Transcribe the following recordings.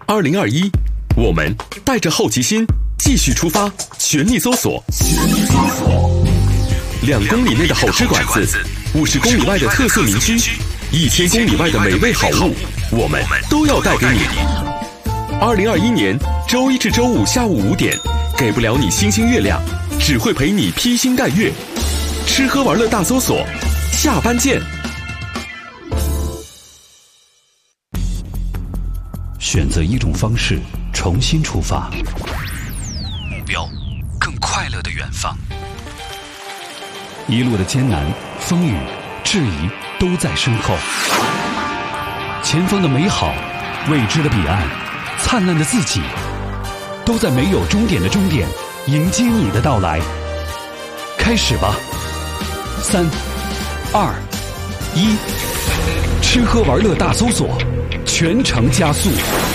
2021，我们带着好奇心继续出发，全力搜索。2公里内的好吃馆子，50公里外的特色名区，1000公里外的美味好物，我们都要带给你。2021年周一至周五下午5点，给不了你星星月亮，只会陪你披星戴月。吃喝玩乐大搜索，下班见。 选择一种方式，重新出发，目标更快乐的远方。一路的艰难、风雨、质疑都在身后，前方的美好、未知的彼岸、灿烂的自己，都在没有终点的终点迎接你的到来。开始吧，3、2、1，吃喝玩乐大搜索，全程加速。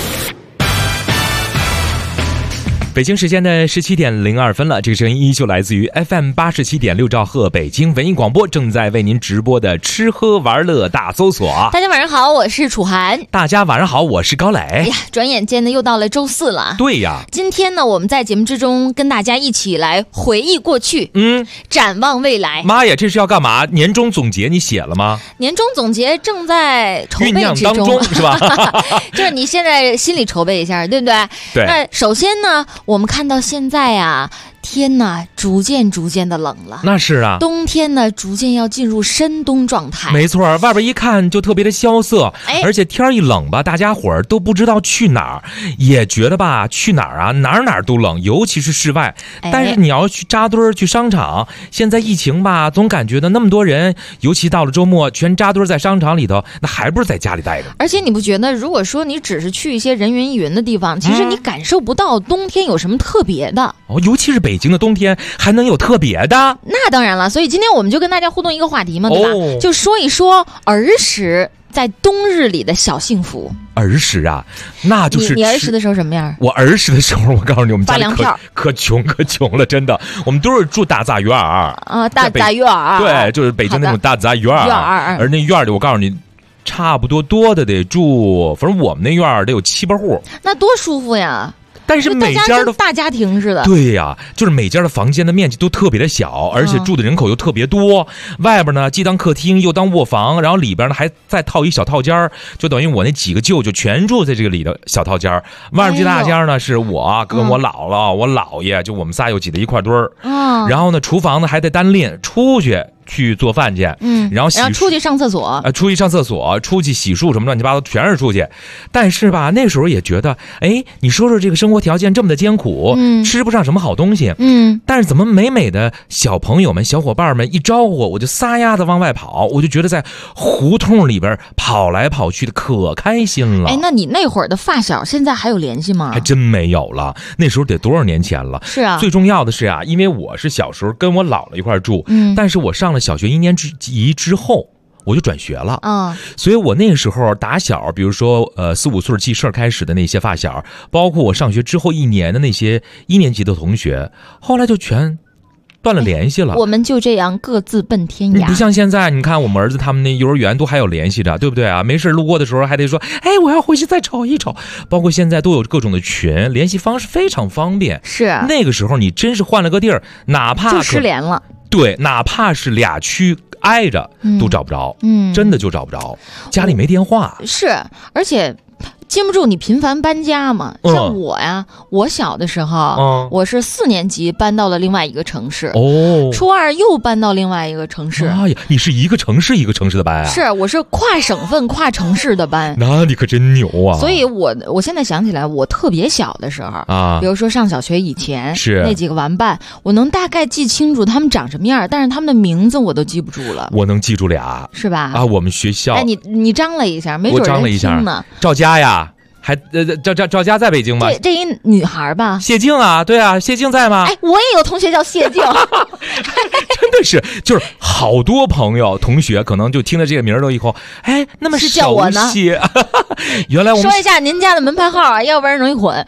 北京时间的17点02分了，这个声音依旧来自于 FM 87.6兆赫北京文艺广播，正在为您直播的吃喝玩乐大搜索。 大家晚上好，我是楚涵。 大家晚上好，我是高磊。 哎呀，转眼间呢又到了周四了。 对呀， 今天呢我们在节目之中跟大家一起来回忆过去，展望未来。 妈呀，这是要干嘛？年终总结你写了吗？ 年终总结正在筹备之当中是吧？ 就是你现在心里筹备一下，对不对？ 对。 那首先呢，我们看到现在啊，天呢逐渐的冷了。 那是啊， 冬天呢逐渐要进入深冬状态。 没错，外边一看就特别的萧瑟，而且天一冷吧，大家伙儿都不知道去哪儿，也觉得吧去哪儿啊，哪儿都冷，尤其是室外。但是你要去扎堆儿去商场，现在疫情吧，总感觉到那么多人，尤其到了周末，全扎堆在商场里头，那还不是在家里待着。 而且你不觉得，如果说你只是去一些人云亦云的地方，其实你感受不到冬天有什么特别的。 尤其是北京的冬天还能有特别的？ 那当然了，所以今天我们就跟大家互动一个话题嘛，对吧？就说一说儿时在冬日里的小幸福。 儿时啊，那就是你儿时的时候什么样？ 我儿时的时候，我告诉你，我们家里可穷了，真的，我们都是住大杂院啊， 大杂院儿， 对，就是北京那种大杂院儿，而那院里，我告诉你，差不多的得住，反正我们那院儿得有7、8户， 那多舒服呀！ 但是每家的大家庭似的， 对呀，就是每家的房间的面积都特别的小，而且住的人口又特别多。外边呢既当客厅又当卧房，然后里边呢还再套一小套间，就等于我那几个舅舅全住在这个里的小套间。外边这大间呢是我跟我姥姥、我姥爷，就我们仨又挤在一块堆儿。然后呢，厨房呢还得单拎出去做饭去，然后出去上厕所， 出去洗漱什么乱七八糟全是出去。但是吧，那时候也觉得，哎，你说说这个生活条件这么的艰苦，吃不上什么好东西，但是怎么美的小朋友们、小伙伴们一招呼，我就撒丫子往外跑，我就觉得在胡同里边跑来跑去的可开心了。 哎，那你那会儿的发小现在还有联系吗？ 还真没有了，那时候得多少年前了。 是啊， 最重要的是啊，因为我是小时候跟我姥姥一块住，但是我上了小学1年级之后，我就转学了所以我那个时候打小，比如说4、5岁记事儿开始的那些发小，包括我上学之后1年的那些1年级的同学，后来就全断了联系了。 我们就这样各自奔天涯。 你不像现在，你看我们儿子他们那幼儿园都还有联系着，对不对啊？没事路过的时候还得说，哎，我要回去再瞅一瞅。包括现在都有各种的群，联系方式非常方便。 是那个时候你真是换了个地儿，哪怕就失联了。 对，哪怕是2区挨着都找不着，真的就找不着，家里没电话。 是，而且禁不住你频繁搬家嘛。像我呀，我小的时候，我是4年级搬到了另外一个城市，初2又搬到另外一个城市。 哎呀，你是一个城市一个城市的搬啊？ 是，我是跨省份、跨城市的搬。 那你可真牛啊！ 所以我现在想起来，我特别小的时候啊，比如说上小学以前， 是那几个玩伴，我能大概记清楚他们长什么样，但是他们的名字我都记不住了。 我能记住俩， 是吧？ 啊，我们学校。 哎，你张了一下，没准人听呢。 赵佳呀。还赵佳在北京吗？ 这一女孩吧， 谢静啊，对啊，谢静在吗？ 哎，我也有同学叫谢静， 真的是，就是好多朋友同学可能就听了这个名儿了以后，哎，那么熟悉。 是叫我呢？ 原来我们说一下您家的门牌号啊，要不然容易混。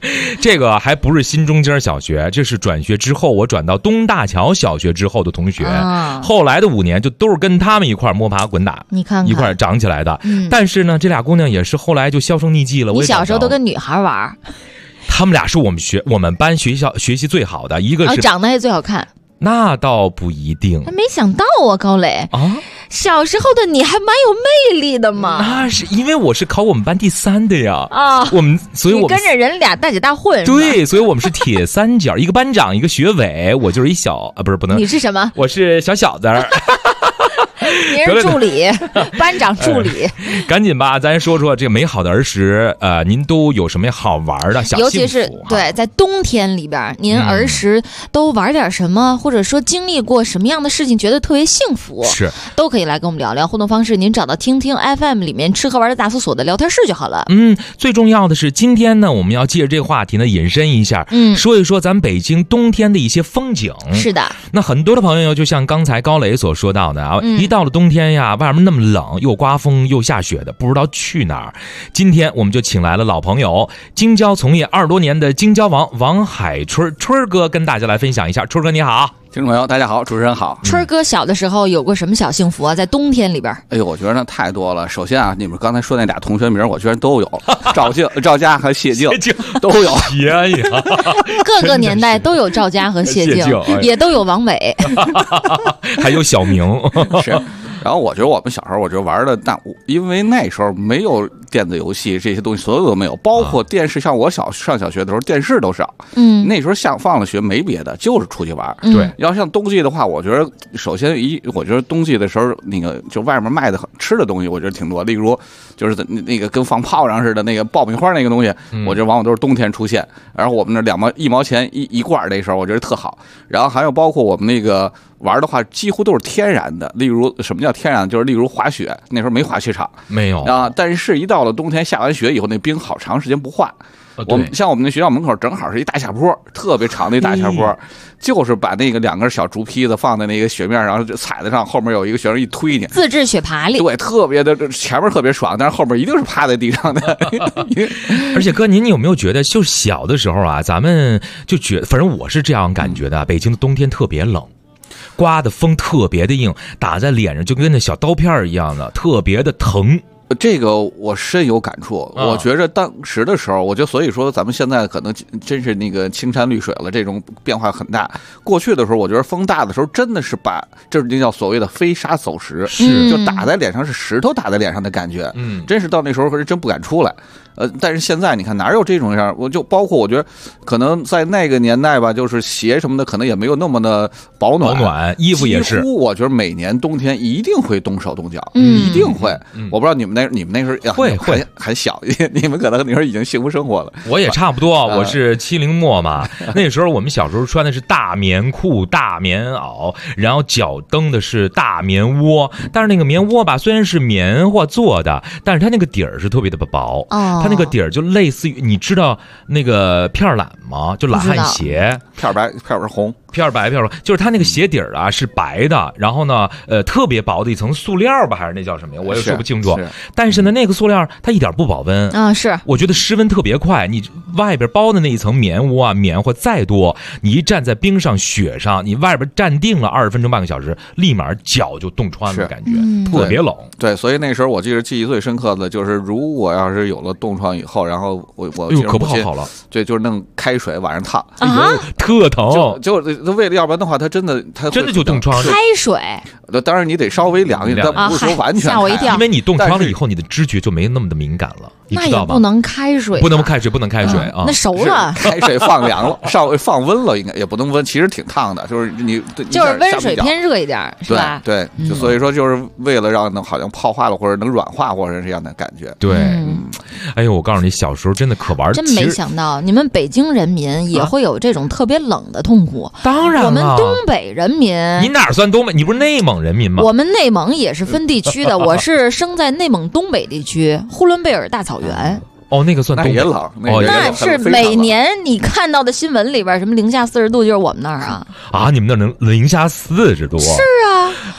这个还不是新中间小学，这是转学之后我转到东大桥小学之后的同学，后来的5年就都是跟他们一块摸爬滚打， 你看看一块长起来的。但是呢，这俩姑娘也是后来就销声匿迹了。 你小时候都跟女孩玩？ 他们俩是我们班学习最好的，一个是长得也最好看。 那倒不一定。 没想到啊，高磊啊，小时候的你还蛮有魅力的嘛。 那是因为我是考我们班第3的呀。啊，所以我们你跟着人俩大姐大混。 对，所以我们是铁三角，一个班长，一个学委，我就是一小不能。 你是什么？ 我是小小子。 你是助理，班长助理。 赶紧吧，咱说说这个美好的儿时，您都有什么好玩的小幸福？ 尤其是对，在冬天里边，您儿时都玩点什么，或者说经历过什么样的事情，觉得特别幸福， 是都可以来跟我们聊聊。互动方式，您找到听听 FM 里面吃喝玩的大搜索的聊天室就好了。 最重要的是，今天呢，我们要借着这个话题呢，引申一下，说一说咱们北京冬天的一些风景。 是的， 那很多的朋友就像刚才高磊所说到的啊，一到了冬天呀，外面那么冷，又刮风又下雪的，不知道去哪儿。今天我们就请来了老朋友，京郊从业20多年的京郊王王海春哥，跟大家来分享一下。春哥你好。 听众朋友大家好，主持人好。 春哥小的时候有过什么小幸福啊？在冬天里边？ 哎呦，我觉得那太多了。首先啊，你们刚才说那俩同学名，我居然都有，赵家和谢晋都有。 天呀， 各个年代都有赵家和谢晋，也都有王伟， 还有小明。 是。然后我觉得我们小时候，我觉得玩的因为那时候没有电子游戏这些东西，所有都没有，包括电视。像我上小学的时候，电视都少。那时候放了学没别的，就是出去玩。 对， 要像冬季的话，我觉得首先我觉得冬季的时候，那个就外面卖的吃的东西，我觉得挺多。例如就是那个跟放炮仗似的那个爆米花那个东西，我觉得往往都是冬天出现。然后我们那1毛钱一罐那时候，我觉得特好。然后还有包括我们那个玩的话，几乎都是天然的。例如什么叫天然？就是例如滑雪，那时候没滑雪场， 没有啊。但是一到了冬天，下完雪以后，那冰好长时间不化。像我们那学校门口正好是一大下坡，特别长的一大下坡，就是把那个2根小竹坯子放在那个雪面，然后就踩在上，后面有一个学生一推你， 自制雪爬犁。 对，特别的前面特别爽，但是后面一定是趴在地上的。 而且哥，您有没有觉得，就小的时候啊，咱们就反正我是这样感觉的，北京的冬天特别冷。刮的风特别的硬，打在脸上就跟那小刀片一样的，特别的疼。 这个我深有感触。我觉着当时的时候，我觉得所以说咱们现在可能真是那个青山绿水了，这种变化很大。过去的时候，我觉得风大的时候真的是把这叫所谓的飞沙走石，就打在脸上是石头打在脸上的感觉。真是到那时候是真不敢出来。但是现在你看哪有这种样？我就包括我觉得可能在那个年代吧，就是鞋什么的可能也没有那么的保暖， 衣服也是。 几乎我觉得每年冬天一定会冻手冻脚，一定会。我不知道你们那时候会还小，你们可能那时候已经幸福生活了。 我也差不多，我是70末嘛。那时候我们小时候穿的是大棉裤、大棉袄，然后脚蹬的是大棉窝。但是那个棉窝吧，虽然是棉花做的，但是它那个底儿是特别的薄。它那个底儿就类似于，你知道那个片儿懒吗？就懒汉鞋， 片儿白片儿红。 片儿白，就是它那个鞋底儿啊是白的，然后呢，特别薄的一层塑料吧，还是那叫什么呀？我也说不清楚。但是呢，那个塑料它一点不保温啊，是。 我觉得失温特别快，你外边包的那一层棉窝啊，棉花再多，你一站在冰上、雪上，你外边站定了20分钟、半个小时，立马脚就冻穿了，感觉特别冷。 对，所以那时候我记忆最深刻的就是，如果要是有了冻疮以后，然后我可不好了， 对，就是弄开水晚上烫， 特疼， 就为了要不然的话，它真的就冻疮。 开水， 当然你得稍微凉一点，但不是说完全。 吓我一跳， 因为你冻疮了以后，你的知觉就没那么的敏感了，你知道吧？ 那也不能开水， 不能开水啊！ 那熟了， 开水放凉了，稍微放温了，应该也不能温，其实挺烫的，就是就是温水偏热一点，是吧？ 对，就所以说就是为了让好像泡化了或者能软化或者这样的感觉。 对，哎呦，我告诉你，小时候真的可玩， 真没想到你们北京人民也会有这种特别冷的痛苦。 当然了， 我们东北人民， 你哪算东北？你不是内蒙人民吗？ 我们内蒙也是分地区的，我是生在内蒙东北地区呼伦贝尔大草原。 哦，那个算东北， 那也冷， 那是每年你看到的新闻里边，什么零下40度，就是我们那儿啊。 啊，你们那能零下40度？ 是啊，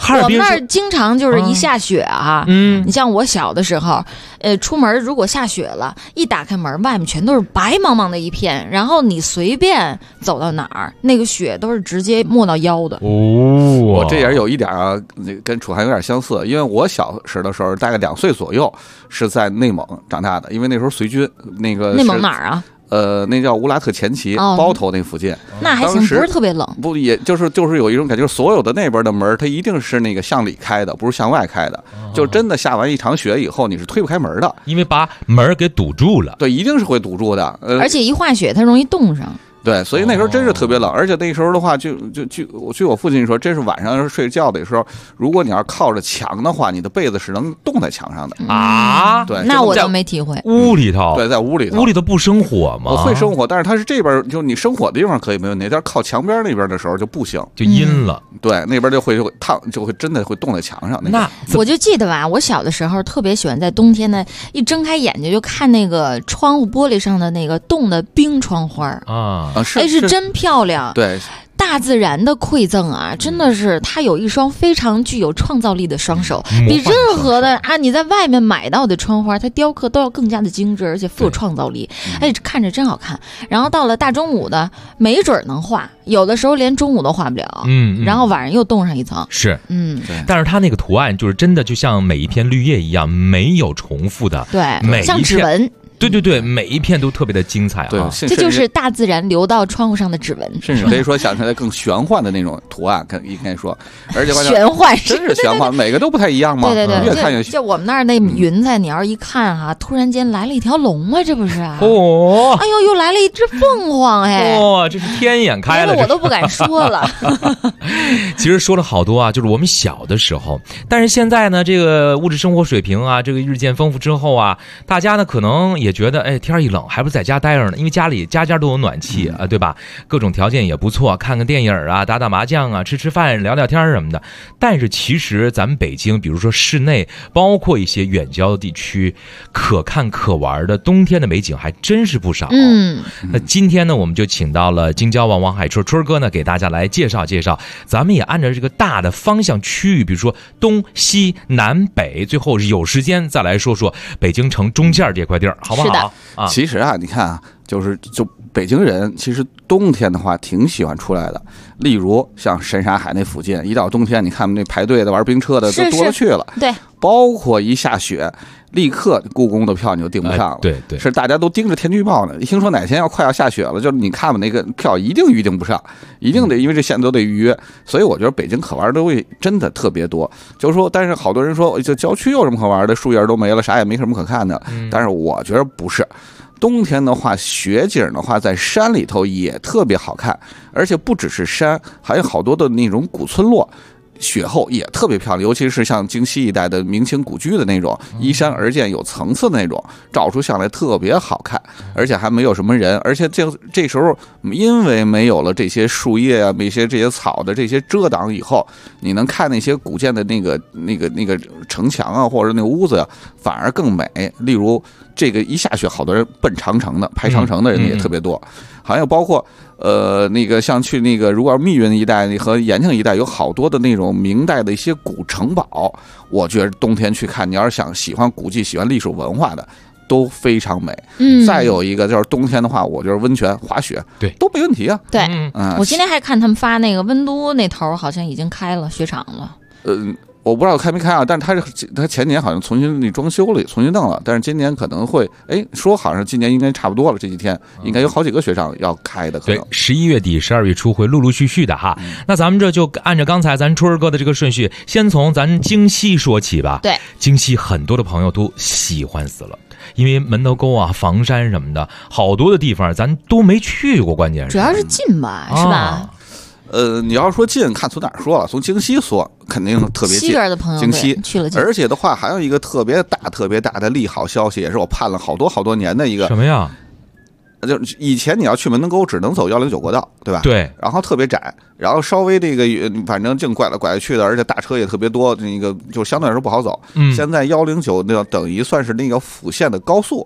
我们那儿经常就是一下雪啊，你像我小的时候，出门如果下雪了，一打开门，外面全都是白茫茫的一片，然后你随便走到哪儿，那个雪都是直接没到腰的。 我这也有一点啊，跟楚涵有点相似，因为我小时的时候大概2岁左右是在内蒙长大的，因为那时候随军，那个内蒙哪儿啊？ 那叫乌拉特前旗，包头那附近， 那还行，不是特别冷。 不，也就是有一种感觉，就是所有的那边的门，它一定是那个向里开的，不是向外开的。就真的下完一场雪以后，你是推不开门的， 因为把门给堵住了。 对，一定是会堵住的。 而且一化雪，它容易冻上。 对，所以那时候真是特别冷，而且那时候的话，据我父亲说，真是晚上睡觉的时候，如果你要是靠着墙的话，你的被子是能冻在墙上的啊。 对， 那我倒没体会。 屋里头， 对，在屋里头， 屋里头不生火吗？ 我会生火，但是它是这边，就你生火的地方可以没问题，但是靠墙边那边的时候就不行， 就阴了。 对，那边就会烫，就会真的会冻在墙上。 那我就记得吧，我小的时候特别喜欢在冬天呢，一睁开眼睛就看那个窗户玻璃上的那个冻的冰窗花啊， 是真漂亮。 对， 大自然的馈赠啊，真的是它有一双非常具有创造力的双手，比任何的你在外面买到的窗花，它雕刻都要更加的精致，而且富有创造力。看着真好看。然后到了大中午的，没准能画，有的时候连中午都画不了。然后晚上又冻上一层。 是， 对。 但是它那个图案就是真的，就像每一片绿叶一样，没有重复的。 对，像指纹。 对，每一片都特别的精彩啊！ 对， 这就是大自然流到窗户上的指纹， 甚至可以说想起来更玄幻的那种图案，应该说，而且玄幻真是玄幻，每个都不太一样嘛。 对， 越看越就我们那儿那云彩，你要是一看哈，突然间来了一条龙啊，这不是啊？ 哦， 哎呦，又来了一只凤凰， 这是天眼开了， 我都不敢说了。 其实说了好多啊，就是我们小的时候，但是现在呢，这个物质生活水平啊，这个日渐丰富之后啊，大家呢可能也觉得，天一冷还不在家待着呢，因为家里家都有暖气啊，对吧？各种条件也不错，看看电影啊，打麻将啊，吃饭聊聊天什么的。但是其实咱们北京，比如说市内，包括一些远郊的地区，可看可玩的冬天的美景还真是不少。那今天呢，我们就请到了京郊王海春哥呢，给大家来介绍介绍。咱们也按照这个大的方向区域，比如说东西南北，最后有时间再来说说北京城中间这块地儿，好不好？ 是的。 其实你看啊，就北京人其实冬天的话挺喜欢出来的，例如像神山海那附近，一到冬天你看那排队的玩冰车的都多了去了。 对， 包括一下雪，立刻故宫的票你就订不上了。 对， 是大家都盯着天气预报呢。一听说哪天快要下雪了，就是你看吧，那个票一定预定不上，一定得因为这现在都得预约。所以我觉得北京可玩的东西真的特别多。就是说，但是好多人说，这郊区有什么可玩的？树叶都没了，啥也没什么可看的。但是我觉得不是。冬天的话，雪景的话，在山里头也特别好看，而且不只是山，还有好多的那种古村落。雪后也特别漂亮，尤其是像京西一带的明清古居的那种，依山而建有层次的那种，照出相来特别好看，而且还没有什么人，而且这时候因为没有了这些树叶啊，这些草的这些遮挡以后，你能看那些古建的那个城墙啊，或者那个屋子啊，反而更美。例如这个一下雪，好多人奔长城的，排长城的人也特别多，还有包括那个像去那个如果密云一带和延庆一带，有好多的那种明代的一些古城堡，我觉得冬天去看，你要是喜欢古迹、喜欢历史文化的，都非常美。再有一个就是冬天的话，我觉得温泉、滑雪， 对， 都没问题啊。 对，我今天还看他们发那个温都那头好像已经开了雪场了。 我不知道开没开啊，但是他前年好像重新装修了，重新弄了，但是今年可能会，说好像今年应该差不多了，这几天应该有好几个雪场要开的，可能对，11月底、12月初会陆陆续续的哈。那咱们这就按照刚才咱春儿哥的这个顺序，先从咱京西说起吧。 对， 京西很多的朋友都喜欢死了。因为门头沟啊、房山什么的，好多的地方咱都没去过，关键是主要是近吧，是吧？ 你要说近，看从哪儿说了，从京西说肯定特别近。 西边的朋友京西去了， 而且的话还有一个特别大的利好消息，也是我盼了好多年的一个什么呀？ 就是以前你要去门头沟只能走109国道，对吧？ 对。 然后特别窄，然后稍微这个反正净拐来拐去的，而且大车也特别多，那个就相对来说不好走。现在109那等于算是那个辅线的高速。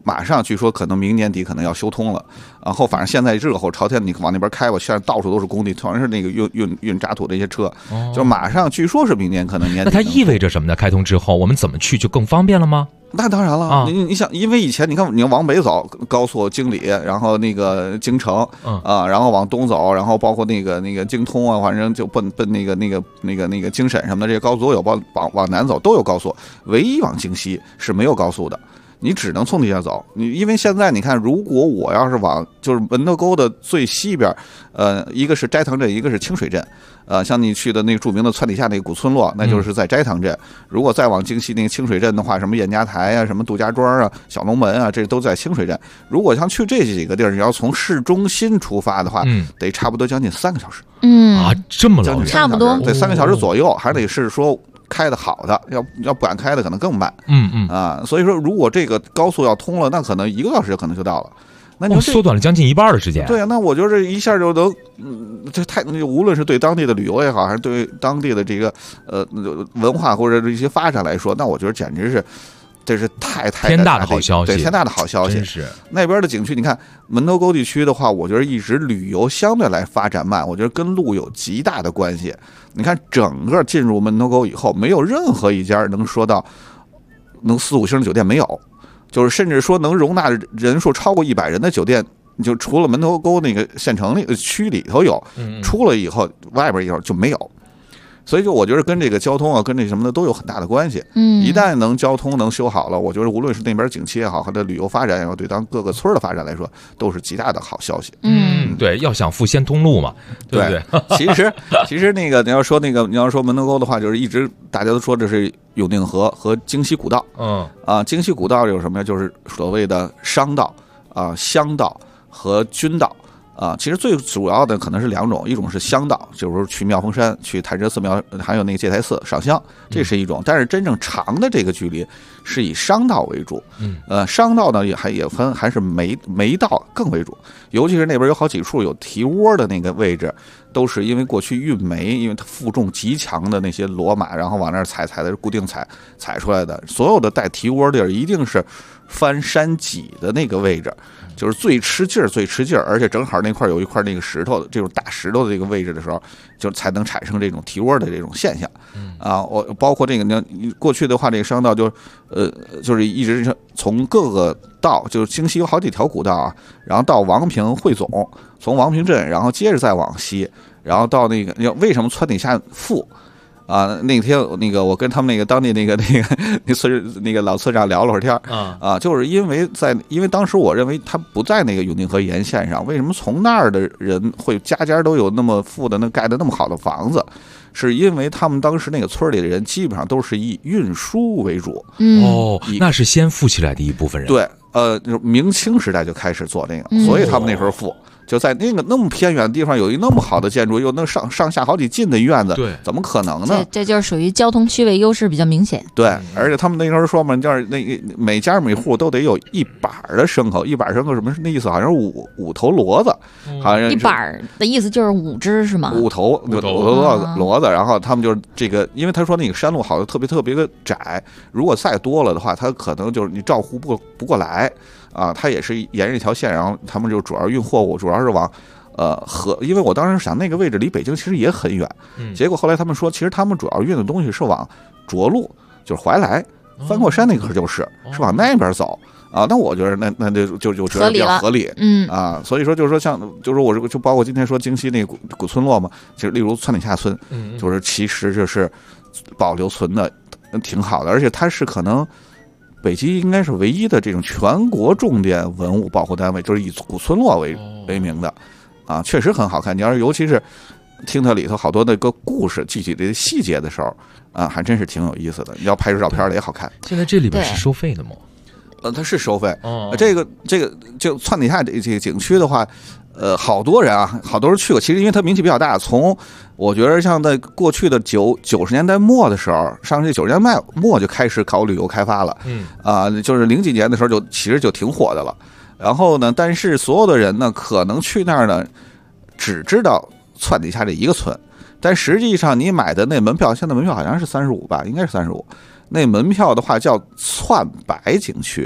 马上据说可能明年底可能要修通了，然后反正现在热火朝天，你往那边开吧，现在到处都是工地，全是那个运渣土的一些车，就马上据说是明年可能年底。 那它意味着什么呢？开通之后，我们怎么去就更方便了吗？ 那当然了，你想，因为以前你看，你要往北走，高速经理，然后那个京城然后往东走，然后包括那个京通啊，反正就奔那个京沈什么的，这些高速都有，往南走都有高速，唯一往京西是没有高速的。你只能从地下走，因为现在你看，如果我要是往就是门头沟的最西边，一个是斋堂镇，一个是清水镇，像你去的那个著名的窜底下那个古村落，那就是在斋堂镇。如果再往京西那个清水镇的话，什么燕家台啊，什么杜家庄啊，小龙门啊，这都在清水镇。如果像去这几个地儿，你要从市中心出发的话，得差不多将近3个小时。 这么老远， 差不多对，3个小时左右，还得是说开的好的，要不敢开的可能更慢。所以说如果这个高速要通了，那可能1个多小时可能就到了。那你缩短了将近1半的时间。 对啊，那我觉得这一下就能，这无论是对当地的旅游也好，还是对当地的这个文化或者一些发展来说，那我觉得简直是。这是太天大的好消息， 对，天大的好消息。 真是那边的景区，你看门头沟地区的话，我觉得一直旅游相对来发展慢，我觉得跟路有极大的关系。你看整个进入门头沟以后，没有任何一家能说到能4、5星的酒店没有，就是甚至说能容纳人数超过100人的酒店，就除了门头沟那个县城那个区里头有，出了以后外边以后就没有。所以就我觉得跟这个交通啊，跟这什么的都有很大的关系。一旦能交通能修好了，我觉得无论是那边景区也好，和它旅游发展也好，对当各个村的发展来说，都是极大的好消息。 对，要想富先通路嘛，对不对？其实那个你要说门头沟的话，就是一直大家都说这是永定河和京西古道。京西古道有什么呀？就是所谓的商道乡道和军道。其实最主要的可能是2种，一种是乡道，就是去妙峰山、去潭柘寺庙，还有那个戒台寺上香，这是一种。但是真正长的这个距离是以商道为主。商道呢也分还是煤道更为主，尤其是那边有好几处有提窝的那个位置，都是因为过去运煤，因为它负重极强的那些骡马，然后往那儿踩的固定踩出来的，所有的带提窝地儿一定是翻山脊的那个位置。就是最吃劲儿，而且正好那块有一块那个石头的这种大石头的这个位置的时候，就才能产生这种提窝的这种现象。我包括这个你过去的话，这个商道就是一直从各个道，就是京西有好几条古道啊，然后到王平汇总，从王平镇，然后接着再往西，然后到那个为什么川底下富？那天我跟他们那个当地那个老村长聊了会儿天就是因为当时我认为他不在那个永定河沿线上，为什么从那儿的人会家家都有那么富的盖的那么好的房子？是因为他们当时那个村里的人基本上都是以运输为主。 那是先富起来的一部分人。 对，就是明清时代就开始做那个，所以他们那时候富。就在那么偏远的地方有一那么好的建筑，又能上下好几进的院子， 对， 怎么可能呢？ 这就是属于交通区位优势比较明显。 对，而且他们那时候说嘛，就是每家每户都得有1板的牲口，1板牲口什么是那意思？好像是5头骡子，好像 1板的意思就是5只是吗 ？5头骡子，然后他们就是这个，因为他说那个山路好像特别的窄，如果再多了的话，他可能就是你照顾不过来。它也是沿着一条线，然后他们就主要运货物，主要是往河，因为我当时想那个位置离北京其实也很远，结果后来他们说，其实他们主要运的东西是往涿鹿，就是怀来翻过山那个是往那边走。那我觉得那就觉得比较合理，所以说就是说我就包括今天说京西那个古村落嘛，就例如川底下村，就是其实就是保留存的挺好的，而且它是可能。北京应该是唯一的这种全国重点文物保护单位，就是以古村落为名的，确实很好看。你要是尤其是听它里头好多那个故事、具体的细节的时候，还真是挺有意思的。你要拍出照片来也好看。 现在这里边是收费的吗？ 它是收费。这个就窜底下这个景区的话，好多人去过。其实因为它名气比较大，从我觉得像在过去的90年代末的时候，上世纪90年代末就开始搞旅游开发了。就是00几年的时候其实就挺火的了。然后呢，但是所有的人呢，可能去那儿呢，只知道窜底下这一个村，但实际上你买的那门票，现在门票好像是35吧，应该是35。那门票的话叫窜白景区，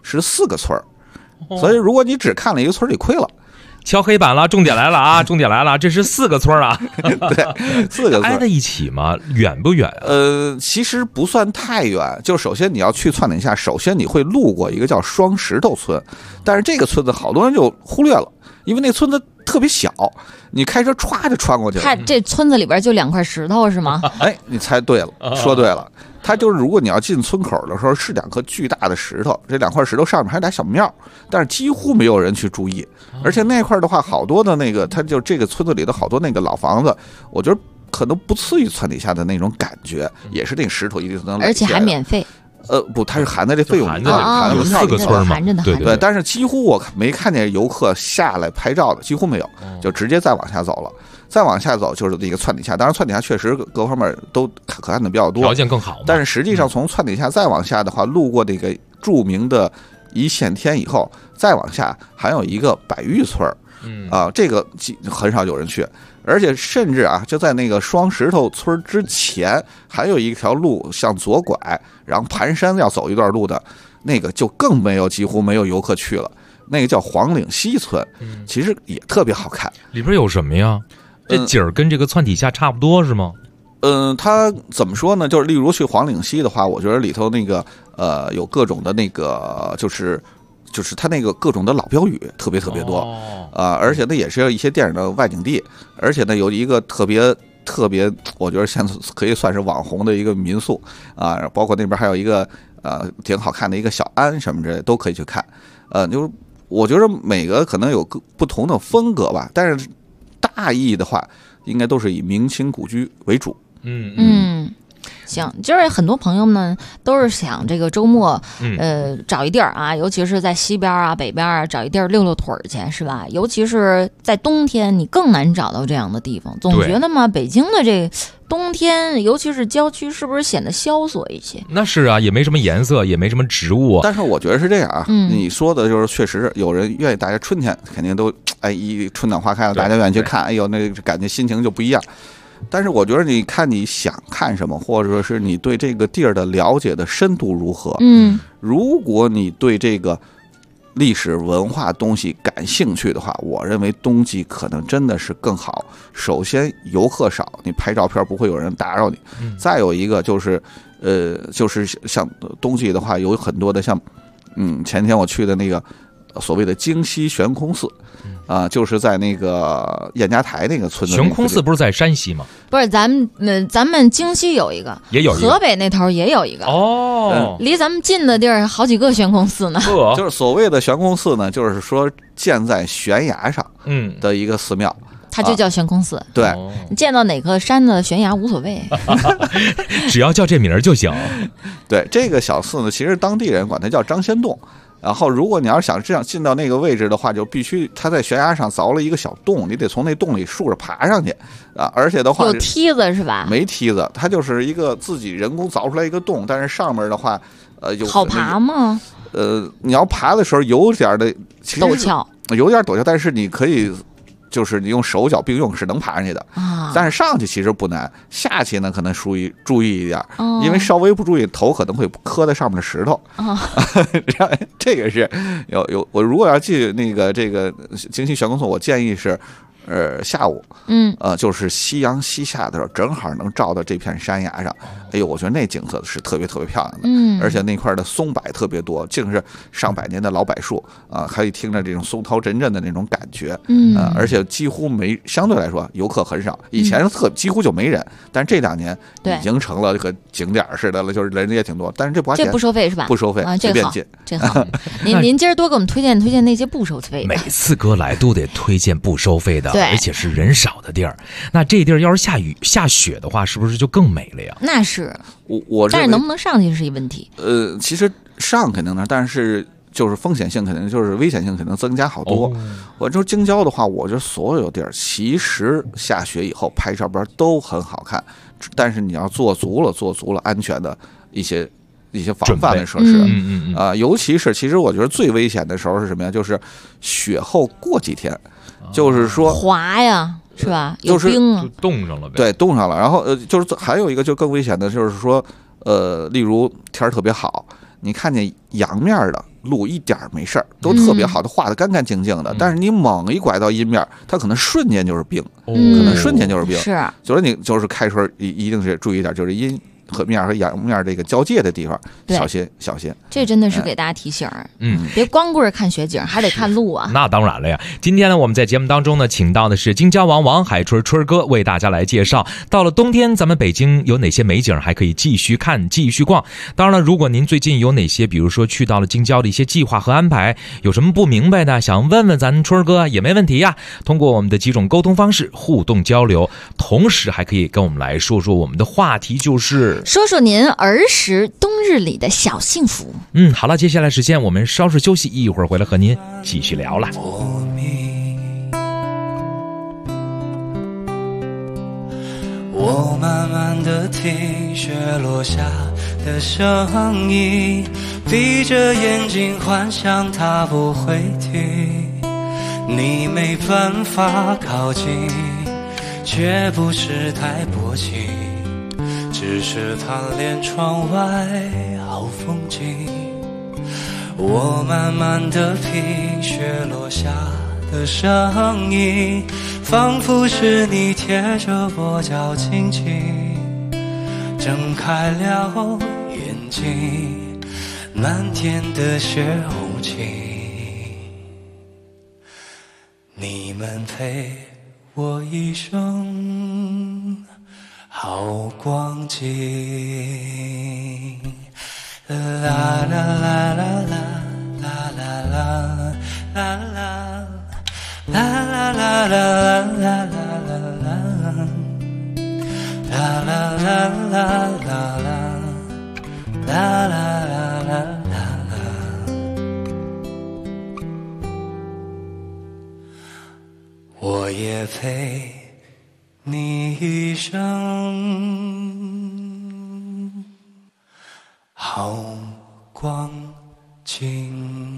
是4个村儿，所以如果你只看了一个村儿，你亏了。 敲黑板了，重点来了啊！重点来了，这是4个村啊， 对，4个村挨在一起吗？远不远啊？ 其实不算太远。就首先你要去窜顶下，首先你会路过一个叫双石头村，但是这个村子好多人就忽略了，因为那村子特别小，你开车歘就穿过去了。 它这村子里边就2块石头是吗？ 哎，你猜对了，说对了。它就是，如果你要进村口的时候，是2颗巨大的石头，这2块石头上面还有俩小庙，但是几乎没有人去注意。而且那块的话，好多的那个，它就这个村子里的好多那个老房子，我觉得可能不次于村底下的那种感觉，也是那个石头一定能， 而且还免费。 不，它是含在这费用里， 含有4个村嘛， 对，但是几乎我没看见游客下来拍照的，几乎没有，就直接再往下走了。再往下走就是那个窜底下，当然窜底下确实各方面都可看的比较多， 条件更好。 但是实际上从窜底下再往下的话，路过那个著名的一线天以后，再往下还有一个百峪村，这个很少有人去，而且甚至啊，就在那个双石头村之前，还有一条路向左拐，然后盘山要走一段路的，那个就更几乎没有游客去了。那个叫黄岭西村，其实也特别好看。 里边有什么呀？这景儿跟这个窜底下差不多是吗？ 它怎么说呢？就是例如去黄岭西的话，我觉得里头那个有各种的那个就是它那个各种的老标语特别多而且呢也是一些电影的外景地，而且呢有一个特别，我觉得现在可以算是网红的一个民宿啊，包括那边还有一个挺好看的一个小安什么之类的都可以去看。就是我觉得每个可能有不同的风格吧，但是大意的话，应该都是以明清古居为主。 行，就是很多朋友们都是想这个周末，找一地儿啊，尤其是在西边啊、北边啊，找一地儿溜腿去，是吧？尤其是在冬天，你更难找到这样的地方。总觉得嘛，北京的这冬天，尤其是郊区，是不是显得萧索一些？ 那是啊，也没什么颜色，也没什么植物。 但是我觉得是这样啊，你说的就是确实有人愿意，大家春天肯定都一春暖花开了，大家愿意去看，哎呦，那感觉心情就不一样。但是我觉得你看你想看什么，或者说是你对这个地儿的了解的深度如何。如果你对这个历史文化东西感兴趣的话，我认为冬季可能真的是更好。首先游客少，你拍照片不会有人打扰你。再有一个就是就是像冬季的话，有很多的像前天我去的那个所谓的京西悬空寺。就是在那个燕家台那个村子。 悬空寺不是在山西吗？ 不是，咱们京西有一个， 也有一个， 河北那头也有一个哦。离咱们近的地儿好几个悬空寺呢。 就是所谓的悬空寺呢，就是说建在悬崖上的一个寺庙。 它就叫悬空寺。 对， 你见到哪个山的悬崖无所谓， 只要叫这名儿就行。 对，这个小寺呢，其实当地人管它叫张仙洞。然后，如果你要是想这样进到那个位置的话，就必须它在悬崖上凿了一个小洞，你得从那洞里竖着爬上去啊！而且的话， 有梯子是吧？ 没梯子，它就是一个自己人工凿出来一个洞，但是上面的话， 好爬吗？ 你要爬的时候有点的陡峭， 有点陡峭，但是你可以。就是你用手脚并用是能爬上去的但是上去其实不难，下去呢可能注意一点因为稍微不注意，头可能会磕在上面的石头这个是我如果要进那个这个京西悬空寺，我建议是下午就是夕阳西下的时候，正好能照到这片山崖上。哎呦，我觉得那景色是特别漂亮的。而且那块的松柏特别多，竟是上百年的老柏树啊，可以听着这种松涛阵阵的那种感觉。而且几乎相对来说游客很少，以前几乎就没人，但是这2年已经成了这个景点似的了，就是人也挺多。但是这不花钱， 这不收费是吧？ 不收费，随便进。 这好，您今儿多给我们推荐那些不收费的。 每次哥来都得推荐不收费的。而且是人少的地儿，那这地儿要是下雨下雪的话，是不是就更美了呀？ 那是我但是能不能上去是一问题。 其实上肯定能，但是就是风险性肯定就是危险性肯定增加好多。我说京郊的话，我觉得所有地儿其实下雪以后拍照片都很好看，但是你要做足了安全的一些防范的设施尤其是其实我觉得最危险的时候是什么呀？就是雪后过几天。就是说滑呀，是吧？有冰就冻上了呗。 对，冻上了。然后就是还有一个就更危险的，就是说例如天儿特别好， 你看见阳面的路一点没事儿，都特别好的画的干干净净的，但是你猛一拐到阴面，它可能瞬间就是病，可能瞬间就是病。 是， 所以你就是开车一定是注意一点，就是阴面和阳面这个交界的地方，小心。 这真的是给大家提醒，别光顾着看雪景，还得看路啊。 那当然了呀。今天呢，我们在节目当中呢，请到的是京郊王王海春春哥为大家来介绍，到了冬天咱们北京有哪些美景还可以继续看继续逛。当然了，如果您最近有哪些比如说去到了京郊的一些计划和安排，有什么不明白的想问问咱春哥也没问题呀。通过我们的几种沟通方式互动交流，同时还可以跟我们来说说我们的话题，就是说说您儿时冬日里的小幸福。 好了，接下来时间我们稍事休息，一会儿回来和您继续聊了。 我慢慢地听雪落下的声音，闭着眼睛幻想它不会停，你没办法靠近，却不是太薄情，只是贪恋窗外好风景。我慢慢地品雪落下的声音，仿佛是你贴着我脚轻轻睁开了眼睛，漫天的雪红旗，你们陪我一生好光景。啦啦啦啦啦啦啦啦啦啦啦啦啦啦啦啦啦啦啦，我也陪你一生好光景。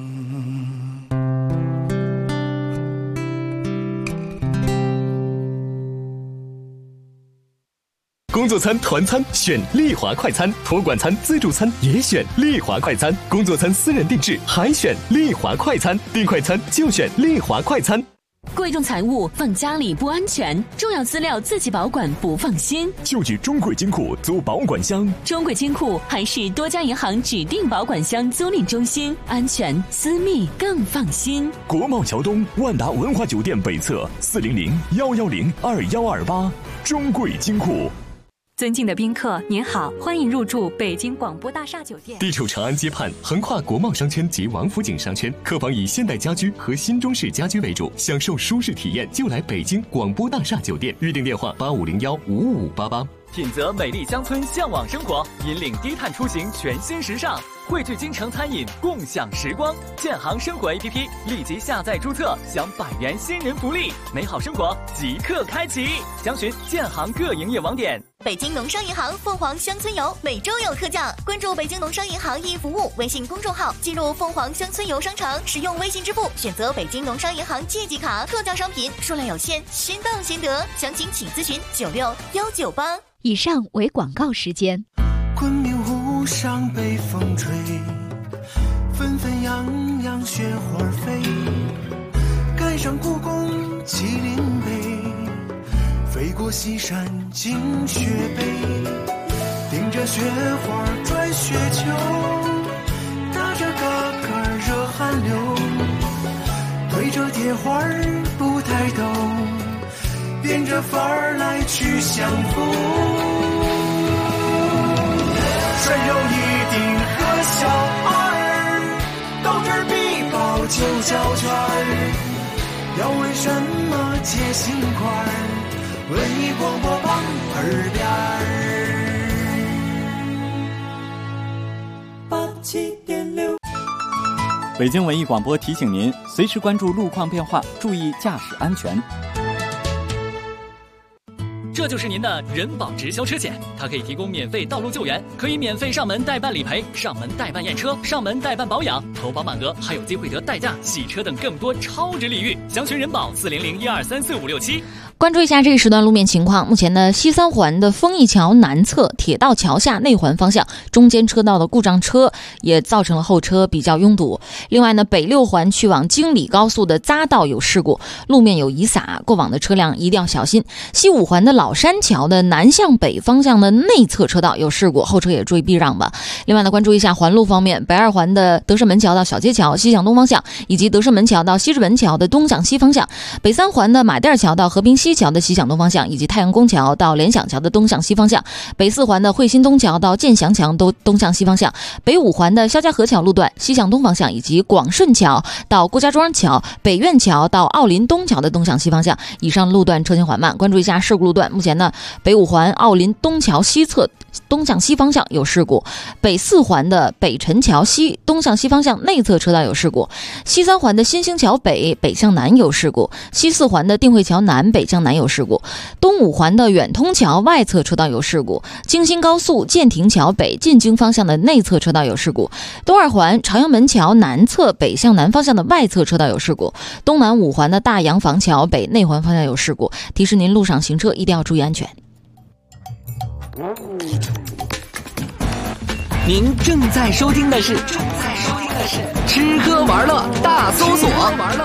工作餐、团餐选丽华快餐，托管餐、自助餐也选丽华快餐，工作餐私人定制还选丽华快餐，订快餐就选丽华快餐。 贵重财物放家里不安全，重要资料自己保管不放心， 就去中贵金库租保管箱。 中贵金库还是多家银行指定保管箱租赁中心，安全私密更放心。 国贸桥东万达文华酒店北侧400-110-2128，中贵金库。 尊敬的宾客，您好，欢迎入住北京广播大厦酒店。 地处长安街畔，横跨国贸商圈及王府井商圈，客房以现代家居和新中式家居为主，享受舒适体验就来北京广播大厦酒店。预订电话8501-55588。 品择美丽乡村，向往生活，引领低碳出行，全新时尚。汇聚京城餐饮，共享时光。建行生活 APP 立即下载注册，享100元新人福利，美好生活即刻开启。详询建行各营业网点。 北京农商银行凤凰乡村游每周有特价，关注北京农商银行易服务微信公众号，进入凤凰乡村游商城，使用微信支付选择北京农商银行借记卡，特价商品数量有限，先到先得，详情请咨询96198。 以上为广告时间。 昆明湖上北风吹，纷纷扬扬雪花飞，赶上故宫麒麟碑，飞过西山进雪北，顶着雪花转雪球，打着嘎嘎热汗流，对着铁花不抬头，变着法儿来去相逢。山有一定和小二，斗智比宝就交圈儿，要为什么结心块儿？文艺广播榜耳边87.6。 北京文艺广播提醒您，随时关注路况变化，注意驾驶安全。 这就是您的人保直销车险，它可以提供免费道路救援，可以免费上门代办理赔、上门代办验车、上门代办保养，投保满额还有机会得代驾、洗车等更多超值礼遇。详询人保400-1234567。 关注一下这一时段路面情况。目前呢，西三环的丰益桥南侧铁道桥下内环方向中间车道的故障车也造成了后车比较拥堵。另外呢，北六环去往京礼高速的匝道有事故，路面有遗洒，过往的车辆一定要小心。西五环的老山桥的南向北方向的内侧车道有事故，后车也注意避让吧。另外呢，关注一下环路方面，北二环的德胜门桥到小街桥西向东方向，以及德胜门桥到西直门桥的东向西方向，北三环的马甸桥到和平西桥的西向东方向，以及太阳宫桥到联想桥的东向西方向，北四环的汇新东桥到建祥桥都东向西方向，北五环的肖家河桥路段西向东方向，以及广顺桥到郭家庄桥、北苑桥到奥林东桥的东向西方向，以上路段车行缓慢。关注一下事故路段，目前呢，北五环奥林东桥西侧东向西方向有事故，北四环的北辰桥西东向西方向内侧车道有事故，西三环的新兴桥北北向南有事故，西四环的定慧桥南北向南有事故，东五环的远通桥外侧车道有事故，京新高速建亭桥北进京方向的内侧车道有事故，东二环朝阳门桥南侧北向南方向的外侧车道有事故，东南五环的大洋房桥北内环方向有事故。提示您路上行车一定要注意安全。 您正在收听的是吃喝玩乐大搜索。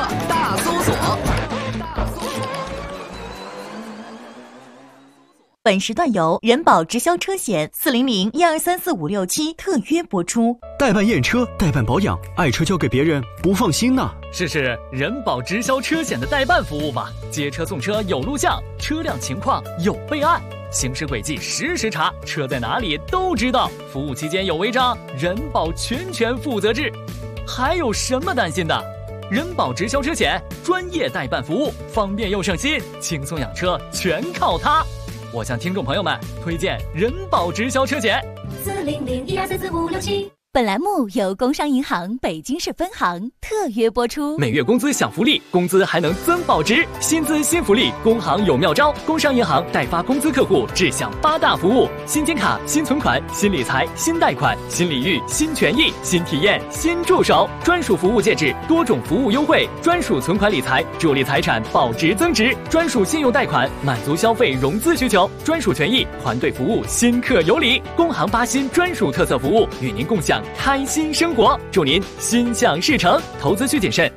本时段由人保直销车险400-1234567特约播出。 代办验车、代办保养，爱车交给别人不放心呐。 试试人保直销车险的代办服务吧，接车送车有录像，车辆情况有备案，行驶轨迹实时查，车在哪里都知道。服务期间有违章，人保全权负责制。还有什么担心的？人保直销车险专业代办服务，方便又省心，轻松养车全靠它。我向听众朋友们推荐人保直销车险 400-1234567。本栏目由工商银行北京市分行特约播出。 每月工资享福利，工资还能增保值，薪资新福利，工行有妙招。工商银行代发工资客户只享8大服务：新金卡、新存款、新理财、新贷款、新礼遇、新权益、新体验、新助手，专属服务戒指，多种服务优惠，专属存款理财，助力财产保值增值，专属信用贷款，满足消费融资需求，专属权益，团队服务，新客有礼。工行8新专属特色服务，与您共享开心生活，祝您心想事成，投资需谨慎。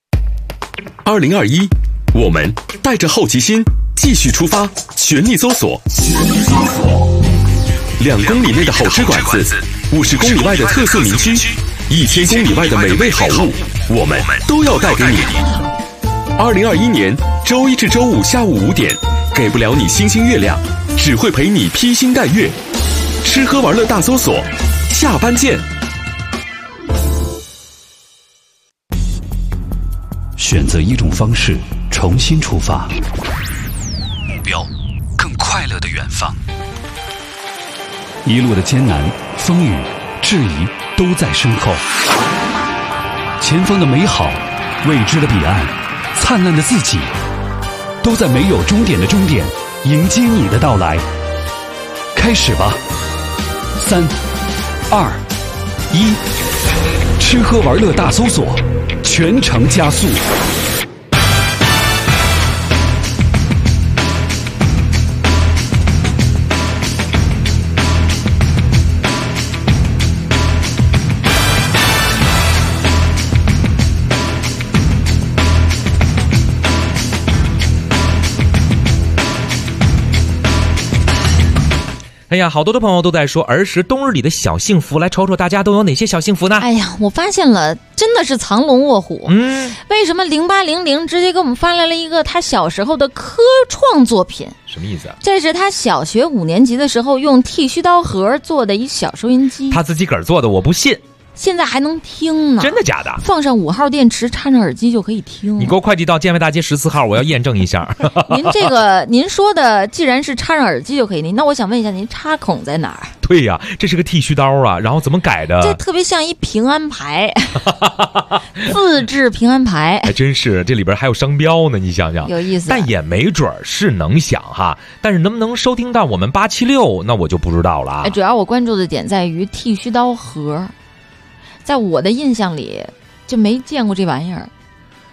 2021，我们带着好奇心继续出发，全力搜索，2公里内的好吃馆子，50公里外的特色名区，1000公里外的美味好物，我们都要带给你。2021年周一至周五下午5点，给不了你星星月亮，只会陪你披星戴月。吃喝玩乐大搜索，下班见。 选择一种方式，重新出发，目标更快乐的远方。一路的艰难、风雨、质疑都在身后，前方的美好、未知的彼岸、灿烂的自己，都在没有终点的终点迎接你的到来。开始吧，3、2、1，吃喝玩乐大搜索，全程加速。 哎呀，好多的朋友都在说儿时冬日里的小幸福，来瞅瞅大家都有哪些小幸福呢？ 哎呀，我发现了，真的是藏龙卧虎。为什么0800直接给我们发来了一个他小时候的科创作品？ 什么意思啊？ 这是他小学5年级的时候用剃须刀盒做的一小收音机， 他自己个儿做的，我不信。 现在还能听呢？ 真的假的？ 放上5号电池，插上耳机就可以听。 你给我快递到建外大街14号，我要验证一下。 您说的既然是插上耳机就可以听，那我想问一下，您插孔在哪儿？ 对呀，这是个剃须刀啊，然后怎么改的？ 这特别像一平安牌，自制平安牌， 还真是，这里边还有商标呢，你想想， 有意思。 但也没准是能响哈，但是能不能收听到我们876，那我就不知道了啊。 主要我关注的点在于剃须刀盒。在我的印象里就没见过这玩意儿。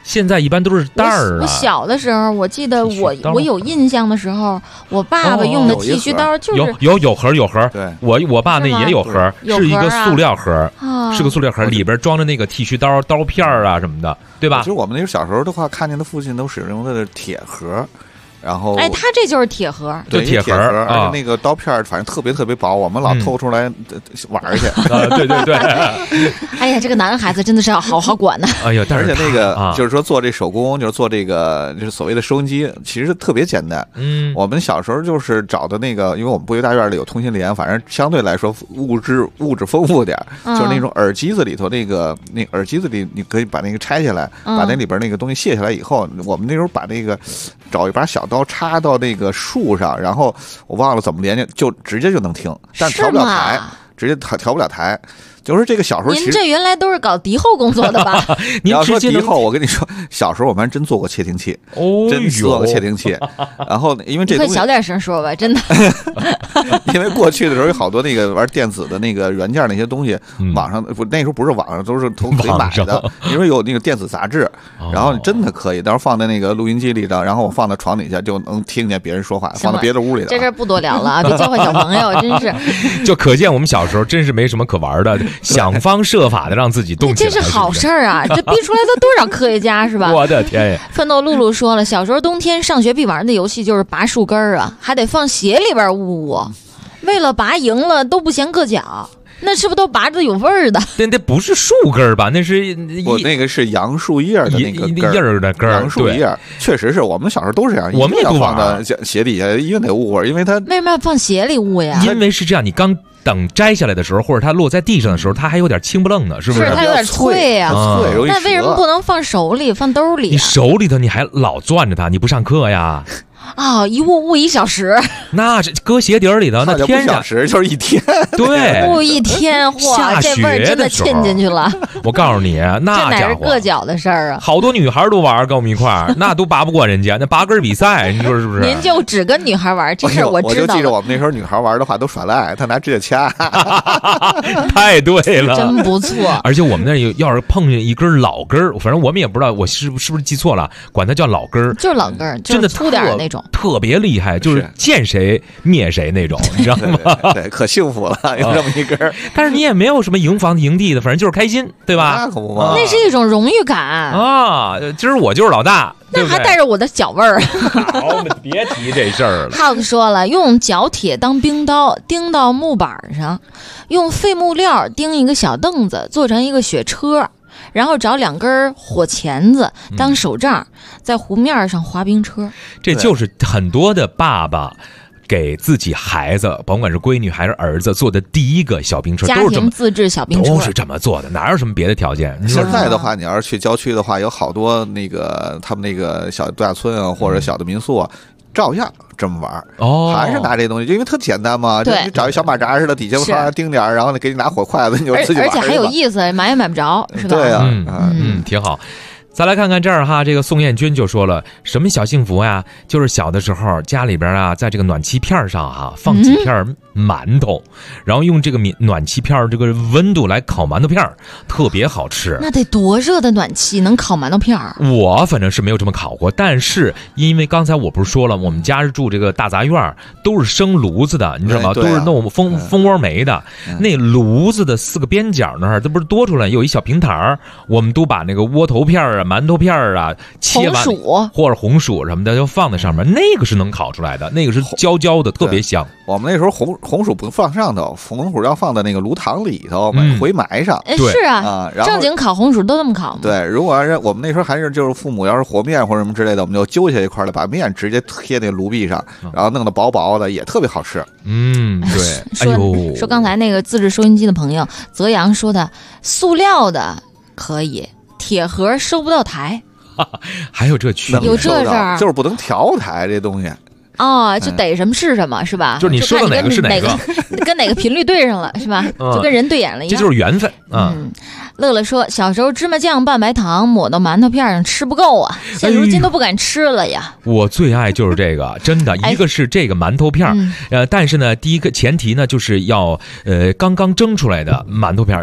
现在一般都是袋儿啊。 我小的时候，我记得我有印象的时候，我爸爸用的剃须刀就是有盒。 对， 我爸那也有盒，是一个塑料盒，是个塑料盒，里边装着那个剃须刀、刀片啊什么的，对吧？ 其实我们那时候小时候的话，看见的父亲都使用的铁盒。然后， 哎，他这就是铁盒， 对， 铁盒， 而且那个刀片反正特别薄，我们老偷出来玩去。 对。 哎呀，这个男孩子真的是要好好管呢。 哎呀， 而且那个就是说做这手工，就是做这个就是所谓的收音机，其实特别简单。我们小时候就是找的那个，因为我们部队大院里有通信连，反正相对来说物质丰富点，就是那种耳机子里头那耳机子里，你可以把那个拆下来，把那里边那个东西卸下来以后，我们那时候把那个找一把小刀插到那个树上，然后我忘了怎么连接，就直接就能听，但调不了台，直接调不了台。就是这个小时候， 您这原来都是搞敌后工作的吧？ 你要说敌后，我跟你说，小时候我们还真做过窃听器，真做过窃听器。然后因为这东西， 你快小点声说吧，真的。 因为过去的时候有好多那个玩电子的那个元件那些东西，网上那时候不是网上，都是可以买的。因为有那个电子杂志，然后真的可以，到时候放在那个录音机里的，然后我放在床底下就能听见别人说话，放在别的屋里的。 这事不多聊了啊，别教坏小朋友，真是。 就可见我们小时候真是没什么可玩的。想方设法的让自己动起来， 这是好事儿啊！这逼出来的多少科学家是吧？ 我的天呀！ 奋斗露露说了，小时候冬天上学必玩的游戏就是拔树根儿啊，还得放鞋里边捂。为了拔赢了都不嫌硌脚，那是不是都拔着有味儿的？ 那不是树根吧？那是我那个是杨树叶的那个叶儿的根儿， 杨树叶确实是我们小时候都是这样， 我们也不放在鞋底下，一定得捂，因为它为什么要放鞋里捂呀？ 因为是这样，你刚等摘下来的时候，或者它落在地上的时候，它还有点轻不愣呢，是不是？ 是它有点脆呀，那为什么不能放手里、放兜里？ 你手里头你还老攥着它，你不上课呀？ 啊，一捂1小时， 那是搁鞋底里头，那天 1小时就是1天， 对， 捂1天，哇，这味儿真的沁进去了。 我告诉你，那这哪是硌脚的事儿啊？ 好多女孩都玩，跟我们一块儿，那都拔不过人家，那拔根比赛，你说是不是？ 您就只跟女孩玩，这事我知道。 我就记着我们那时候女孩玩的话都耍赖，她拿指甲掐， 太对了， 真不错。 而且我们那要是碰见一根老根儿，反正我们也不知道我是不是记错了，管它叫老根儿， 就是老根儿， 真的粗点那种， 特别厉害。就是见谁灭谁那种，你知道吗？对，可幸福了，有这么一根。 但是你也没有什么营房营地的，反正就是开心，对吧？ 那可不嘛， 那是一种荣誉感啊！今儿我就是老大， 那还带着我的脚味儿。 好，别提这事儿了。 耗子说了，用角铁当冰刀钉到木板上，用废木料钉一个小凳子，做成一个雪车。然后找2根火钳子当手杖，在湖面上滑冰车。 这就是很多的爸爸给自己孩子，甭管是闺女还是儿子，做的第一个小冰车， 家庭自制小冰车都是这么做的，哪有什么别的条件？ 现在的话，你要是去郊区的话，有好多那个他们那个小度假村啊，或者小的民宿啊。照样这么玩哦， 还是拿这东西，因为特简单嘛。 对， 你找一小马扎似的，底下啪钉点，然后呢给你拿火筷子，你就自己玩。 而且还有意思，买也买不着，是吧？ 对呀， 挺好。再来看看这儿哈，这个宋艳军就说了，什么小幸福呀？就是小的时候家里边啊，在这个暖气片上哈放几片馒头，然后用这个暖气片这个温度来烤馒头片，特别好吃。 那得多热的暖气能烤馒头片？ 我反正是没有这么烤过，但是因为刚才我不是说了，我们家是住这个大杂院，都是生炉子的，你知道吗？都是弄蜂窝煤的。那炉子的4个边角那儿，这不是多出来有一小平台，我们都把那个窝头片啊、馒头片啊切完，或者红薯什么的就放在上面，那个是能烤出来的，那个是焦焦的，特别香。 我们那时候红薯不放上头，红薯要放在那个炉膛里头，回埋上。 是啊，正经烤红薯都这么烤。 对，如果要是我们那时候还是就是父母要是和面或者什么之类的，我们就揪下一块来，把面直接贴那炉壁上，然后弄得薄薄的，也特别好吃。 对。 说刚才那个自制收音机的朋友泽阳说的，塑料的可以。铁盒收不到台， 还有这区别？ 有这事儿， 就是不能调台这东西。 哦，就逮什么是什么，是吧？ 就是你说的哪个是哪个， 跟哪个频率对上了，是吧？就跟人对眼了一样。 这就是缘分。 乐乐说，小时候芝麻酱拌白糖抹到馒头片上吃不够啊，现如今都不敢吃了呀。 我最爱就是这个，真的，一个是这个馒头片，但是呢，第一个前提呢，就是要刚刚蒸出来的馒头片。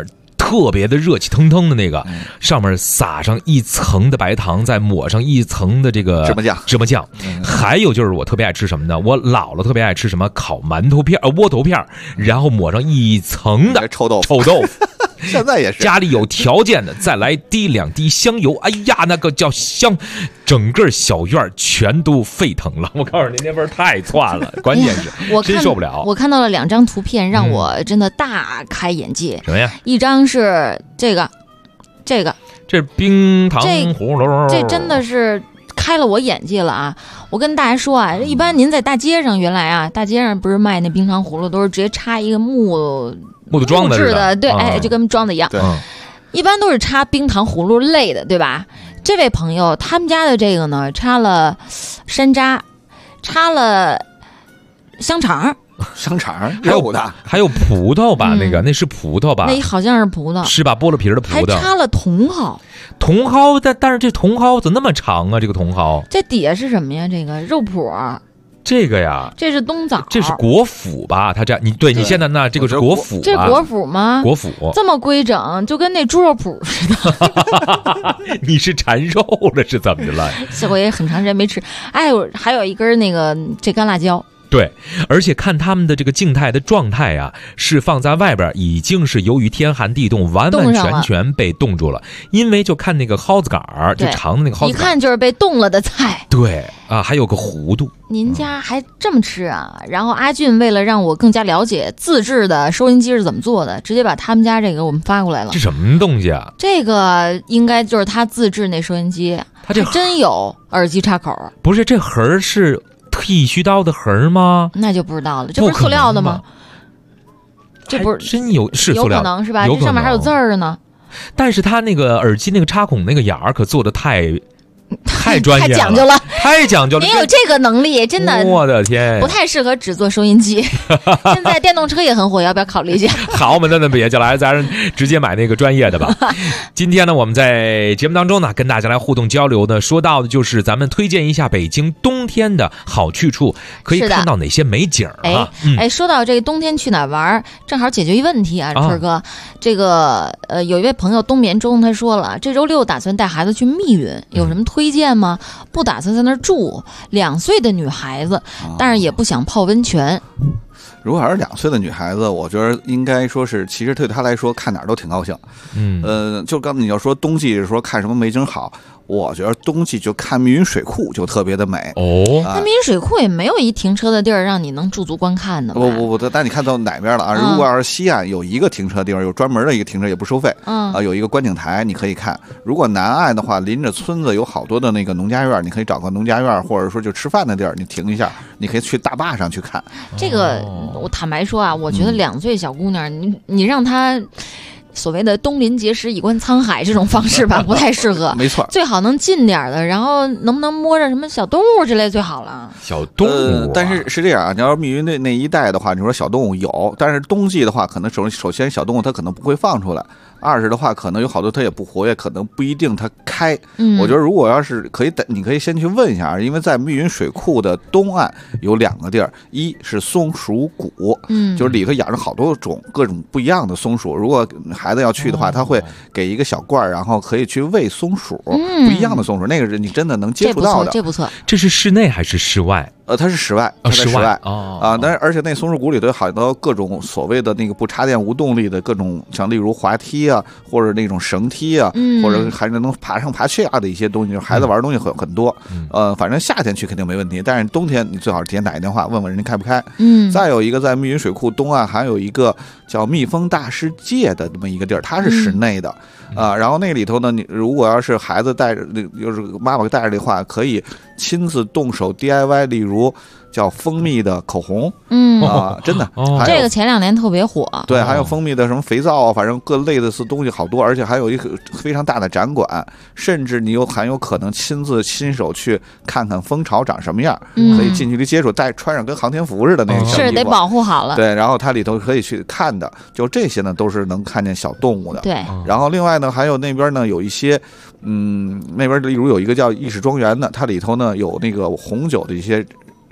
特别的热气腾腾的那个，上面撒上一层的白糖，再抹上一层的这个芝麻酱。还有就是我特别爱吃什么呢？我姥姥特别爱吃什么烤馒头片、窝头片，然后抹上一层的臭豆腐。 现在也是家里有条件的，再来2滴香油，哎呀，那个叫香，整个小院全都沸腾了。我告诉你，那味儿太窜了，关键是真受不了。 我看到了2张图片，让我真的大开眼界。 什么呀？ 一张是这个， 这是冰糖葫芦， 这真的是开了我眼界了啊！我跟大家说啊，一般您在大街上，原来啊，大街上不是卖那冰糖葫芦，都是直接插一个木的桩子的，对，哎，就跟桩子一样。一般都是插冰糖葫芦类的，对吧？这位朋友他们家的这个呢，插了山楂，插了香肠， 还有葡萄吧？那是葡萄吧？ 那好像是葡萄， 是吧？剥了皮的葡萄， 还插了茼蒿。 但是这茼蒿怎么那么长啊？这个茼蒿这底下是什么呀？这个肉脯。 这个呀， 这是冬枣， 这是果脯吧？它这你对你现在那这个是果脯， 这果脯吗？ 果脯这么规整，就跟那猪肉脯似的。 你是馋肉了是怎么的了？ 这我也很长时间没吃。哎，还有一根那个这干辣椒。 对，而且看他们的这个静态的状态啊，是放在外边，已经是由于天寒地冻，完完全被冻住了。因为就看那个蒿子杆儿，就长的那个蒿子杆， 一看就是被冻了的菜。 对啊，还有个弧度。 您家还这么吃啊？然后阿俊为了让我更加了解自制的收音机是怎么做的，直接把他们家这个我们发过来了。 这什么东西啊？ 这个应该就是他自制那收音机，他这真有耳机插口。 不是，这盒是剃须刀的盒吗？ 那就不知道了，这不是塑料的吗？这不是真是塑料， 有可能是吧？这上面还有字儿呢。 但是它那个耳机那个插孔那个眼儿可做的太专业了， 太讲究了， 太讲究了。 您有这个能力，真的， 我的天， 不太适合只做收音机。现在电动车也很火，要不要考虑一下？ 好，我们那别就来，咱直接买那个专业的吧。今天呢，我们在节目当中呢，跟大家来互动交流呢，说到的就是咱们推荐一下北京冬天的好去处，可以看到哪些美景啊？ 哎，说到这个冬天去哪玩，正好解决一问题啊，春哥，这个有一位朋友冬眠中他说了，这周6打算带孩子去密云，有什么推荐吗？不打算在那儿住，2岁的女孩子，但是也不想泡温泉。 如果还是2岁的女孩子，我觉得应该说是，其实对她来说看哪儿都挺高兴。就刚才你要说冬季说看什么美景好，我觉得冬季就看密云水库就特别的美那密云水库也没有一停车的地儿让你能驻足观看的。 不，但你看到哪边了啊？如果要是西岸有一个停车地方，有专门的一个停车也不收费，有一个观景台你可以看。如果南岸的话，临着村子有好多的那个农家院，你可以找个农家院，或者说就吃饭的地儿，你停一下，你可以去大坝上去看。 这个我坦白说啊，我觉得2岁小姑娘，你让她所谓的东临碣石以观沧海这种方式吧，不太适合。 没错， 最好能近点的，然后能不能摸着什么小动物之类最好了。 小动物， 但是是这样啊，你要是密云那一带的话，你说小动物有，但是冬季的话，可能首先小动物它可能不会放出来。2是的话，可能有好多它也不活跃，可能不一定它开。我觉得如果要是可以，你可以先去问一下，因为在密云水库的东岸有2个地儿，一是松鼠谷，就是里头养着好多种各种不一样的松鼠。如果孩子要去的话，他会给一个小罐，然后可以去喂松鼠，不一样的松鼠，那个是你真的能接触到的。 这不错。 这是室内还是室外？ 它是室外，它在室外但是而且那松鼠谷里头有好多各种所谓的那个不插电无动力的各种，像例如滑梯啊，或者那种绳梯啊，或者还是能爬上爬下的一些东西，孩子玩的东西很多。反正夏天去肯定没问题，但是冬天你最好提前打一电话问问人家开不开。再有一个在密云水库东岸还有一个叫蜜蜂大世界的这么一个地儿，它是室内的然后那里头呢，你如果要是孩子带着，就是妈妈带着的话，可以亲自动手 DIY， 例如叫蜂蜜的口红，真的， 这个前2年特别火。 对，还有蜂蜜的什么肥皂啊，反正各类的东西好多，而且还有一个非常大的展馆，甚至你还有可能亲手去看看蜂巢长什么样，可以近距离接触，穿上跟航天服似的那个小衣服， 是得保护好了。 对，然后它里头可以去看的，就这些呢都是能看见小动物的。 对， 然后另外呢，还有那边呢有一些。那边例如有一个叫意式庄园的，它里头呢有那个红酒的一些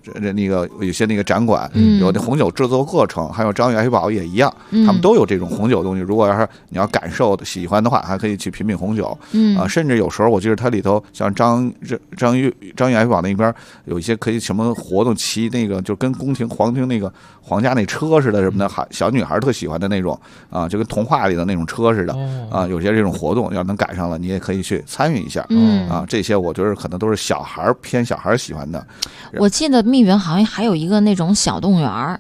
那个有些那个展馆，有那红酒制作过程，还有张裕爱堡也一样，他们都有这种红酒东西。如果要是你要感受喜欢的话，还可以去品品红酒。甚至有时候我记得它里头像张裕爱堡那边有一些可以什么活动，骑那个就跟皇庭那个皇家那车似的什么的，小女孩特喜欢的那种啊，就跟童话里的那种车似的啊，有些这种活动要能赶上了，你也可以去参与一下。这些我觉得可能都是偏小孩喜欢的。 我记得密云好像还有一个那种小动物园，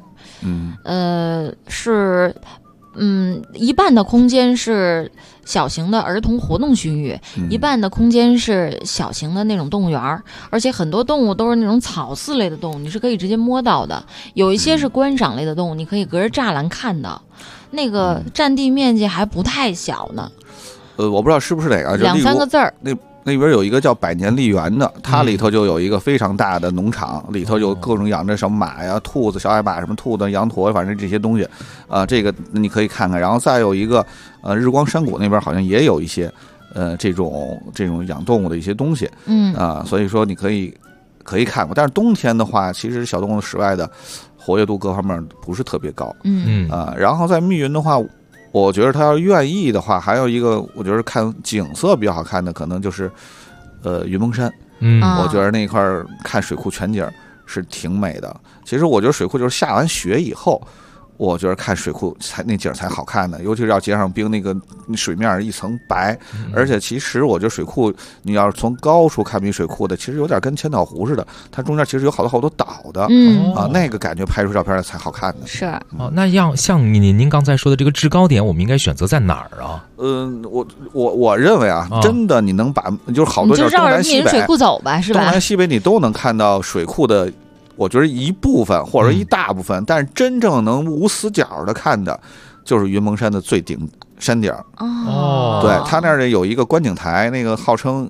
是一半的空间是小型的儿童活动区域，一半的空间是小型的那种动物园，而且很多动物都是那种草饲类的动物，你是可以直接摸到的。有一些是观赏类的动物，你可以隔着栅栏看到，那个占地面积还不太小呢。 我不知道是不是哪个 2-3个字儿。 那边有一个叫百年丽园的，它里头就有一个非常大的农场，里头有各种养着什么马呀、兔子、小矮马、什么兔子、羊驼，反正这些东西，这个你可以看看。然后再有一个日光山谷那边好像也有一些这种养动物的一些东西，所以说你可以看过。但是冬天的话，其实小动物室外的活跃度各方面不是特别高，然后在密云的话，我觉得他要愿意的话，还有一个我觉得看景色比较好看的，可能就是云蒙山。我觉得那块看水库全景是挺美的。其实我觉得水库就是下完雪以后，我觉得看水库那景才好看的，尤其是要结上冰，那个水面一层白。而且其实我觉得水库，你要是从高处看比水库的，其实有点跟千岛湖似的，它中间其实有好多岛的，那个感觉拍出照片才好看的。 是那像您刚才说的这个制高点，我们应该选择在哪儿啊？ 我认为啊，真的你能把就是好多地儿东南西北， 你就绕着密云水库走吧，是吧？ 东南西北你都能看到水库的。我觉得一部分或者一大部分，但是真正能无死角的看的，就是云蒙山的最顶山顶。对，它那儿有一个观景台，那个号称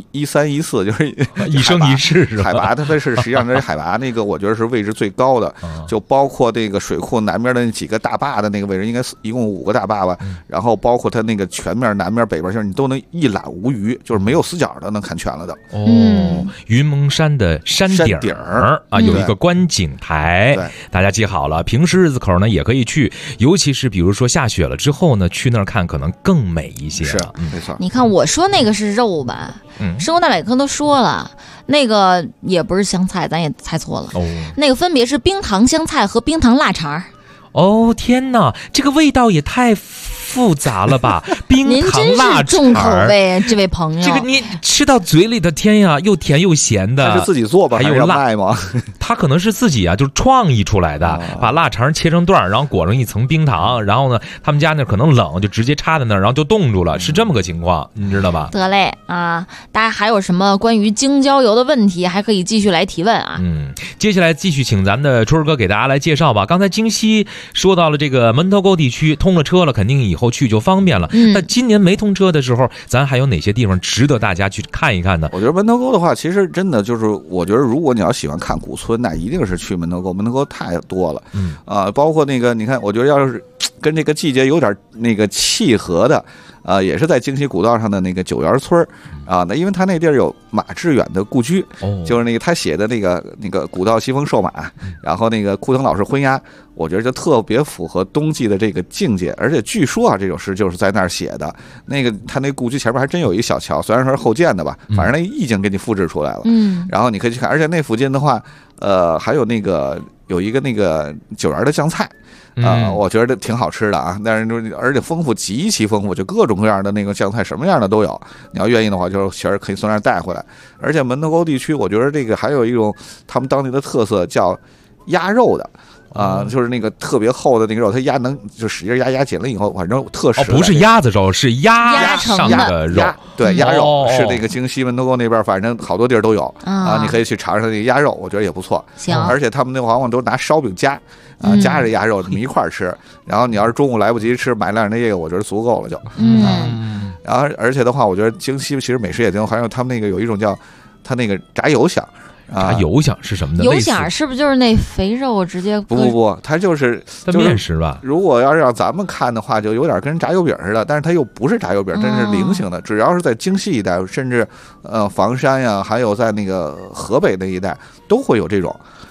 13、14，就是一生一世是吧？ 海拔它是实际上这海拔那个，我觉得是位置最高的，就包括这个水库南边的那几个大坝的那个位置，应该一共5个大坝吧。然后包括它那个全面南边、北边，就是你都能一览无余，就是没有死角的，能看全了的。 云蒙山的山顶啊，有一个观景台，大家记好了。平时日子口呢也可以去，尤其是比如说下雪了之后呢，去那儿看可能更美一些。 是，没错。 你看我说那个是肉吧？生活大百科都说了，那个也不是香菜，咱也猜错了。那个分别是冰糖香菜和冰糖腊肠。 天哪，这个味道也太复杂了吧！冰糖腊肠， 您真是重口味，这位朋友。 这个你吃到嘴里的天呀，又甜又咸的。 他是自己做吧？ 还有辣吗？ 他可能是自己就是创意出来的，把腊肠切成段，然后裹上一层冰糖，然后呢，他们家那可能冷，就直接插在那儿，然后就冻住了，是这么个情况，你知道吧？ 得嘞啊！大家还有什么关于京郊游的问题，还可以继续来提问啊。 接下来继续请咱的春儿哥给大家来介绍吧。刚才京西说到了这个门头沟地区通了车了，肯定以后去就方便了。那今年没通车的时候，咱还有哪些地方值得大家去看一看呢？ 我觉得门头沟的话，其实真的就是，我觉得如果你要喜欢看古村，那一定是去门头沟。门头沟太多了，包括那个，你看，我觉得要是跟这个季节有点那个契合的。也是在京西古道上的那个九园村那因为他那地儿有马致远的故居，就是那个他写的那个古道西风瘦马，然后那个库腾老师婚押，我觉得就特别符合冬季的这个境界。而且据说这首诗就是在那儿写的。那个他那故居前面还真有一小桥，虽然说是后建的吧，反正那意境给你复制出来了。然后你可以去看，而且那附近的话，还有那个有一个那个九园的酱菜。我觉得挺好吃的啊，但是而且丰富，极其丰富，就各种各样的那个酱菜，什么样的都有。你要愿意的话，就其实可以从那儿带回来。而且门头沟地区，我觉得这个还有一种他们当地的特色，叫鸭肉的。就是那个特别厚的那个肉，它压能就使劲压紧了以后，反正特实。 不是鸭子肉，是鸭上的肉。 对，鸭肉是那个京西门头沟那边，反正好多地儿都有你可以去尝尝那个鸭肉，我觉得也不错。 行，而且他们那往往都拿烧饼夹夹着鸭肉这么一块吃。然后你要是中午来不及吃，买两那个，我觉得足够了就。然后而且的话，我觉得京西其实美食也挺好，还有他们那个有一种叫他那个炸油响。 炸油响是什么的？ 油响是不是就是那肥肉直接？ 不，它就是面食吧。 如果要是让咱们看的话，就有点跟炸油饼似的，但是它又不是炸油饼，真是菱形的。只要是在京西一带，甚至房山呀，还有在那个河北那一带，都会有这种。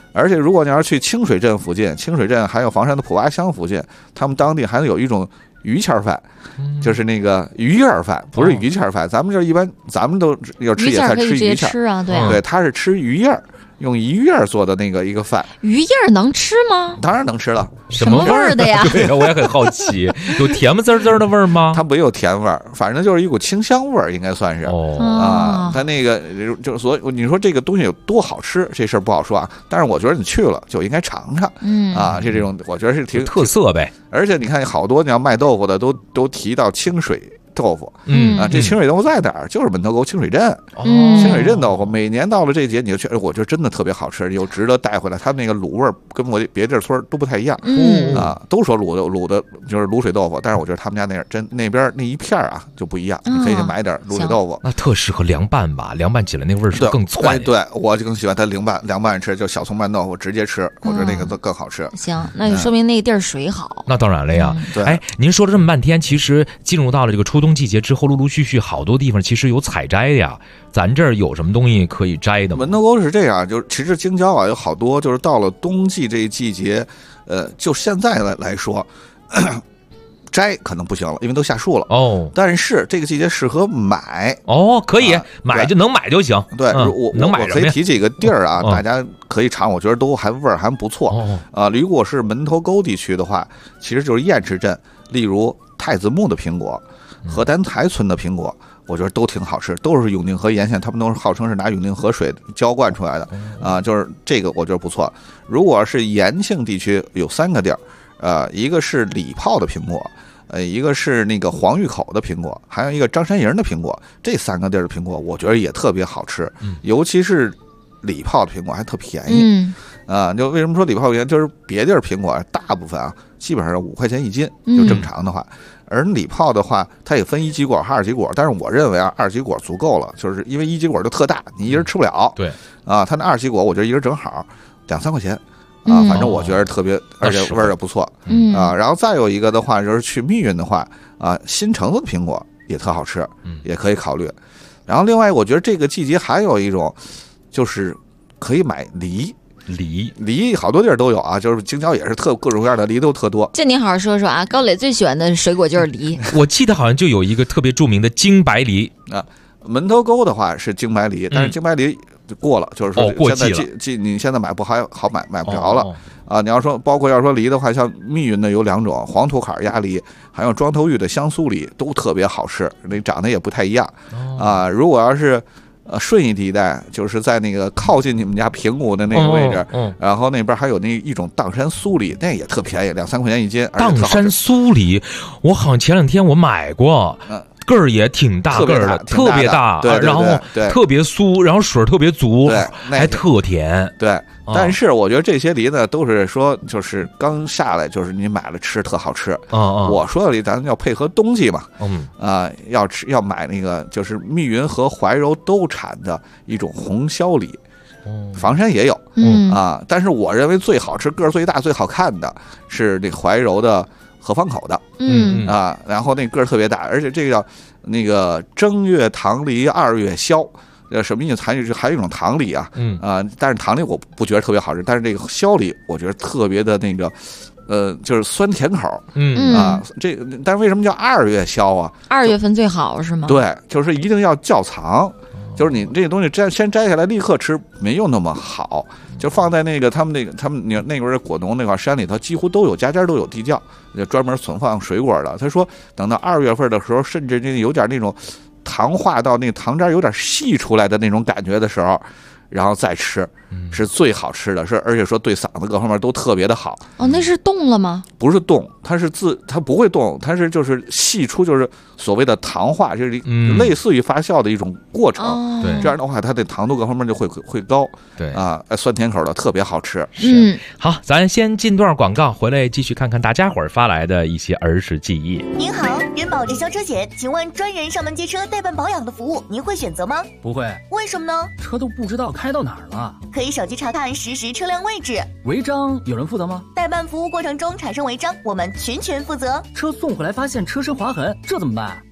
而且如果你要是去清水镇附近，清水镇还有房山的普娃乡附近，他们当地还有一种鱼签饭，就是那个鱼叶饭，不是鱼签饭。咱们这一般，咱们都要吃野菜吃鱼签， 吃啊， 对，他是吃鱼叶。用鱼叶做的那个一个饭， 鱼叶能吃吗？ 当然能吃了。 什么味儿的呀？ 对呀，我也很好奇，有甜不滋滋的味儿吗？ 它没有甜味儿，反正就是一股清香味儿，应该算是。它那个就是所以你说这个东西有多好吃，这事儿不好说啊。但是我觉得你去了就应该尝尝，这种我觉得是挺特色呗。 而且你看好多你要卖豆腐的都提到清水豆腐，这清水豆腐在哪儿？就是门头沟清水镇，清水镇豆腐，每年到了这节你就去，我觉得真的特别好吃，又值得带回来。它那个卤味跟我别地村都不太一样，都说卤的就是卤水豆腐，但是我觉得他们家那边那一片啊就不一样，你可以买点卤水豆腐。 那特适合凉拌吧，凉拌起来那个味儿是更窜。 对，我就更喜欢它凉拌吃，就小葱拌豆腐直接吃，我觉得那个更好吃。 行，那就说明那个地儿水好。 那当然了呀。哎，您说了这么半天，其实进入到了这个初冬季节之后，陆陆续续好多地方其实有采摘的呀。咱这儿有什么东西可以摘的吗？ 门头沟是这样，就是其实京郊啊有好多，就是到了冬季这一季节，就现在来说，摘可能不行了，因为都下树了。但是这个季节适合买。 可以买就能买就行。 对， 能买我可以提几个地儿啊，大家可以尝，我觉得都味儿还不错。如果是门头沟地区的话，其实就是堰池镇，例如太子墓的苹果。河丹台村的苹果，我觉得都挺好吃，都是永定河沿线，他们都是号称是拿永定河水浇灌出来的就是这个我觉得不错。如果是延庆地区有3个地儿，一个是礼炮的苹果，一个是那个黄峪口的苹果，还有一个张山营的苹果，这3个地儿的苹果我觉得也特别好吃，尤其是礼炮的苹果还特便宜。就为什么说礼炮便宜？就是别地儿苹果大部分基本上5块钱1斤，就正常的话。而礼炮的话，它也分1级果和2级果，但是我认为2级果足够了，就是因为1级果就特大，你一人吃不了。 对， 它那2级果我觉得一人正好2-3块钱反正我觉得特别，而且味儿也不错。然后再有一个的话，就是去密云的话新城子的苹果也特好吃，也可以考虑。然后另外，我觉得这个季节还有一种，就是可以买梨。梨好多地儿都有啊，就是京郊也是各种各样的梨都特多。 这您好好说说啊，高磊最喜欢的水果就是梨。 我记得好像就有一个特别著名的京白梨门头沟的话是京白梨，但是京白梨过了，就是说过季了， 你现在买不好买不着了你要说包括要说梨的话，像密云的有2种，黄土坎鸭梨，还有庄头峪的香酥梨，都特别好吃，那长得也不太一样如果要是顺义地带，就是在那个靠近你们家平谷的那个位置，然后那边还有那一种砀山酥梨，那也特便宜，2-3块钱1斤。 砀山酥梨，我好像前2天我买过，个儿也挺大个儿的，特别大，然后特别酥，然后水特别足，还特甜。 对，但是我觉得这些梨呢，都是说就是刚下来，就是你买了吃特好吃。我说的梨，咱要配合冬季嘛，要买那个就是密云和怀柔都产的一种红霄梨。房山也有，但是我认为最好吃、个儿最大、最好看的是那怀柔的河坊口的，然后那个儿特别大，而且这个叫那个正月糖梨2月宵，什么意思？还有一种糖梨但是糖梨我不觉得特别好吃，但是这个宵梨我觉得特别的那个，就是酸甜口，但是为什么叫2月宵啊 ？2月份最好是吗？ 对，就是一定要窖藏。就是你这个东西先摘下来立刻吃没有那么好，就放在那个他们那边果农那块山里头，几乎都有家都有地窖，就专门存放水果的。他说等到2月份的时候，甚至有点那种糖化到那个糖渣有点细出来的那种感觉的时候，然后再吃是最好吃的，而且说对嗓子各方面都特别的好。 那是冻了吗？ 不是冻，它不会冻，它是就是细出，就是所谓的糖化，就是类似于发酵的一种过程。 对， 这样的话它的糖度各方面就会高。 对酸甜口的特别好吃。 好，咱先进段广告，回来继续看看大家伙儿发来的一些儿时记忆。 您好，人保直销车险，请问专人上门接车代办保养的服务，您会选择吗？ 不会。 为什么呢？ 车都不知道开到哪儿了。 可以手机查看实时车辆位置。 违章有人负责吗？ 代办服务过程中产生违章，我们全权负责。 车送回来发现车身划痕，这怎么办？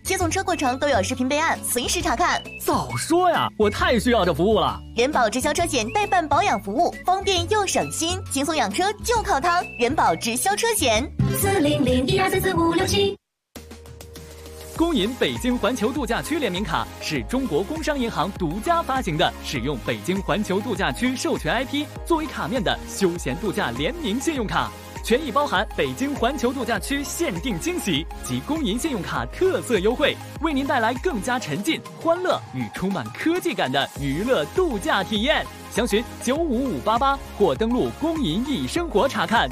接送车过程都有视频备案，随时查看。 早说呀，我太需要这服务了。 人保直销车险代办保养服务，方便又省心，轻松养车就靠它。人保直销车险 400-1234567。 工银北京环球度假区联名卡是中国工商银行独家发行的，使用北京环球度假区授权 IP 作为卡面的休闲度假联名信用卡，权益包含北京环球度假区限定惊喜及工银信用卡特色优惠，为您带来更加沉浸、欢乐与充满科技感的娱乐度假体验。详询95588或登录工银易生活查看。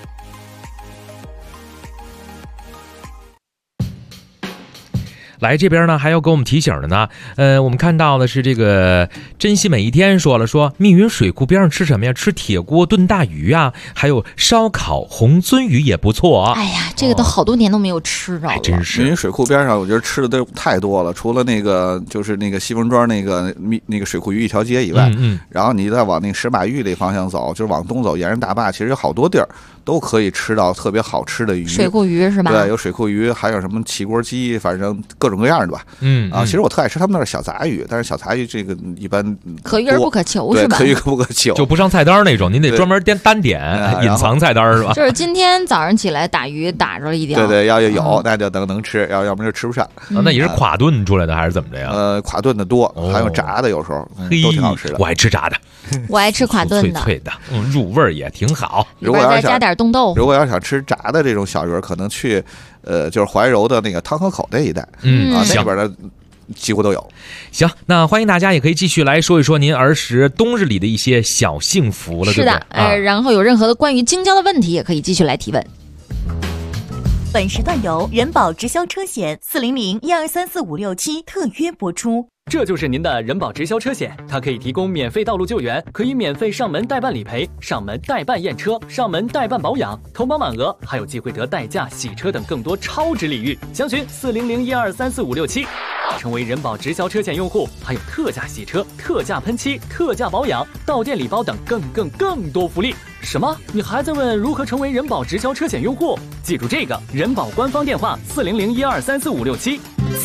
来这边呢，还要给我们提醒的呢。我们看到的是这个珍惜每一天说了，说密云水库边上吃什么呀？吃铁锅炖大鱼啊，还有烧烤红鳟鱼也不错。 哎呀，这个都好多年都没有吃着了。 真是密云水库边上，我觉得吃的都太多了。除了那个就是那个西风庄那个水库鱼一条街以外，然后你再往那个石马峪那方向走，就是往东走，沿着大坝，其实有好多地儿都可以吃到特别好吃的鱼。 水库鱼是吧？ 对，有水库鱼，还有什么汽锅鸡，反正各种各样的吧。其实我特爱吃他们那儿小杂鱼，但是小杂鱼这个一般可遇而不可求是吧？ 可遇而不可求， 就不上菜单那种，您得专门单点隐藏菜单是吧？ 就是今天早上起来打鱼打着了一条， 对，要有那就能吃，要不然就吃不上。 那也是垮炖出来的还是怎么着呀？ 垮炖的多，还有炸的，有时候都挺好吃的。 我爱吃炸的， 我爱吃垮炖的， 脆脆的，入味儿也挺好。 里边再加点冻豆腐。 如果要想吃炸的这种小鱼，可能去就是怀柔的那个汤河口这一带，那边的几乎都有。 行，那欢迎大家也可以继续来说一说您儿时冬日里的一些小幸福了， 是的，然后有任何的关于京郊的问题，也可以继续来提问。 本时段由人保直销车险400-1234567特约播出。 这就是您的人保直销车险，它可以提供免费道路救援，可以免费上门代办理赔、上门代办验车、上门代办保养、投保满额，还有机会得代驾、洗车等更多超值礼遇。详询400-1234567，成为人保直销车险用户，还有特价洗车、特价喷漆、特价保养、到店礼包等更多福利。什么？你还在问如何成为人保直销车险用户？记住这个人保官方电话400-1234567。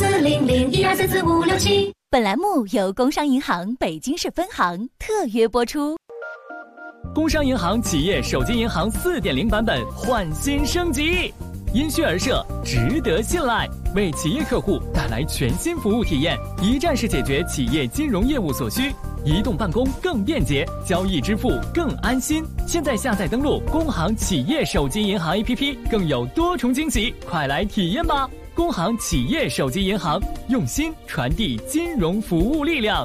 400-1234567。 本栏目由工商银行北京市分行特约播出。 工商银行企业手机银行4.0版本焕新升级，因需而设，值得信赖，为企业客户带来全新服务体验，一站式解决企业金融业务所需，移动办公更便捷，交易支付更安心。现在下载登录工行企业手机银行 APP， 更有多重惊喜，快来体验吧！工行企业手机银行，用心传递金融服务力量。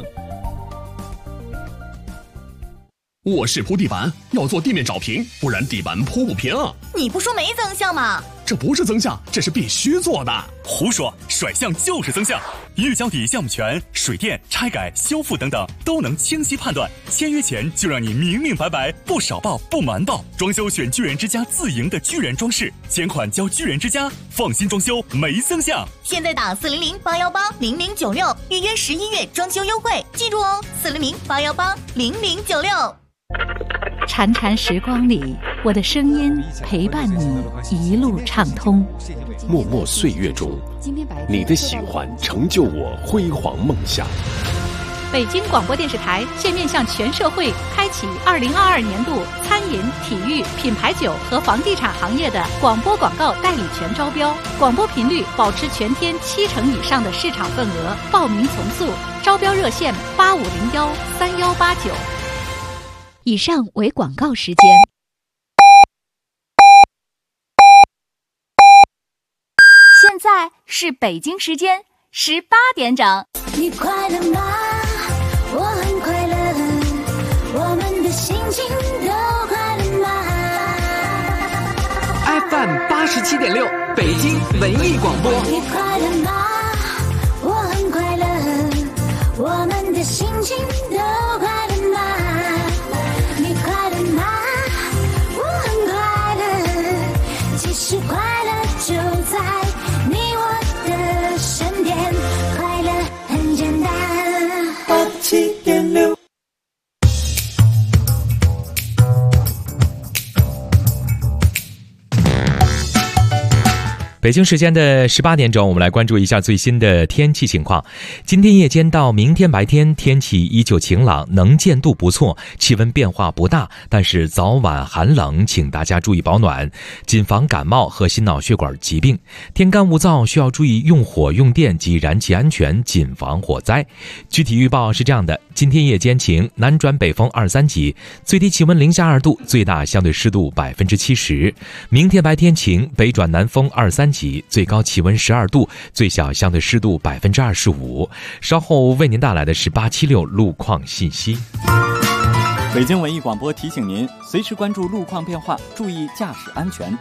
我是铺地板，要做地面找平，不然地板铺不平。 你不说没增项吗？ 这不是增项，这是必须做的。 胡说，甩项就是增项。一日交底项目权、水电、拆改、修复等等都能清晰判断。签约前就让你明明白白，不少报不瞒报。装修选巨人之家自营的巨人装饰，钱款交巨人之家，放心装修没增项。 现在打400-818-0096预约11月装修优惠，记住哦，400-818-0096。 潺潺时光里，我的声音陪伴你一路畅通。 默默岁月中，你的喜欢成就我辉煌梦想。 北京广播电视台现面向全社会开启2022年度餐饮、体育、品牌酒和房地产行业的广播广告代理权招标，广播频率保持全天70%以上的市场份额，报名从速，招标热线8501-3189。以上为广告时间。 现在是北京时间18点整。 你快乐吗？我很快乐，我们的心情都快乐吗 ？FM 87.6，北京文艺广播。 你快乐吗？我很快乐，我们的心情都快乐吗？你快乐吗？我很快乐，其实快乐就在你我的身边，快乐很简单。87.6。 北京时间的18点整，我们来关注一下最新的天气情况。今天夜间到明天白天，天气依旧晴朗，能见度不错，气温变化不大，但是早晚寒冷，请大家注意保暖，谨防感冒和心脑血管疾病。天干物燥，需要注意用火用电及燃气安全，谨防火灾。具体预报是这样的：今天夜间晴，南转北风2-3级，最低气温零下2度，最大相对湿度70%。明天白天晴，北转南风2-3级，最高气温12度，最小相对湿度25%。稍后为您带来的是876路况信息。 北京文艺广播提醒您，随时关注路况变化，注意驾驶安全。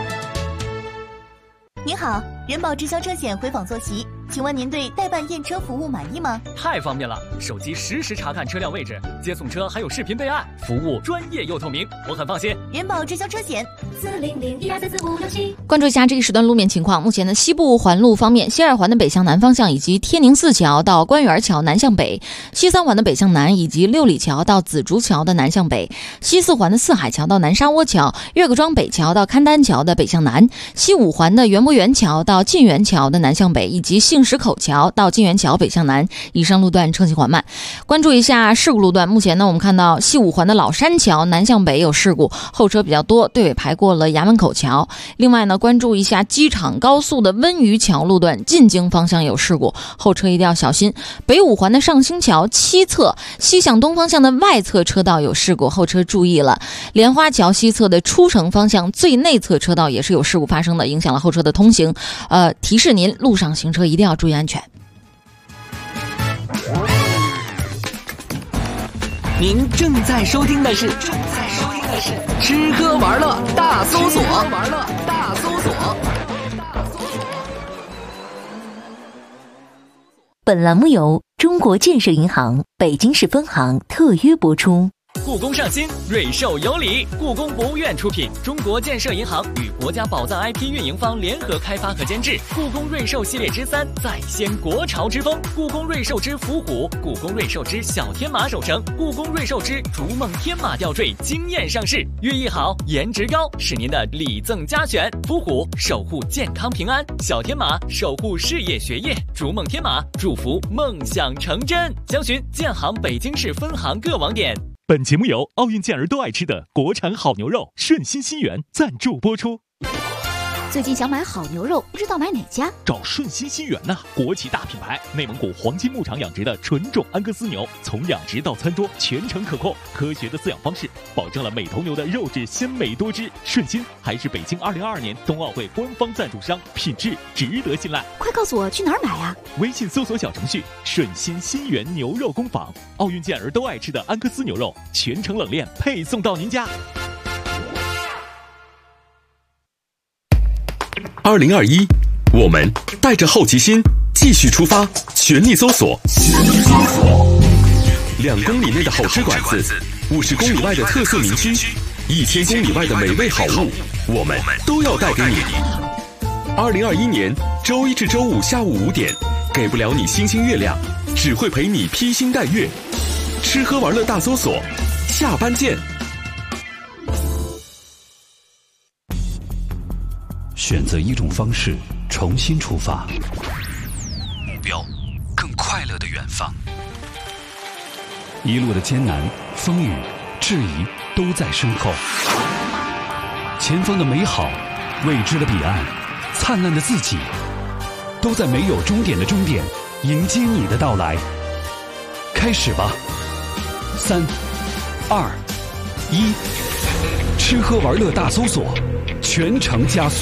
您好，人保直销车险回访坐席，请问您对代办验车服务满意吗？ 太方便了，手机实时查看车辆位置，接送车还有视频备案，服务专业又透明，我很放心。 人保直销车险40012344567。 关注一下这一时段路面情况。目前的西部环路方面，西二环的北向南方向以及天宁寺桥到官园桥南向北，西三环的北向南以及六里桥到紫竹桥的南向北，西四环的四海桥到南沙窝桥，岳各庄北桥到勘丹桥的北向南，西五环的园博园桥到晋园桥的南向北，以及杏石口桥到晋园桥北向南，以上路段车行缓慢。关注一下事故路段，目前呢，我们看到西五环的老山桥南向北有事故，后车比较多，队尾排过了衙门口桥。另外呢，关注一下机场高速的温榆桥路段进京方向有事故，后车一定要小心。北五环的上兴桥西侧西向东方向的外侧车道有事故，后车注意了。莲花桥西侧的出城方向最内侧车道也是有事故发生的，影响了后车的通行。提示您路上行车一定要注意安全。 您正在收听的是吃喝玩乐大搜索。 本栏目由中国建设银行北京市分行特约播出。 故宫上新，瑞兽有礼。故宫博物院出品，中国建设银行与国家宝藏 IP 运营方联合开发和监制。故宫瑞兽系列之3再掀国潮之风，故宫瑞兽之伏虎，故宫瑞兽之小天马守城，故宫瑞兽之逐梦天马吊坠惊艳上市。寓意好，颜值高，是您的礼赠佳选。伏虎守护健康平安，小天马守护事业学业，逐梦天马祝福梦想成真。详询建行北京市分行各网点。 本节目由奥运健儿都爱吃的国产好牛肉顺心新源赞助播出。 最近想买好牛肉，不知道买哪家？ 找顺心新源呐，国际大品牌，内蒙古黄金牧场养殖的纯种安格斯牛，从养殖到餐桌全程可控，科学的饲养方式保证了每头牛的肉质鲜美多汁。顺心还是北京2022年冬奥会官方赞助商，品质值得信赖。 快告诉我去哪儿买啊？ 微信搜索小程序顺心新源牛肉工坊，奥运健儿都爱吃的安格斯牛肉，全程冷链配送到您家。 2021，我们带着好奇心继续出发，全力搜索2公里内的好吃馆子，50公里外的特色名区，1000公里外的美味好物，我们都要带给你。2021年周一至周五下午5点，给不了你星星月亮，只会陪你披星戴月。吃喝玩乐大搜索，下班见。 选择一种方式，重新出发，目标更快乐的远方。一路的艰难、风雨、质疑都在身后，前方的美好、未知的彼岸、灿烂的自己，都在没有终点的终点迎接你的到来。开始吧，3、2、1，吃喝玩乐大搜索，全程加速。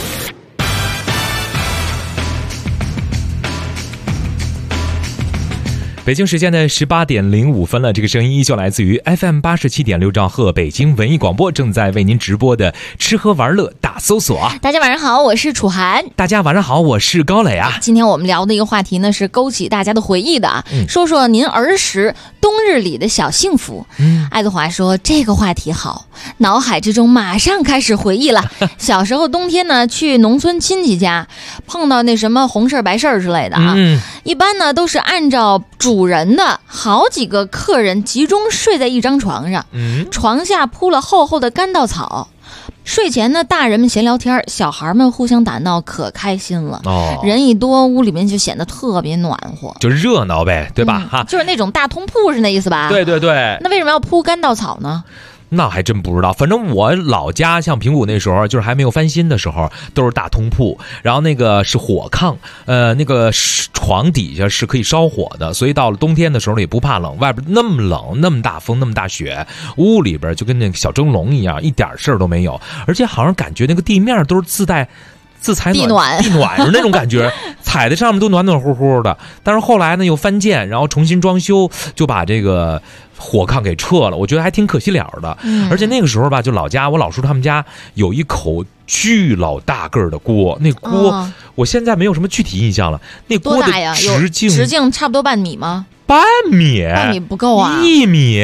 北京时间的18点05分了，这个声音依旧来自于 FM 87.6兆赫北京文艺广播，正在为您直播的吃喝玩乐大搜索。 大家晚上好，我是楚涵。 大家晚上好，我是高磊啊。 今天我们聊的一个话题呢，是勾起大家的回忆的啊，说说您儿时冬日里的小幸福。爱德华说这个话题好，脑海之中马上开始回忆了。小时候冬天呢，去农村亲戚家，碰到那什么红事白事之类的啊，一般呢都是按照主人的好几个客人集中睡在一张床上，床下铺了厚厚的干稻草， 睡前呢，大人们闲聊天，小孩们互相打闹，可开心了。人一多，屋里面就显得特别暖和， 就热闹呗，对吧？哈， 就是那种大通铺是那意思吧？ 对对对。 那为什么要铺干稻草呢？ 那还真不知道，反正我老家像平谷那时候，就是还没有翻新的时候，都是大通铺，然后那个是火炕，那个床底下是可以烧火的，所以到了冬天的时候也不怕冷，外边那么冷，那么大风，那么大雪，屋里边就跟那个小蒸笼一样，一点事儿都没有，而且好像感觉那个地面都是自采地暖那种感觉，踩在上面都暖暖乎乎的。但是后来呢又翻建，然后重新装修，就把这个火炕给撤了，我觉得还挺可惜了的。而且那个时候吧，就老家我老叔他们家有一口巨老大个儿的锅，那锅我现在没有什么具体印象了。那锅的直径差不多半米吗？ 半米不够啊 ，1米。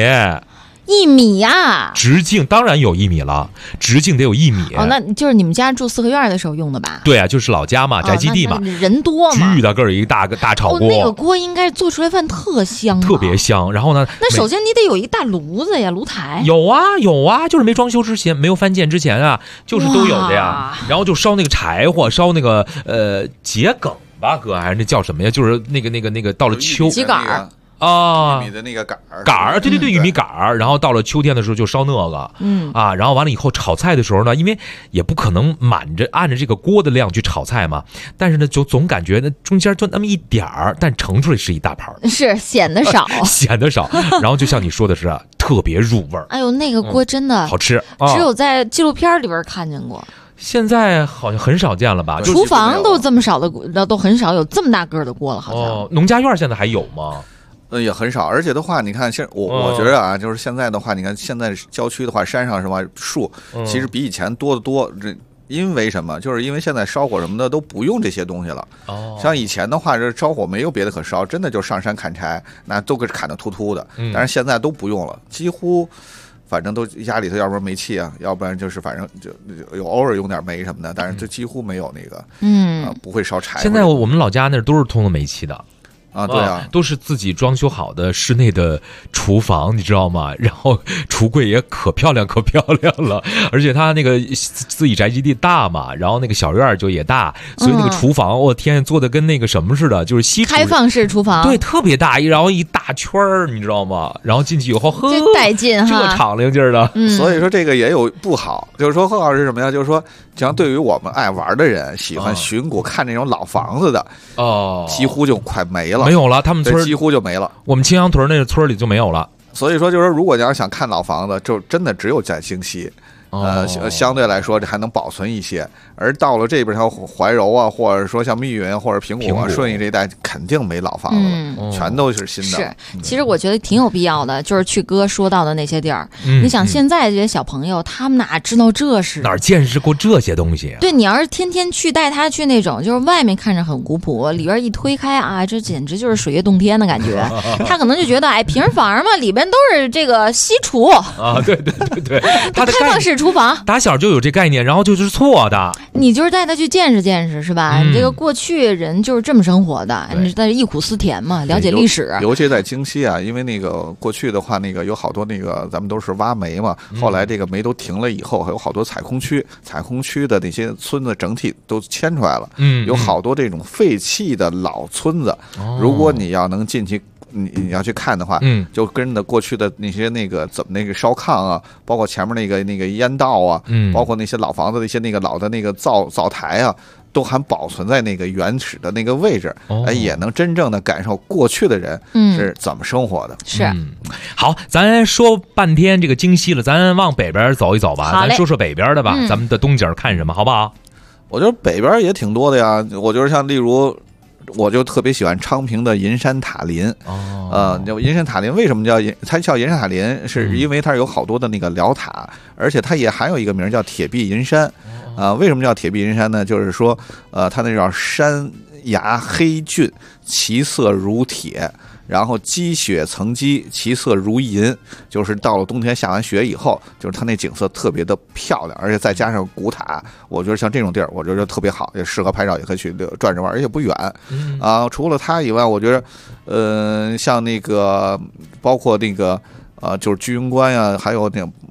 1米呀！ 直径当然有1米了，直径得有1米。 那就是你们家住四合院的时候用的吧？ 对啊，就是老家嘛，宅基地嘛， 人多嘛， 巨大个儿一大炒锅。 那个锅应该做出来饭特香， 特别香。然后呢， 那首先你得有一大炉子呀，炉台。 有啊，就是没装修之前，没有翻建之前啊，就是都有的呀。然后就烧那个柴火，烧那个桔梗吧，哥，还是那叫什么呀？就是那个到了秋秸秆玉米的那个杆儿，对，玉米杆儿。然后到了秋天的时候就烧那个，然后完了以后炒菜的时候呢，因为也不可能按着这个锅的量去炒菜嘛，但是呢，就总感觉那中间就那么一点儿，但盛出来是一大盘， 是显得少， 然后就像你说的是特别入味儿。 哎呦，那个锅真的好吃， 只有在纪录片里边看见过。 现在好像很少见了吧？ 厨房都这么少的，都很少有这么大个的锅了，好像。 农家院现在还有吗？ 也很少，而且的话，你看，我觉得啊，就是现在的话，你看现在郊区的话，山上什么树，其实比以前多得多。因为什么？就是因为现在烧火什么的都不用这些东西了。像以前的话，这烧火没有别的可烧，真的就上山砍柴，那都给砍得秃秃的。但是现在都不用了，几乎。反正都家里头，要不然煤气啊，要不然就是反正就有偶尔用点煤什么的，但是就几乎没有那个，不会烧柴。 现在我们老家那都是通了煤气的。 对啊， 都是自己装修好的室内的厨房，你知道吗？然后橱柜也可漂亮了，而且他那个自己宅基地大嘛，然后那个小院就也大，所以那个厨房，我天，做的跟那个什么似的，就是西厨开放式厨房， 对，特别大，然后一大圈儿，你知道吗？然后进去以后， 这带劲哈， 这敞亮劲儿的。 所以说这个也有不好，就是说何老师是什么呀？就是说，像对于我们爱玩的人，喜欢寻古看那种老房子的，几乎就快没了。 没有了，他们村几乎就没了。 我们青阳屯那个村里就没有了。 所以说，就是如果你要想看老房子，就真的只有在京西。相对来说这还能保存一些，而到了这边像怀柔啊，或者说像密云或者平谷啊、顺义这一带，肯定没老房子了，全都是新的。 是，其实我觉得挺有必要的，就是去哥说到的那些地儿。你想现在这些小朋友，他们哪知道这是哪见识过这些东西？ 对，你要是天天去带他去那种，就是外面看着很古朴，里边一推开啊，这简直就是水月洞天的感觉。他可能就觉得，哎，平房嘛，里边都是这个西厨啊，对，他的开放式厨房打小就有这概念，然后就是错的。 你就是带他去见识，是吧？你这个过去人就是这么生活的，你在忆苦思甜嘛，了解历史。 尤其在京西啊，因为那个过去的话，那个有好多那个咱们都是挖煤嘛，后来这个煤都停了以后，还有好多采空区的那些村子整体都迁出来了。有好多这种废弃的老村子，如果你要能进去。你要去看的话，就跟着过去的那些那个怎么那个烧炕啊，包括前面那个烟道啊，包括那些老房子的一些那个老的那个灶台啊，都还保存在那个原始的那个位置，也能真正的感受过去的人是怎么生活的。 是， 好，咱说半天这个京西了，咱往北边走一走吧，咱说说北边的吧，咱们的东景看什么，好不好？ 我觉得北边也挺多的呀，我觉得像例如。我就特别喜欢昌平的银山塔林，银山塔林为什么它叫银山塔林？是因为它有好多的那个辽塔，而且它也还有一个名叫铁壁银山，为什么叫铁壁银山呢？就是说，它那叫山崖黑峻，其色如铁。然后积雪层积，其色如银，就是到了冬天下完雪以后，就是它那景色特别的漂亮，而且再加上古塔，我觉得像这种地儿，我觉得特别好，也适合拍照，也可以去转着玩，而且不远。除了它以外，我觉得，像那个包括那个就是居庸关呀，还有那种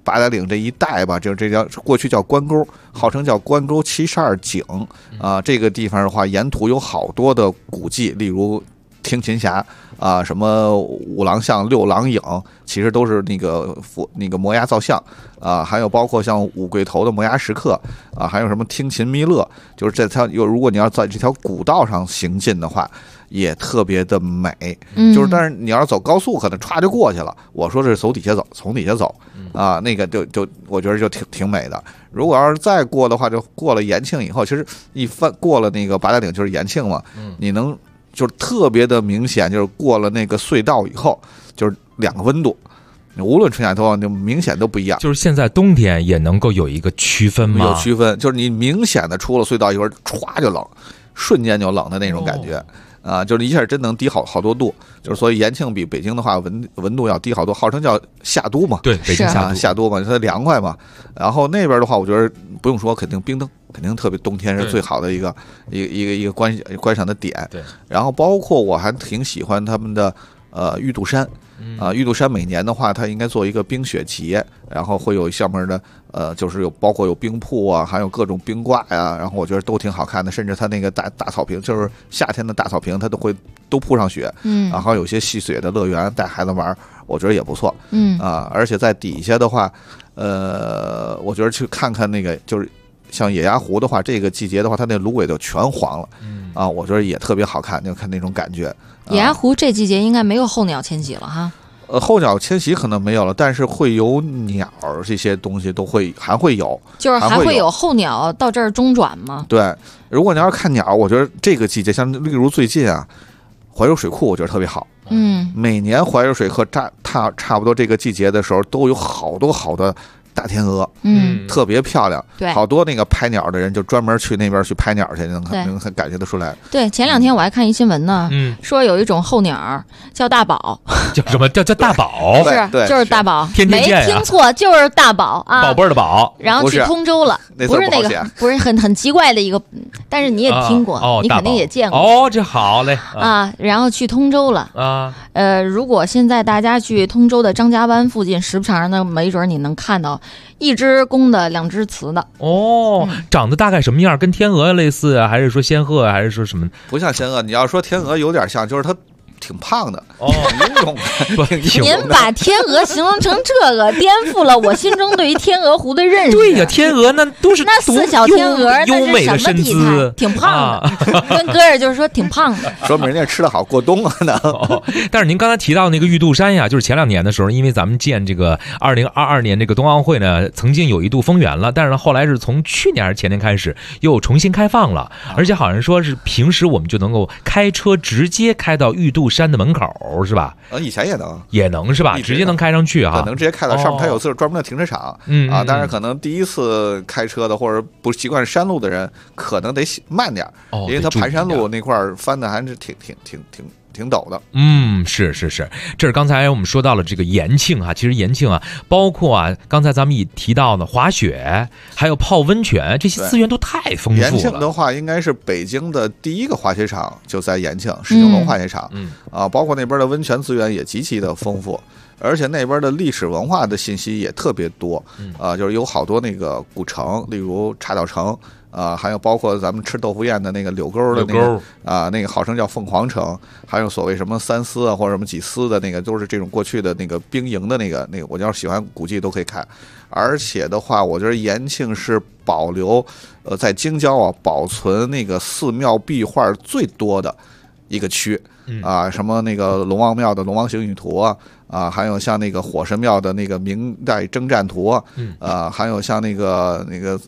八达岭这一带吧，就这叫过去叫关沟，号称叫关沟72景啊。这个地方的话，沿途有好多的古迹，例如听琴峡啊，什么五郎像、六郎影，其实都是那个摩崖造像啊，还有包括像五桂头的摩崖石刻啊，还有什么听琴弥勒，就是这条如果你要在这条古道上行进的话，也特别的美。就是但是你要是走高速，可能歘就过去了。我说这是从底下走啊，那个就我觉得就挺美的。如果要是再过的话，就过了延庆以后，其实过了那个八达岭就是延庆嘛，你能。就是特别的明显，就是过了那个隧道以后，就是2个温度，无论春夏秋冬，就明显都不一样。 就是现在冬天也能够有一个区分吗？ 有区分，就是你明显的出了隧道一会儿，歘就冷，瞬间就冷的那种感觉。啊，就是一下真能低好多度，就是所以延庆比北京的话温度要低好多，号称叫夏都嘛， 对，北京夏都嘛，它凉快嘛。然后那边的话，我觉得不用说，肯定冰灯，肯定特别冬天是最好的一个观赏的点。 对， 然后包括我还挺喜欢他们的玉渡山。玉渡山每年的话，它应该做一个冰雪节，然后会有上面的就是包括有冰瀑啊，还有各种冰挂呀，然后我觉得都挺好看的。甚至它那个大草坪，就是夏天的大草坪，它都铺上雪，然后有些戏雪的乐园带孩子玩，我觉得也不错，而且在底下的话，我觉得去看看那个就是像野鸭湖的话，这个季节的话，它那芦苇都全黄了，我觉得也特别好看，就看那种感觉。 野鸭湖这季节应该没有候鸟迁徙了哈。 候鸟迁徙可能没有了，但是会有鸟这些东西还会有， 就是还会有候鸟到这儿中转吗？ 对，如果你要是看鸟，我觉得这个季节，像例如最近啊，怀柔水库，我觉得特别好。每年怀柔水库差不多这个季节的时候，都有好多大天鹅，特别漂亮。 对， 好多那个拍鸟的人就专门去那边去拍鸟去，能感觉得出来。 对，前2天我还看一新闻呢，说有一种候鸟叫大宝， 叫什么叫大宝？ 对， 就是大宝， 天天见没听错，就是大宝啊， 宝贝儿的宝。 然后去通州了，不是那个，不是很奇怪的一个，但是你也听过，你肯定也见过。 哦，这好嘞啊！然后去通州了啊。 如果现在大家去通州的张家湾附近，时不常呢，没准你能看到1只公的2只雌的。 长得大概什么样？跟天鹅类似啊，还是说仙鹤啊，还是说什么？ 不像仙鹤，你要说天鹅有点像，就是它挺胖的您把天鹅形容成这个，颠覆了我心中对于天鹅湖的认识。 对呀，天鹅那都是那4小天鹅， 优美的身姿，挺胖的。跟哥儿就是说挺胖的， 说明人家吃得好过冬啊呢。 但是您刚才提到那个玉渡山呀，就是前2年的时候，因为咱们建这个2022年这个冬奥会呢，曾经有一度封园了，但是呢，后来是从去年还是前年开始又重新开放了，而且好像说是平时我们就能够开车直接开到玉渡山的门口，是吧？ 以前也能是吧？直接能开上去啊， 能直接开到上面，它有专门的停车场，但是可能第一次开车的或者不习惯山路的人，可能得慢点，因为它盘山路那块翻的还是挺陡的。 是，这是刚才我们说到了这个延庆啊，其实延庆啊，包括啊，刚才咱们也提到的滑雪，还有泡温泉，这些资源都太丰富了。 延庆的话，应该是北京的第一个滑雪场，就在延庆石景龙滑雪场。包括那边的温泉资源也极其的丰富，而且那边的历史文化的信息也特别多。就是有好多那个古城，例如茶岛城。还有包括咱们吃豆腐宴的那个柳沟的那个那个号称叫凤凰城，还有所谓什么3司啊或者什么几司的那个，都是这种过去的那个兵营的那个，我要是喜欢古迹都可以看。而且的话，我觉得延庆是保留在京郊保存那个寺庙壁画最多的一个区什么那个龙王庙的龙王行雨图还有像那个火神庙的那个明代征战图还有像那个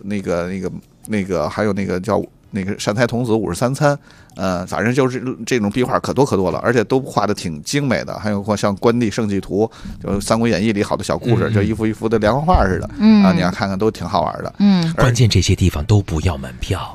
还有那个叫那个善财童子53参，反正就是这种壁画可多了，而且都画的挺精美的。还有像关帝圣迹图，就《三国演义》里好多小故事，就一幅一幅的连环画似的，你要看看都挺好玩的。 关键这些地方都不要门票。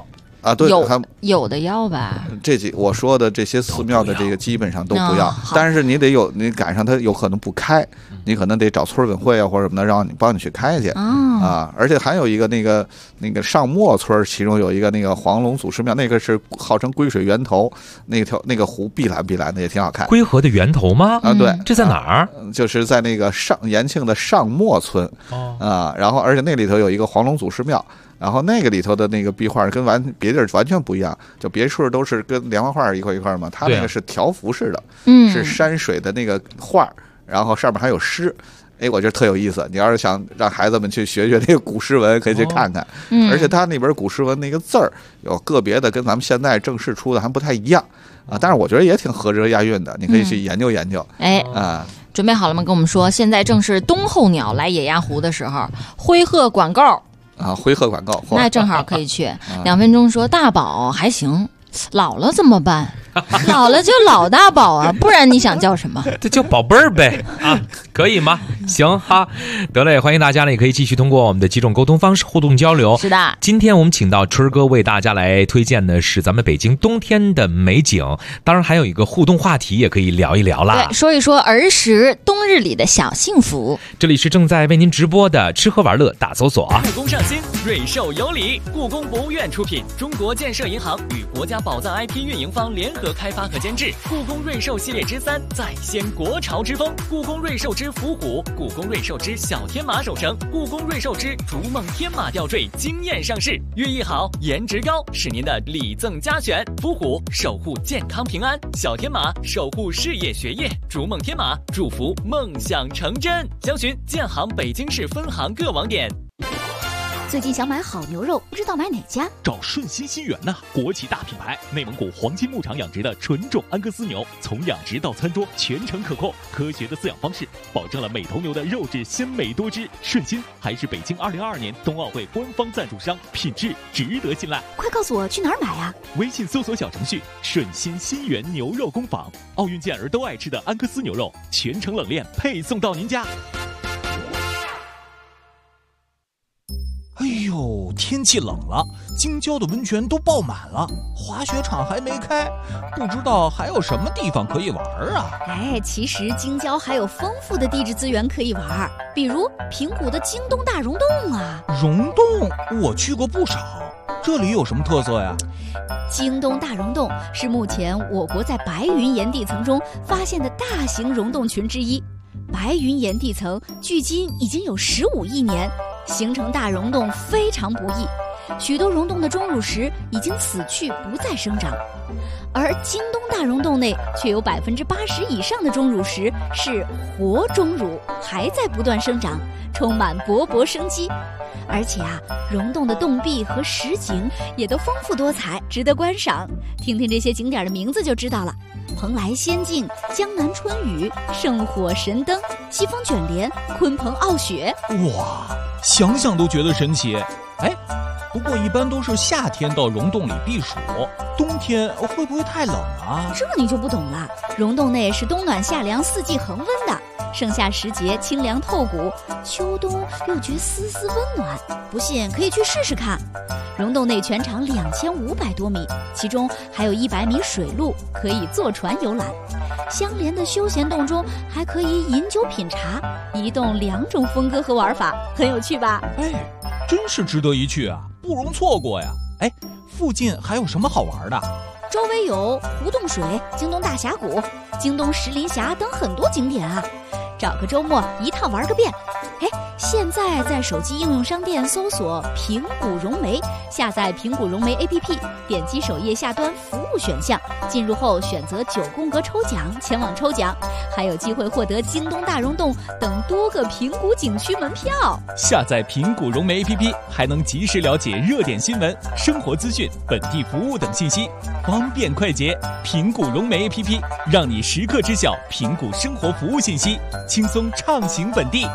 啊，对， 有的要吧。 我说的这些寺庙的这个基本上都不要，但是你赶上它有可能不开，你可能得找村委会啊或者什么的，帮你去开去啊。而且还有一个那个上磨村，其中有一个那个黄龙祖师庙，那个是号称归水源头，那个湖碧蓝的也挺好看。 归河的源头吗？ 啊，对， 这在哪儿？ 就是在那个延庆的上磨村啊，然后而且那里头有一个黄龙祖师庙。然后那个里头的那个壁画跟别地儿完全不一样，就别处都是跟连环画一块嘛，它那个是条幅式的，是山水的那个画，然后上面还有诗，我觉得特有意思。你要是想让孩子们去学那个古诗文，可以去看看。而且它那边古诗文那个字儿有个别的跟咱们现在正式出的还不太一样啊，但是我觉得也挺合辙押韵的，你可以去研究研究。 准备好了吗？跟我们说，现在正是冬候鸟来野鸭湖的时候，灰鹤管够。 灰鹤管够， 那正好可以去。2分钟说大宝还行，老了怎么办？老了就老大宝啊，不然你想叫什么？ 这叫宝贝儿呗啊，可以吗？行哈，得嘞，欢迎大家呢，也可以继续通过我们的几种沟通方式互动交流。 是的， 今天我们请到春儿哥为大家来推荐的是咱们北京冬天的美景，当然还有一个互动话题也可以聊一聊啦。 对，说一说儿时冬日里的小幸福。 这里是正在为您直播的吃喝玩乐大搜索。 故宫上新，瑞兽有礼，故宫博物院出品，中国建设银行与国家宝藏 IP 运营方联合开发和监制，故宫瑞兽系列之3再掀国潮之风，故宫瑞兽之伏虎，故宫瑞兽之小天马守城，故宫瑞兽之逐梦天马吊坠惊艳上市，寓意好，颜值高，是您的礼赠佳选。伏虎守护健康平安，小天马守护事业学业，逐梦天马祝福梦想成真。详询建行北京市分行各网点。 最近想买好牛肉，不知道买哪家？ 找顺心新源呐，国企大品牌，内蒙古黄金牧场养殖的纯种安格斯牛，从养殖到餐桌全程可控，科学的饲养方式保证了每头牛的肉质鲜美多汁。顺心还是北京2022年冬奥会官方赞助商，品质值得信赖。 快告诉我去哪儿买啊？ 微信搜索小程序顺心新源牛肉工坊，奥运健儿都爱吃的安格斯牛肉，全程冷链配送到您家。 哎呦，天气冷了，京郊的温泉都爆满了，滑雪场还没开，不知道还有什么地方可以玩啊？ 其实京郊还有丰富的地质资源可以玩，比如平谷的京东大溶洞啊。 溶洞我去过不少，这里有什么特色呀？ 京东大溶洞是目前我国在白云岩地层中发现的大型溶洞群之一。白云岩地层距今已经有15亿年，形成大溶洞非常不易，许多溶洞的钟乳石已经死去不再生长，而京东大溶洞内却有80%以上的钟乳石是活钟乳，还在不断生长，充满勃勃生机。而且溶洞的洞壁和石景也都丰富多彩，值得观赏。听听这些景点的名字就知道了：蓬莱仙境、江南春雨、圣火神灯、西风卷帘、鲲鹏傲雪。 哇，想想都觉得神奇。不过一般都是夏天到溶洞里避暑，冬天会不会太冷啊？ 这你就不懂了。溶洞内是冬暖夏凉4季恒温的，盛夏时节清凉透骨，秋冬又觉丝丝温暖。不信可以去试试看。溶洞内全长2500多米，其中还有100米水路，可以坐船游览。相连的休闲洞中还可以饮酒品茶，一洞2种风格和玩法，很有趣吧？ 真是值得一去啊，不容错过呀！附近还有什么好玩的？ 周围有胡洞水、京东大峡谷、京东石林峡等很多景点啊，找个周末一趟玩个遍。现在在手机应用商店搜索平谷融媒，下载平谷融媒 APP， 点击首页下端服务选项，进入后选择9宫格抽奖，前往抽奖，还有机会获得京东大溶洞等多个平谷景区门票。 下载平谷融媒 APP， 还能及时了解热点新闻、生活资讯、本地服务等信息，方便快捷。平谷融媒 APP 让你时刻知晓平谷生活服务信息，轻松畅行本地。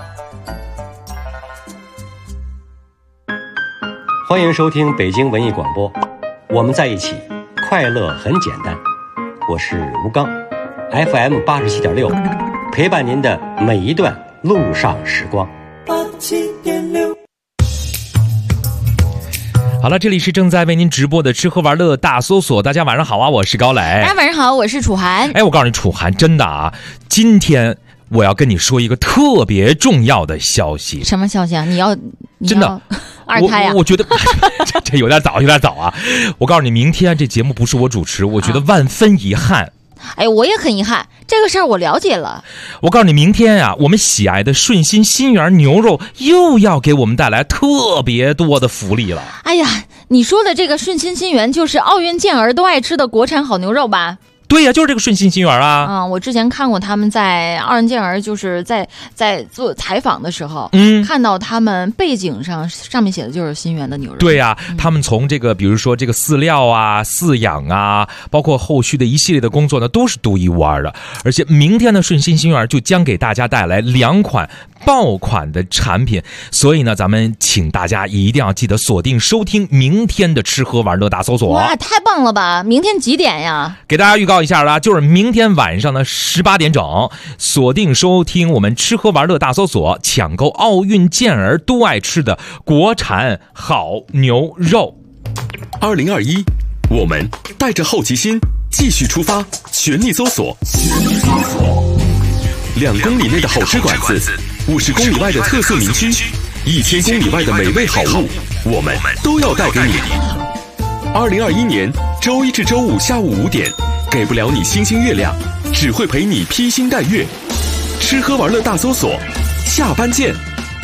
欢迎收听北京文艺广播，我们在一起，快乐很简单。我是吴刚 ，FM 87.6，陪伴您的每一段路上时光。 87.6。 好了，这里是正在为您直播的吃喝玩乐大搜索。大家晚上好啊，我是高磊。 大家晚上好，我是楚涵。 我告诉你，楚涵真的啊，今天我要跟你说一个特别重要的消息。 什么消息啊？你要真的二胎啊？ 我觉得这有点早啊。我告诉你，明天这节目不是我主持，我觉得万分遗憾。 我也很遗憾，这个事儿我了解了。 我告诉你，明天啊，我们喜爱的顺心心源牛肉又要给我们带来特别多的福利了。 哎呀，你说的这个顺心心源就是奥运健儿都爱吃的国产好牛肉吧？ 对呀，就是这个顺心心源啊！ 我之前看过他们在奥运健儿，就是在做采访的时候，看到他们背景上面写的就是心源的牛肉。 对呀，他们从这个比如说这个饲料啊、饲养啊，包括后续的一系列的工作呢，都是独一无二的。而且明天的顺心心源就将给大家带来2款爆款的产品，所以呢，咱们请大家一定要记得锁定收听明天的吃喝玩乐大搜索。 哇，太棒了吧！明天几点呀？ 给大家预告一下啦，就是明天晚上的18点整，锁定收听我们吃喝玩乐大搜索，抢购奥运健儿都爱吃的国产好牛肉。 2021，我们带着好奇心继续出发，全力搜索。2公里内的好吃馆子，50公里外的特色名区，1000公里外的美味好物，我们都要带给你。2021年周一至周五下午5点，给不了你星星月亮，只会陪你披星戴月。吃喝玩乐大搜索，下班见。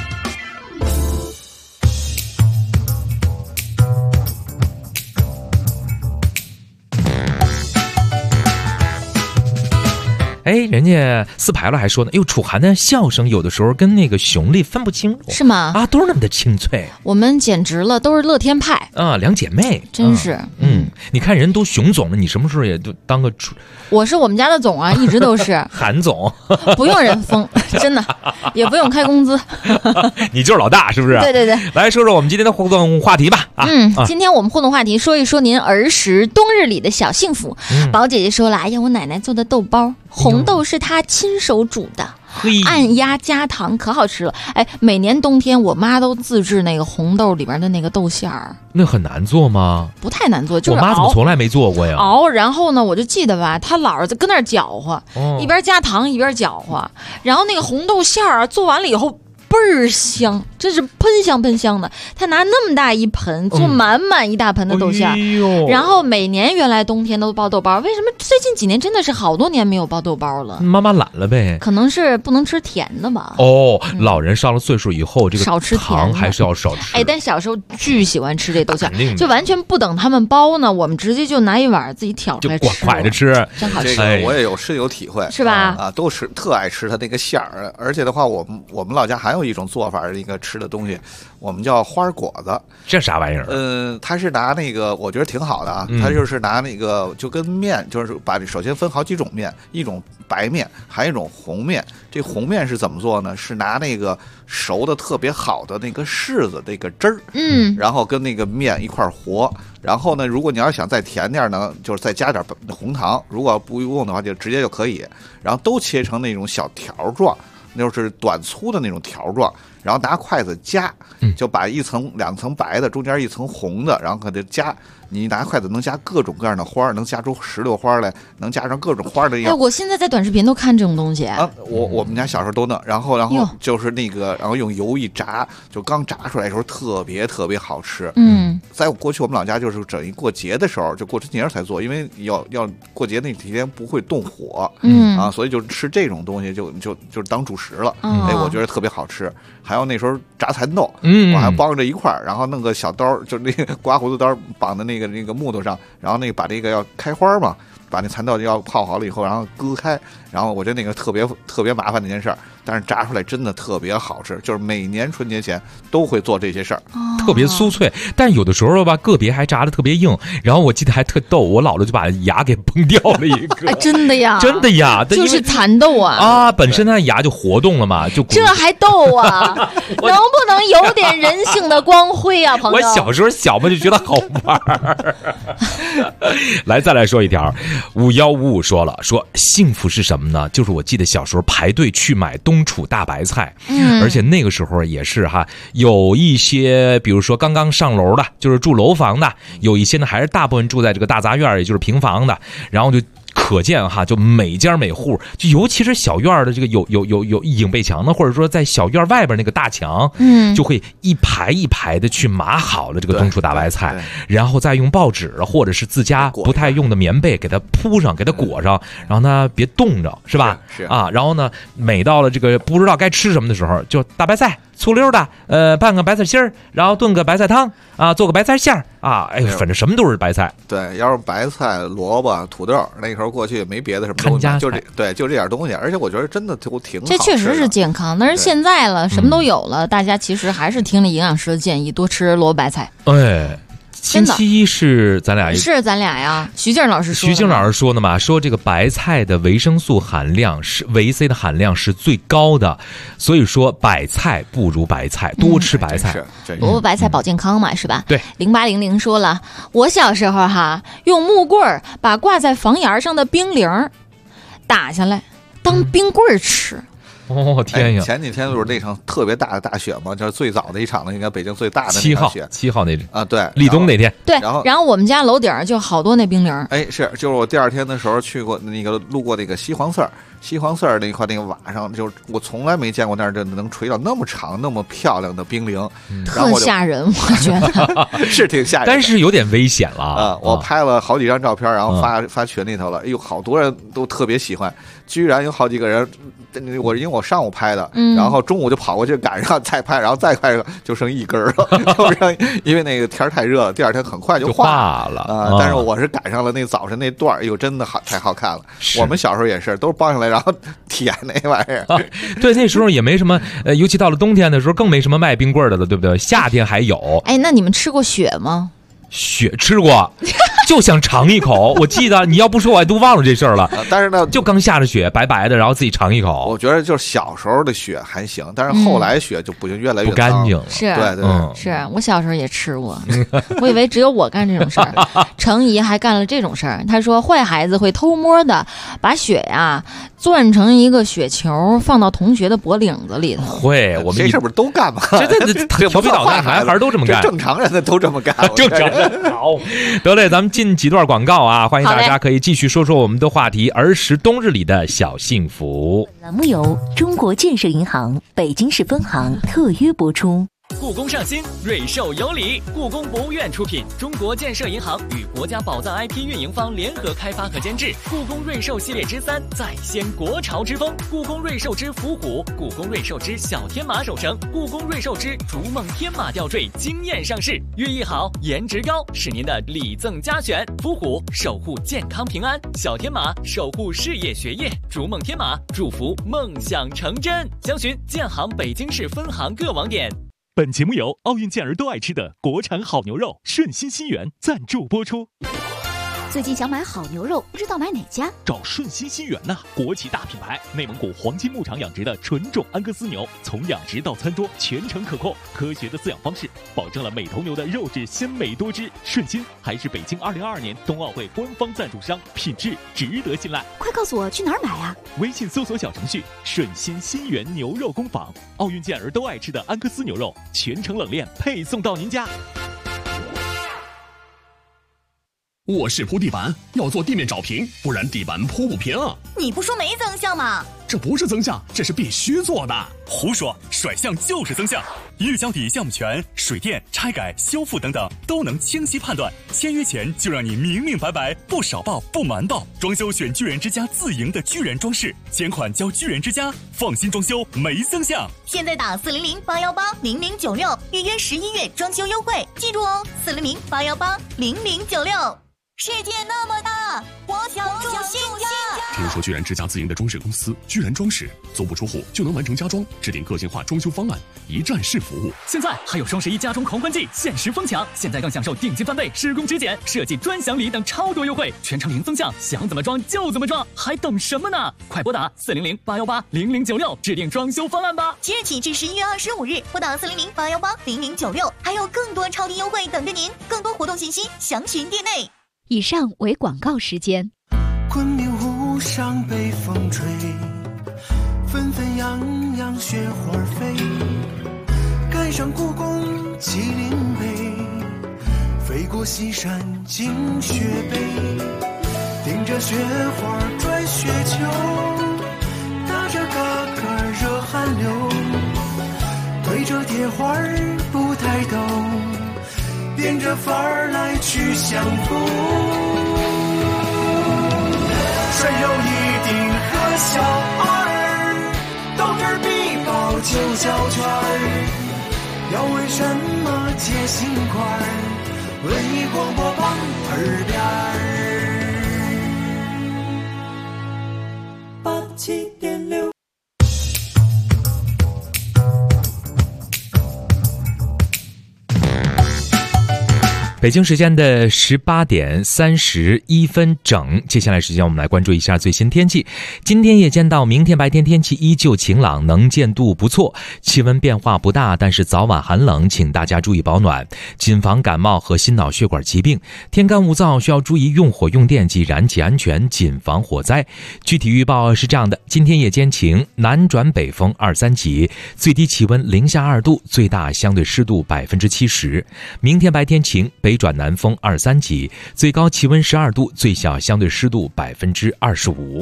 人家4排了还说呢，楚涵的笑声有的时候跟那个熊丽分不清楚， 是吗？ 啊，都是那么的清脆。 我们简直了，都是乐天派啊，2姐妹， 真是。 你看人都熊总了，你什么时候也就当个？ 我是我们家的总啊，一直都是韩总， 不用人封，真的也不用开工资。 你就是老大，是不是？ 对对对。 来说说我们今天的互动话题吧。 今天我们互动话题说一说您儿时冬日里的小幸福。宝姐姐说了，我奶奶做的豆包，红豆是她亲手煮的，按压加糖，可好吃了。每年冬天我妈都自制那个红豆里边的那个豆馅儿。 那很难做吗？ 不太难做，就是我妈怎么从来没做过呀？ 熬，然后呢，我就记得吧，她老是跟那儿搅和，一边加糖一边搅和，然后那个红豆馅儿做完了以后倍儿香，真是喷香的。他拿那么大一盆做满满一大盆的豆馅然后每年原来冬天都包豆包，为什么最近几年真的是好多年没有包豆包了？ 妈妈懒了呗， 可能是不能吃甜的吧。 老人上了岁数以后，这个少吃糖还是要少吃。 但小时候巨喜欢吃这豆馅，就完全不等他们包呢，我们直接就拿一碗自己挑出来吃， 蒯着吃， 真好吃。 这个我也深有体会， 是吧？ 都是特爱吃它那个馅儿，而且的话，我们老家还有一种做法，一个吃的东西，我们叫花果子。 这啥玩意儿？ 它是拿那个，我觉得挺好的啊。它就是拿那个，就跟面，就是把首先分好几种面，一种白面，还有一种红面。这红面是怎么做呢？是拿那个熟的特别好的那个柿子那个汁儿，然后跟那个面一块和。然后呢，如果你要想再甜点呢，就是再加点红糖。如果不用的话，就直接就可以。然后都切成那种小条状。那就是短粗的那种条状，然后拿筷子夹，就把2层白的，中间1层红的，然后给它夹。你拿筷子能夹各种各样的花，能夹出石榴花来，能夹上各种花的样。 我现在在短视频都看这种东西啊。 我们家小时候都弄，然后就是那个，然后用油一炸，就刚炸出来的时候特别好吃。在过去我们老家就是整一过节的时候，就过春节才做，因为要过节那几天不会动火，所以就吃这种东西就当主食了。我觉得特别好吃。还有那时候炸蚕豆，我还帮着一块儿，然后弄个小刀，就那个刮胡子刀绑在那个木头上，然后把这个要开花嘛，把那蚕豆要泡好了以后，然后割开，然后我觉得那个特别麻烦的一件事儿，但是炸出来真的特别好吃，就是每年春节前都会做这些事儿， 特别酥脆，但有的时候吧，个别还炸的特别硬，然后我记得还特逗，我姥姥就把牙给崩掉了一个， 真的呀， 真的呀， 就是蚕豆啊， 本身它牙就活动了嘛，就这还逗啊，能不能有点人性的光辉啊，朋友？ 我小时候小嘛就觉得好玩来，再来说一条，5155说了，说幸福是什么呢？就是我记得小时候排队去买冬冬储大白菜。而且那个时候也是哈，有一些比如说刚刚上楼的，就是住楼房的，有一些呢还是大部分住在这个大杂院，也就是平房的，然后就可见哈，就每家每户，就尤其是小院的这个有影背墙的，或者说在小院外边那个大墙，就会一排一排的去码好了这个冬储大白菜，然后再用报纸或者是自家不太用的棉被给它铺上，给它裹上，然后呢别冻着，是吧？ 是啊，然后呢，每到了这个不知道该吃什么的时候，就大白菜。醋溜的，拌个白菜心儿，然后炖个白菜汤啊，做个白菜馅儿啊，哎，反正什么都是白菜。 对，要是白菜、萝卜、土豆，那时候过去也没别的什么东西，就这点东西。而且我觉得真的都挺好。 这确实是健康，但是现在了，什么都有了，大家其实还是听了营养师的建议，多吃萝卜白菜。 哎。星期一是咱俩呀，徐静老师说的嘛，说这个白菜的维生素含量是维 C 的含量是最高的，所以说白菜不如白菜，多吃白菜。 萝卜白菜保健康嘛，是吧？ 对。 0800说了，我小时候哈，用木棍把挂在房檐上的冰铃打下来当冰棍吃。 哦天呀！ 前几天不是那场特别大的大雪吗？就是最早的一场的，应该北京最大的那场雪。 7号那啊，对， 立冬那天。 对，然后我们家楼顶就好多那冰铃。 哎，就是我第二天的时候去过那个路过那个西黄寺儿那块那个瓦上，就是我从来没见过那儿能垂到那么长、那么漂亮的冰凌， 特吓人，我觉得是挺吓人， 但是有点危险了啊！我拍了好几张照片，然后发群里头了。哎呦，好多人都特别喜欢，居然有好几个人。因为我上午拍的，然后中午就跑过去赶上再拍，然后再拍就剩一根了，因为那个天太热了，第二天很快就化了啊。但是我是赶上了那早晨那段，哎呦，真的太好看了。我们小时候也是，都包上来然后舔那玩意儿。 对，那时候也没什么，尤其到了冬天的时候，更没什么卖冰棍的了，对不对？夏天还有。 哎，那你们吃过雪吗？ 雪吃过，就想尝一口。我记得你要不说我还都忘了这事儿了。 但是呢， 就刚下着雪，白白的，然后自己尝一口。 我觉得就是小时候的雪还行，但是后来雪就不行，越来越不干净了。 是， 对， 是我小时候也吃过，我以为只有我干这种事儿。程姨还干了这种事儿，她说坏孩子会偷摸的把雪呀攥成一个雪球，放到同学的脖领子里头。 会，我们这事不是都干吗？ 这调皮捣蛋男孩都这么干， 正常人的都这么干， 正常人。好，得嘞，咱们进几段广告啊！欢迎大家可以继续说说我们的话题——儿时冬日里的小幸福。 栏目由中国建设银行北京市分行特约播出。 故宫上新，瑞兽有礼。故宫博物院出品，中国建设银行与国家宝藏 IP 运营方联合开发和监制。故宫瑞兽系列之3，再掀国潮之风。故宫瑞兽之伏虎，故宫瑞兽之小天马手绳，故宫瑞兽之逐梦天马吊坠惊艳上市。寓意好，颜值高，是您的礼赠佳选。伏虎守护健康平安，小天马守护事业学业，逐梦天马祝福梦想成真。详询建行北京市分行各网点。 本节目由奥运健儿都爱吃的国产好牛肉顺心新源赞助播出。 最近想买好牛肉，不知道买哪家？ 找顺心新源呐，国企大品牌，内蒙古黄金牧场养殖的纯种安格斯牛，从养殖到餐桌全程可控，科学的饲养方式，保证了每头牛的肉质鲜美多汁。顺心还是北京2022年冬奥会官方赞助商，品质值得信赖。 快告诉我去哪儿买啊？ 微信搜索小程序顺心新源牛肉工坊，奥运健儿都爱吃的安格斯牛肉，全程冷链配送到您家。 我是铺地板，要做地面找平，不然地板铺不平。 你不说没增项吗？ 这不是增项，这是必须做的。 胡说，甩项就是增项。预交底项目权、水电、拆改、修复等等都能清晰判断。签约前就让你明明白白，不少报不瞒报。装修选巨人之家自营的巨人装饰，钱款交巨人之家，放心装修没增项。 现在打400-818-0096，预约11月装修优惠，记住哦，400-818-0096。世界那么大，我想住新家。 听说巨人之家自营的装饰公司巨人装饰，足不出户就能完成家装，制定个性化装修方案，一站式服务。 现在还有双11家装狂欢季，限时疯抢！现在更享受定金翻倍、施工质检、设计专享礼等超多优惠，全程零增项，想怎么装就怎么装，还等什么呢？快拨打400-818-0096，制定装修方案吧！ 即日起至11月25日，拨打400-818-0096，还有更多超低优惠等着您。更多活动信息详询店内。 以上为广告时间。 昆明湖上北风吹， 纷纷扬扬雪花飞，赶上故宫麒麟碑，飞过西山惊雪北，顶着雪花转雪球，打着嘎嘎热汗流，对着铁花不抬头，变着法儿来去相逢。谁有一顶和小二，斗智必报9小圈儿，要为什么解心块？文艺广播榜耳边87.6。 北京时间的18点31分整，接下来时间我们来关注一下最新天气。今天夜间到明天白天天气依旧晴朗，能见度不错，气温变化不大，但是早晚寒冷，请大家注意保暖，谨防感冒和心脑血管疾病。天干物燥，需要注意用火用电及燃气安全，谨防火灾。具体预报是这样的：今天夜间晴，南转北风2-3级，最低气温零下2度，最大相对湿度70%。明天白天晴，北转南风2-3级，最高气温12度，最小相对湿度25%。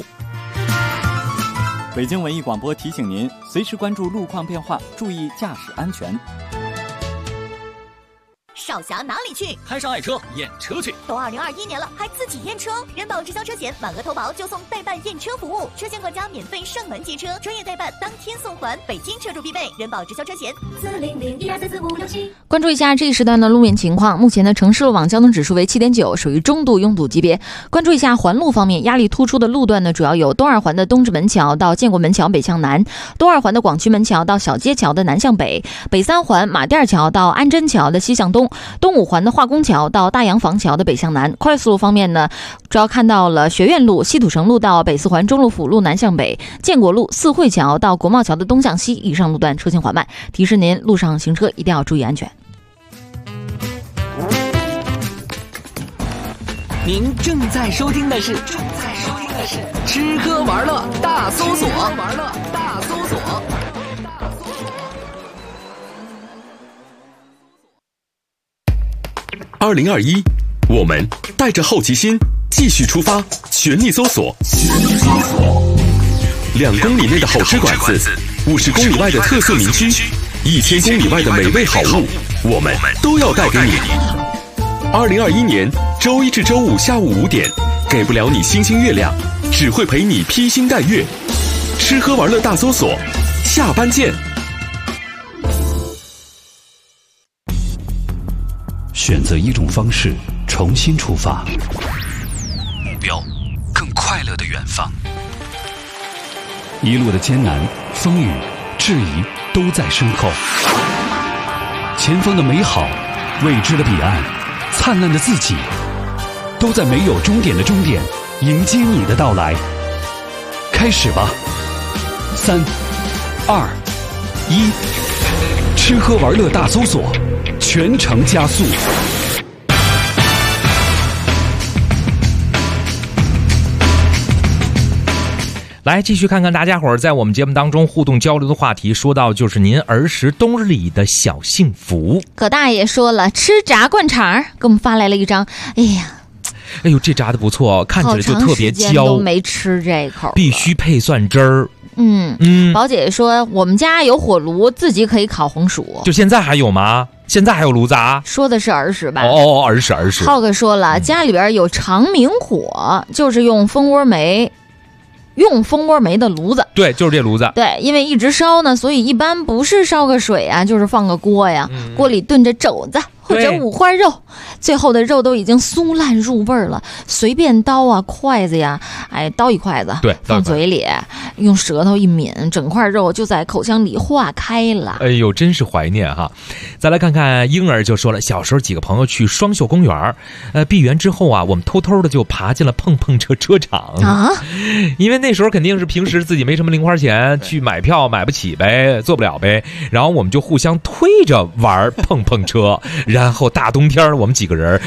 北京文艺广播提醒您，随时关注路况变化，注意驾驶安全。 少侠哪里去？ 摊上爱车验车去。 都2021年了，还自己验车？人保直销车险满额投保就送代办验车服务，车险管家免费上门接车，专业代办当天送还，北京车主必备。人保直销车险40012344567。 关注一下这一时段的路面情况。目前的城市路网交通指数为7.9，属于中度拥堵级别。关注一下环路方面，压力突出的路段呢，主要有东二环的东直门桥到建国门桥北向南，东二环的广渠门桥到小街桥的南向北，北三环马甸桥到安贞桥的西向东，东五环的化工桥到大洋房桥的北向南。快速路方面呢，主要看到了学院路、西土城路到北四环中路辅路南向北，建国路、四惠桥到国贸桥的东向西，以上路段车行缓慢，提示您路上行车一定要注意安全。 您正在收听的是吃喝玩乐大搜索。 2021，我们带着好奇心继续出发，全力搜索。2公里内的好吃馆子，50公里外的特色名区，1000公里外的美味好物，我们都要带给你。2021年周一至周五下午5点，给不了你星星月亮，只会陪你披星戴月。吃喝玩乐大搜索，下班见。 选择一种方式，重新出发， 目标更快乐的远方。 一路的艰难、风雨、质疑都在身后，前方的美好、未知的彼岸、灿烂的自己，都在没有终点的终点迎接你的到来。开始吧，3、2、1，吃喝玩乐大搜索，全程加速。 来继续看看大家伙儿在我们节目当中互动交流的话题，说到就是您儿时冬日里的小幸福。 葛大爷说了，吃炸灌肠，给我们发来了一张，哎呦， 这炸的不错，看起来就特别焦， 都没吃这口， 必须配蒜汁儿。 宝姐说我们家有火炉，自己可以烤红薯。 就现在还有吗？现在还有炉子啊？ 说的是儿时吧？ 儿时。 浩哥说了，家里边有长明火，就是用蜂窝煤的炉子。 对，就是这炉子。 对，因为一直烧呢，所以一般不是烧个水啊，就是放个锅呀，锅里炖着肘子或者五花肉，最后的肉都已经酥烂入味了，随便刀啊筷子呀，刀一筷子， 对， 放嘴里，用舌头一抿，整块肉就在口腔里化开了。 哎呦，真是怀念哈！再来看看婴儿就说了，小时候几个朋友去双秀公园，闭园之后啊，我们偷偷的就爬进了碰碰车车场啊， 因为那时候肯定是平时自己没什么零花钱，去买票买不起呗，做不了呗，然后我们就互相推着玩碰碰车。然后大冬天我们几个人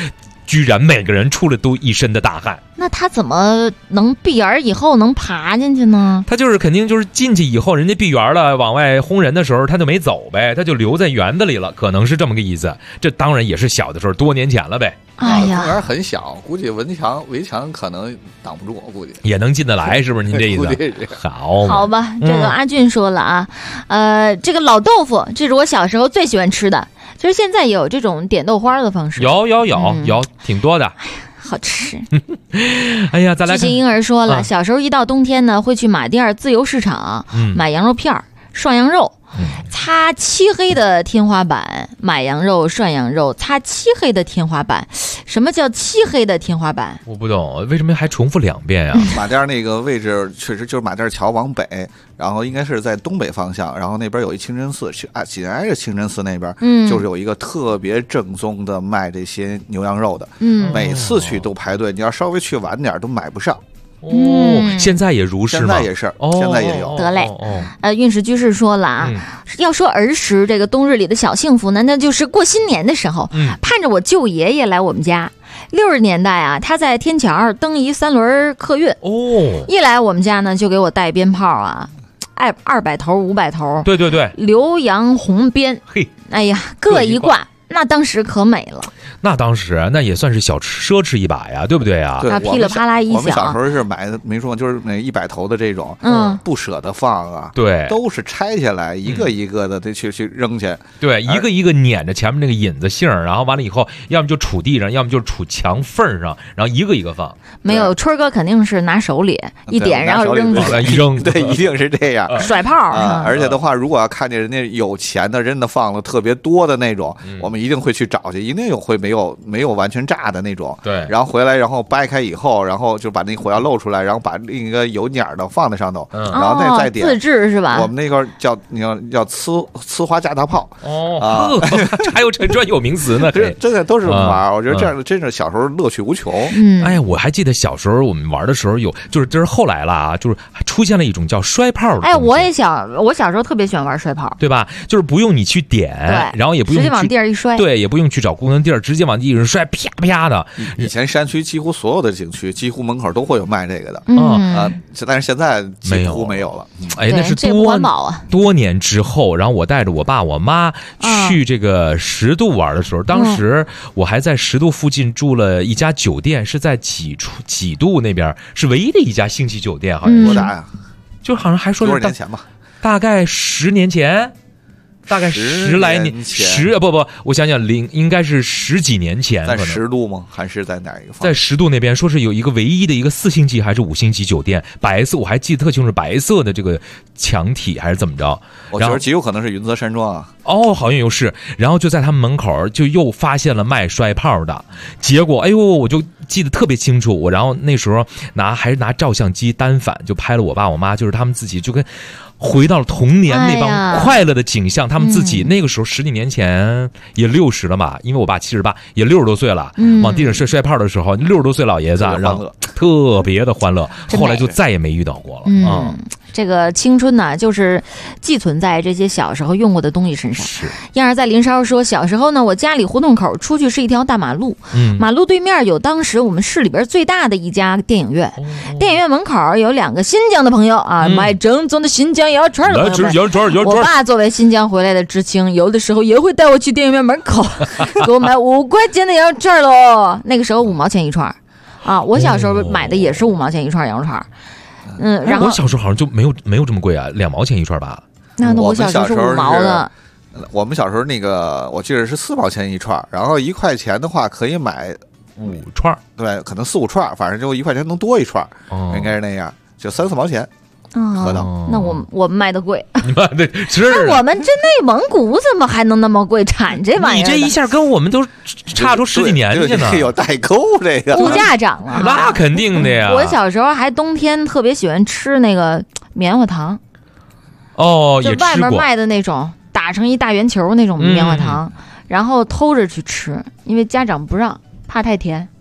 居然每个人出来都一身的大汗。 那他怎么能闭园以后能爬进去呢？ 他就是肯定就是进去以后，人家闭园了，往外轰人的时候，他就没走呗，他就留在园子里了，可能是这么个意思。这当然也是小的时候，多年前了呗。 哎呀， 公园很小，估计围墙可能挡不住，我估计也能进得来，是不是？您这意思？好吧，这个阿俊说了啊，这个老豆腐，这是我小时候最喜欢吃的。其实现在也有这种点豆花的方式， 有，挺多的。 好吃。 哎呀，再来看。 知心婴儿说了，小时候一到冬天呢，会去马甸自由市场买羊肉片、涮羊肉，擦漆黑的天花板，买羊肉、涮羊肉，擦漆黑的天花板。什么叫漆黑的天花板？ 我不懂，为什么还重复2遍呀？ 马甸那个位置确实就是马甸桥往北，然后应该是在东北方向，然后那边有一清真寺，紧挨着清真寺那边，就是有一个特别正宗的卖这些牛羊肉的，每次去都排队，你要稍微去晚点都买不上。 现在也如是吗？ 现在也是，现在也有。 得嘞，运势居士说了啊，要说儿时这个冬日里的小幸福呢，那就是过新年的时候，盼着我舅爷爷来我们家。60年代啊，他在天桥蹬一3轮客运，一来我们家呢，就给我带鞭炮啊，200头、500头， 对， 浏阳红鞭， 嘿， 哎呀，各一挂。那当时可美了， 那当时那也算是小奢侈一把呀，对不对啊？ 对， 噼里啪啦一响。 我们小时候是买的，没说就是那100头的这种，不舍得放啊， 对， 都是拆下来一个一个的得去扔去， 对，一个一个撵着前面那个引子杏，然后完了以后，要么就杵地上，要么就杵墙缝上，然后一个一个放。 没有，春哥肯定是拿手里一点，然后扔出去，扔， 对，一定是这样， 甩炮啊！而且的话，如果要看见人家有钱的，真的放了特别多的那种，我们一定会去找去，一定会没有完全炸的那种。 对， 然后回来，然后掰开以后，然后就把那火药露出来，然后把另一个有捻的放在上头，然后那再点。 自制是吧？ 我们那个叫呲花架大炮。 还有这专有名词呢， 真的都是玩。我觉得这样真是小时候乐趣无穷。 哎呀，我还记得小时候我们玩的时候有，这是后来了啊，就是出现了一种叫摔炮的。 哎，我小时候特别喜欢玩摔炮， 对吧？就是不用你去点，然后也不用直接往地上一摔， 对，也不用去找固定地儿，直接往地上摔，啪啪的。 以前山区几乎所有的景区，几乎门口都会有卖这个的但是现在几乎没有了。 哎，那是多年之后，然后我带着我爸我妈去这个10渡玩的时候，当时我还在10渡附近住了一家酒店，是在几渡那边，是唯一的一家星级酒店，好像多大呀？ 就好像还说多少年前吧， 大概10年前。大概10来年，我想想，应该是10几年前。 在10渡吗？还是在哪一个方？ 在10渡那边，说是有一个唯一的一个4星级还是5星级酒店，白色，我还记得特清楚，白色的这个墙体还是怎么着？ 我觉得极有可能是云泽山庄啊。 好像又是。然后就在他们门口就又发现了卖摔炮的，结果哎呦，我就记得特别清楚。我然后那时候还是拿照相机单反就拍了我爸我妈，就是他们自己就跟。回到了童年那帮快乐的景象，他们自己那个时候10几年前也60了嘛，因为我爸78，也60多岁了，往地上摔炮的时候，60多岁老爷子，然后特别的欢乐，后来就再也没遇到过了。 这个青春呢，就是寄存在这些小时候用过的东西身上。燕儿在林梢说，小时候呢，我家里胡同口出去是一条大马路，马路对面有当时我们市里边最大的一家电影院，电影院门口有2个新疆的朋友啊，买正宗的新疆羊串的朋友们。我爸作为新疆回来的知青，有的时候也会带我去电影院门口给我买5块钱的羊肉串喽。那个时候5毛钱一串啊，我小时候买的也是5毛钱一串羊肉串。然后我小时候好像就没有这么贵啊，2毛钱一串吧。 那我小时候是5毛的。 我们小时候那个我记得是4毛钱一串，然后1块钱的话可以买 5串， 对，可能4、5串，反正就1块钱能多一串，应该是那样，就3、4毛钱。合到。 那我们卖的贵， 你卖的是？ 那我们这内蒙古怎么还能那么贵？产这玩意儿， 你这一下跟我们都差出10几年去呢。 有代沟，这个物价涨了， 那肯定的呀。 我小时候还冬天特别喜欢吃那个棉花糖， 也吃过， 就外面卖的那种打成一大圆球那种棉花糖，然后偷着去吃，因为家长不让，怕太甜。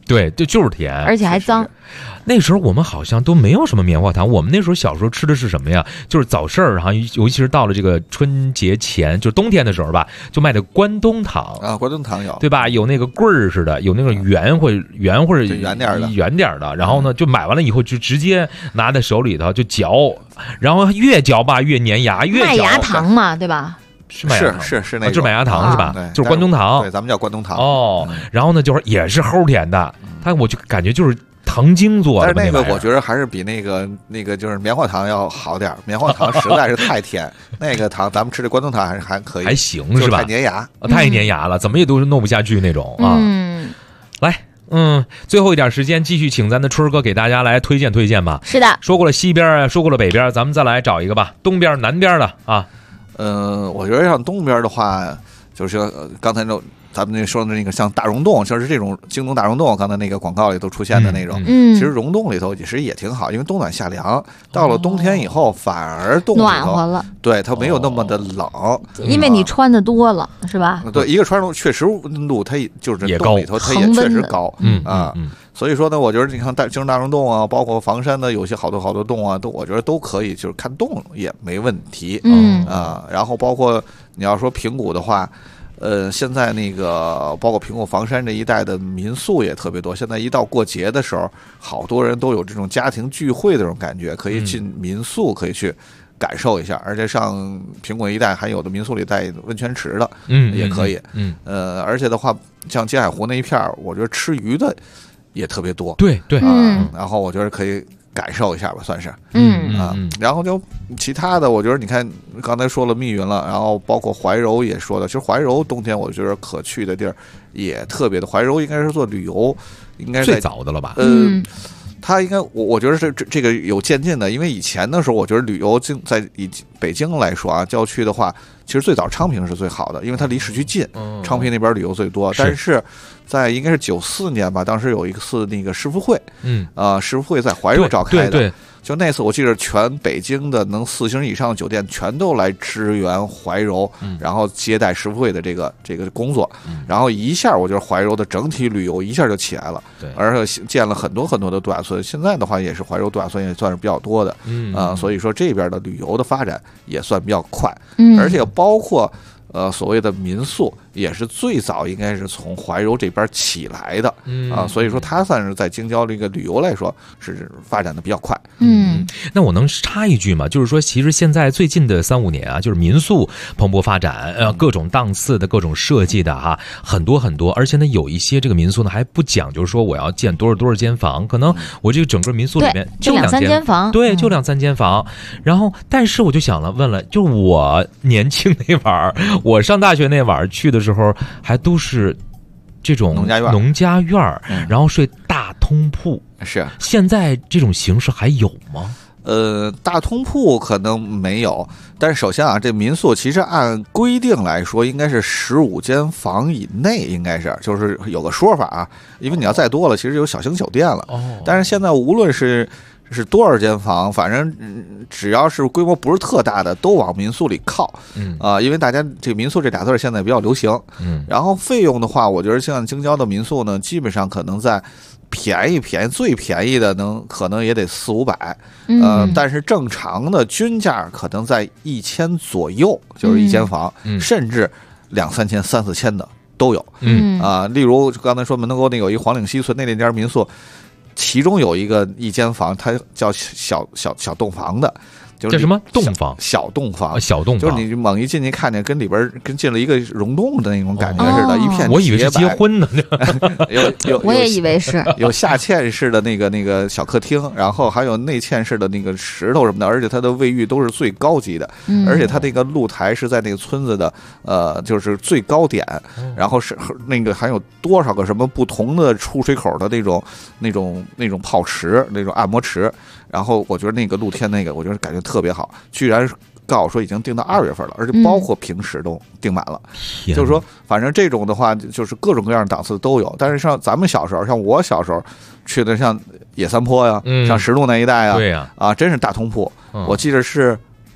对，就是甜， 而且还脏。 那时候我们好像都没有什么棉花糖，我们那时候小时候吃的是什么呀？就是早市儿，然后尤其是到了这个春节前，就冬天的时候吧，就卖的关东糖啊，关东糖有， 对吧？有那个棍儿似的，有那个圆或者圆点的，然后呢，就买完了以后就直接拿在手里头就嚼，然后越嚼吧越粘牙，越嚼麦芽糖嘛，对吧？ 是那种， 就是麦芽糖是吧？就是关东糖， 对，咱们叫关东糖哦。然后呢，就是也是齁甜的，我就感觉就是糖精做的。 但是那个我觉得还是比那个就是棉花糖要好点，棉花糖实在是太甜。那个糖咱们吃的关东糖还可以， 还行是吧？ 太粘牙， 太粘牙了，怎么也都是弄不下去那种啊。来。最后一点时间，继续请咱的春哥给大家来推荐推荐吧。 是的， 说过了西边，说过了北边，咱们再来找一个吧，东边、南边的啊。 我觉得像东边的话，就是刚才咱们说的那个像大溶洞，就是这种京东大溶洞，刚才那个广告里都出现的那种。其实溶洞里头其实也挺好，因为冬暖夏凉，到了冬天以后反而洞暖和了， 对，它没有那么的冷， 因为你穿的多了，是吧？ 对，一个穿的确实温度它就是洞里头它也确实高，所以说呢，我觉得你看京东大溶洞啊，包括房山的有些好多洞啊，我觉得都可以，就是看洞也没问题，然后包括你要说平谷的话。现在那个包括平谷房山这一带的民宿也特别多。现在一到过节的时候，好多人都有这种家庭聚会的这种感觉，可以进民宿，可以去感受一下。而且上平谷一带还有的民宿里带温泉池的，也可以。而且的话，像金海湖那一片，我觉得吃鱼的也特别多。 对， 然后我觉得可以感受一下吧，算是。然后就其他的，我觉得你看刚才说了密云了，然后包括怀柔也说了，其实怀柔冬天我觉得可去的地儿也特别的。怀柔应该是做旅游，应该是最早的了吧？ 它应该我觉得是这个有渐进的，因为以前的时候，我觉得旅游在以北京来说啊，郊区的话，其实最早昌平是最好的，因为它离市区近，昌平那边旅游最多。但是在应该是94年吧，当时有一次那个世福会，世福会在怀柔召开的。 对， 就那次我记得全北京的能4星以上的酒店全都来支援怀柔，然后接待世福会的这个工作，然后一下我觉得怀柔的整体旅游一下就起来了， 对， 而且建了很多的度假村，现在的话也是怀柔度假村也算是比较多的，所以说这边的旅游的发展也算比较快，而且包括所谓的民宿也是最早应该是从怀柔这边起来的，所以说它算是在京郊这个旅游来说是发展的比较快。 那我能插一句吗？就是说，其实现在最近的3-5年啊，就是民宿蓬勃发展，各种档次的、各种设计的哈，很多，而且呢，有一些这个民宿呢还不讲究说我要建多少间房，可能我这个整个民宿里面就2-3间房，对，就2-3间房。然后，但是我就问了，就我年轻那会儿，我上大学那会儿去的时候，还都是这种农家院，然后睡大通铺。 是， 现在这种形式还有吗？ 大通铺可能没有，但是首先啊，这民宿其实按规定来说应该是15间房以内，应该是就是有个说法啊，因为你要再多了，其实有小型酒店了。但是现在无论是多少间房，反正只要是规模不是特大的，都往民宿里靠。因为大家这民宿这俩字现在比较流行。然后费用的话，我觉得像京郊的民宿呢，基本上可能在便宜最便宜的可能也得400-500，但是正常的均价可能在1000左右，就是一间房，甚至2-3千、3-4千的都有。例如刚才说门头沟那有一黄岭西村那家民宿，其中有一间房，它叫小洞房的。 叫什么洞房？ 小洞房， 小洞房，就是你猛一进去看见跟里边跟进了一个溶洞的那种感觉似的，一片。 我以为是结婚呢， 我也以为是。 有下嵌式的那个小客厅，然后还有内嵌式的那个石头什么的，而且它的卫浴都是最高级的，而且它那个露台是在那个村子的就是最高点，然后是那个还有多少个什么不同的出水口的那种泡池，那种按摩池。然后我觉得那个露天我觉得感觉特别好，居然告诉说已经订到2月份了，而且包括平时都订满了。就是说，反正这种的话，就是各种各样的档次都有。但是像咱们小时候，像我小时候去的，像野三坡呀，像石路那一带啊， 对呀， 真是大通铺。我记得是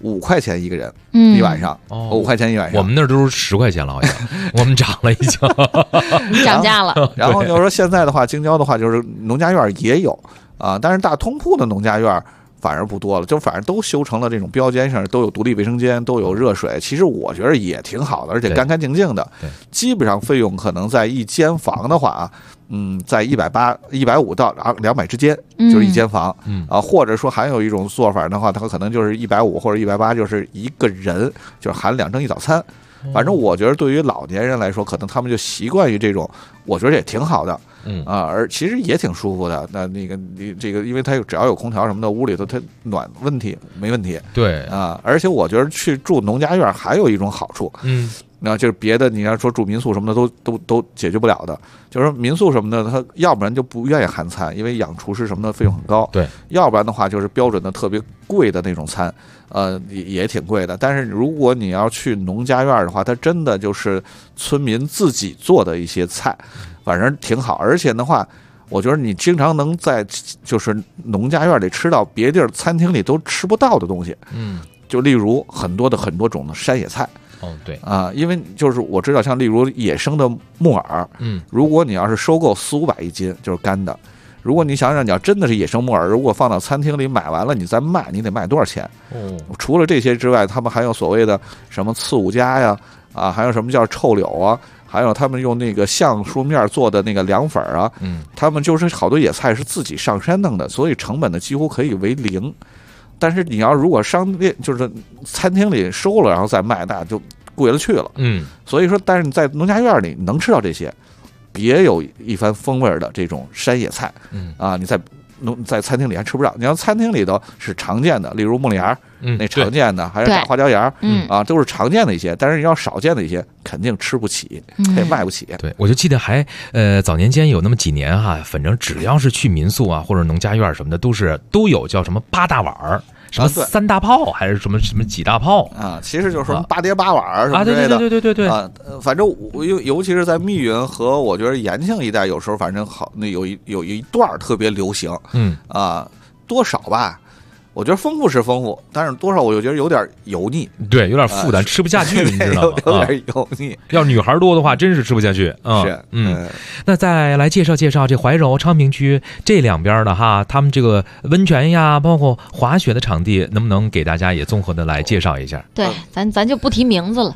5块钱一个人，一晚上，5块钱一晚上。 我们那儿都是10块钱了，好像我们涨了已经， 涨价了。 然后就是说现在的话，京郊的话就是农家院也有啊，但是大通铺的农家院反而不多了，就反正都修成了这种标间上，都有独立卫生间，都有热水。其实我觉得也挺好的，而且干干净净的。基本上费用可能在一间房的话啊，在180、150到200之间，就是一间房。或者说还有一种做法的话，它可能就是150或者180，就是一个人，就是含2正1早餐。反正我觉得对于老年人来说，可能他们就习惯于这种，我觉得也挺好的。而其实也挺舒服的。那个你这个，因为它只要有空调什么的，屋里头它暖问题没问题。 对啊，而且我觉得去住农家院还有一种好处，那就是别的你要说住民宿什么的都解决不了的。就是说民宿什么的，他要不然就不愿意含餐，因为养厨师什么的费用很高。 对， 要不然的话就是标准的特别贵的那种餐，也挺贵的。但是如果你要去农家院的话，它真的就是村民自己做的一些菜。反正挺好，而且的话，我觉得你经常能在就是农家院里吃到别地儿餐厅里都吃不到的东西。就例如很多种的山野菜。 对啊，因为就是我知道，像例如野生的木耳，如果你要是收购400-500一斤，就是干的。如果你想想，你要真的是野生木耳，如果放到餐厅里买完了，你再卖，你得卖多少钱？除了这些之外，他们还有所谓的什么刺五加呀，还有什么叫臭柳啊。还有他们用那个橡树面做的那个凉粉啊，他们就是好多野菜是自己上山弄的，所以成本呢几乎可以为0。但是你要如果商店就是餐厅里收了然后再卖，那就贵了去了。所以说，但是你在农家院里能吃到这些别有一番风味的这种山野菜，你在餐厅里还吃不着。你要餐厅里头是常见的，例如木莲儿，那常见的，还有大花椒芽，都是常见的一些。但是你要少见的一些，肯定吃不起，也卖不起。 对，我就记得还早年间有那么几年哈，反正只要是去民宿啊或者农家院什么的，都有叫什么8大碗儿。什么3大炮还是什么几大炮啊？其实就是什么8碟8碗什么之类的。 对啊，反正尤其是在密云和我觉得延庆一带，有时候反正好，那有一段特别流行。多少吧。我觉得丰富是丰富，但是多少我就觉得有点油腻， 对，有点负担，吃不下去，你知道吗？ 有点油腻。 要女孩多的话，真是吃不下去。那再来介绍介绍这怀柔、昌平区这两边的哈，他们这个温泉呀，包括滑雪的场地，能不能给大家也综合的来介绍一下？ 对，咱就不提名字了。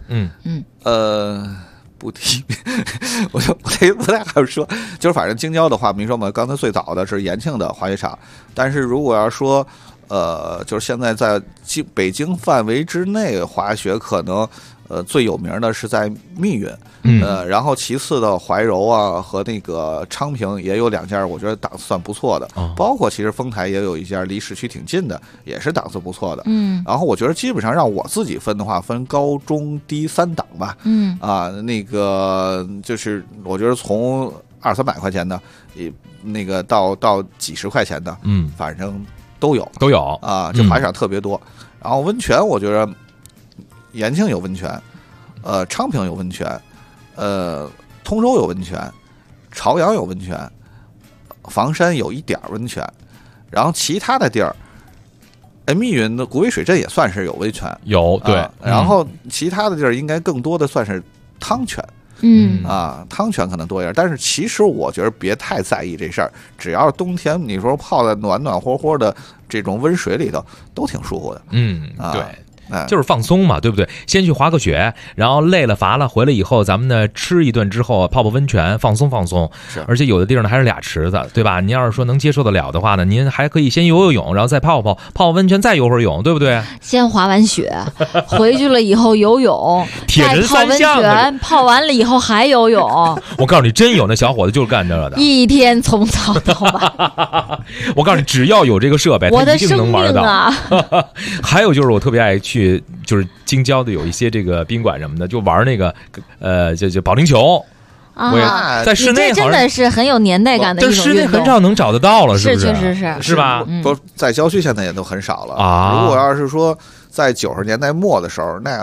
不提，我就不太好说。就是反正京郊的话，比如说我们刚才最早的是延庆的滑雪场，但是如果要说就是现在在北京范围之内滑雪，可能最有名的是在密云，然后其次的怀柔啊和那个昌平也有2家，我觉得档次算不错的，包括其实丰台也有一家离市区挺近的，也是档次不错的。然后我觉得基本上让我自己分的话，分高中低3档吧。那个就是我觉得从200-300块钱的，那个到几十块钱的，反正都有啊，就滑雪场特别多。然后温泉，我觉得延庆有温泉，昌平有温泉，通州有温泉，朝阳有温泉，房山有一点温泉，然后其他的地儿，密云的古尾水镇也算是有温泉， 有对， 然后其他的地儿应该更多的算是汤泉。汤泉可能多一点，但是其实我觉得别太在意这事儿，只要是冬天你说泡在暖暖和和的这种温水里头，都挺舒服的。 对。就是放松嘛，对不对？先去滑个雪，然后累了乏了，回来以后咱们呢吃一顿之后泡泡温泉，放松放松。而且有的地儿呢还是俩池子，对吧？您要是说能接受得了的话呢，您还可以先游泳，然后再泡温泉，再游会儿泳，对不对？ 先滑完雪，回去了以后游泳， 铁人三项， 再泡温泉，泡完了以后还游泳。 我告诉你，真有那小伙子就是干这个的， 一天从早到晚。 我告诉你，只要有这个设备，他一定能玩得到。还有就是我特别爱去。就是京郊的有一些这个宾馆什么的，就玩那个就保龄球啊， 在室内这真的是很有年代感的一种运动， 室内很少能找得到了，是不是？ 确实是吧？ 都在郊区现在也都很少了啊。如果要是说在90年代末的时候，那样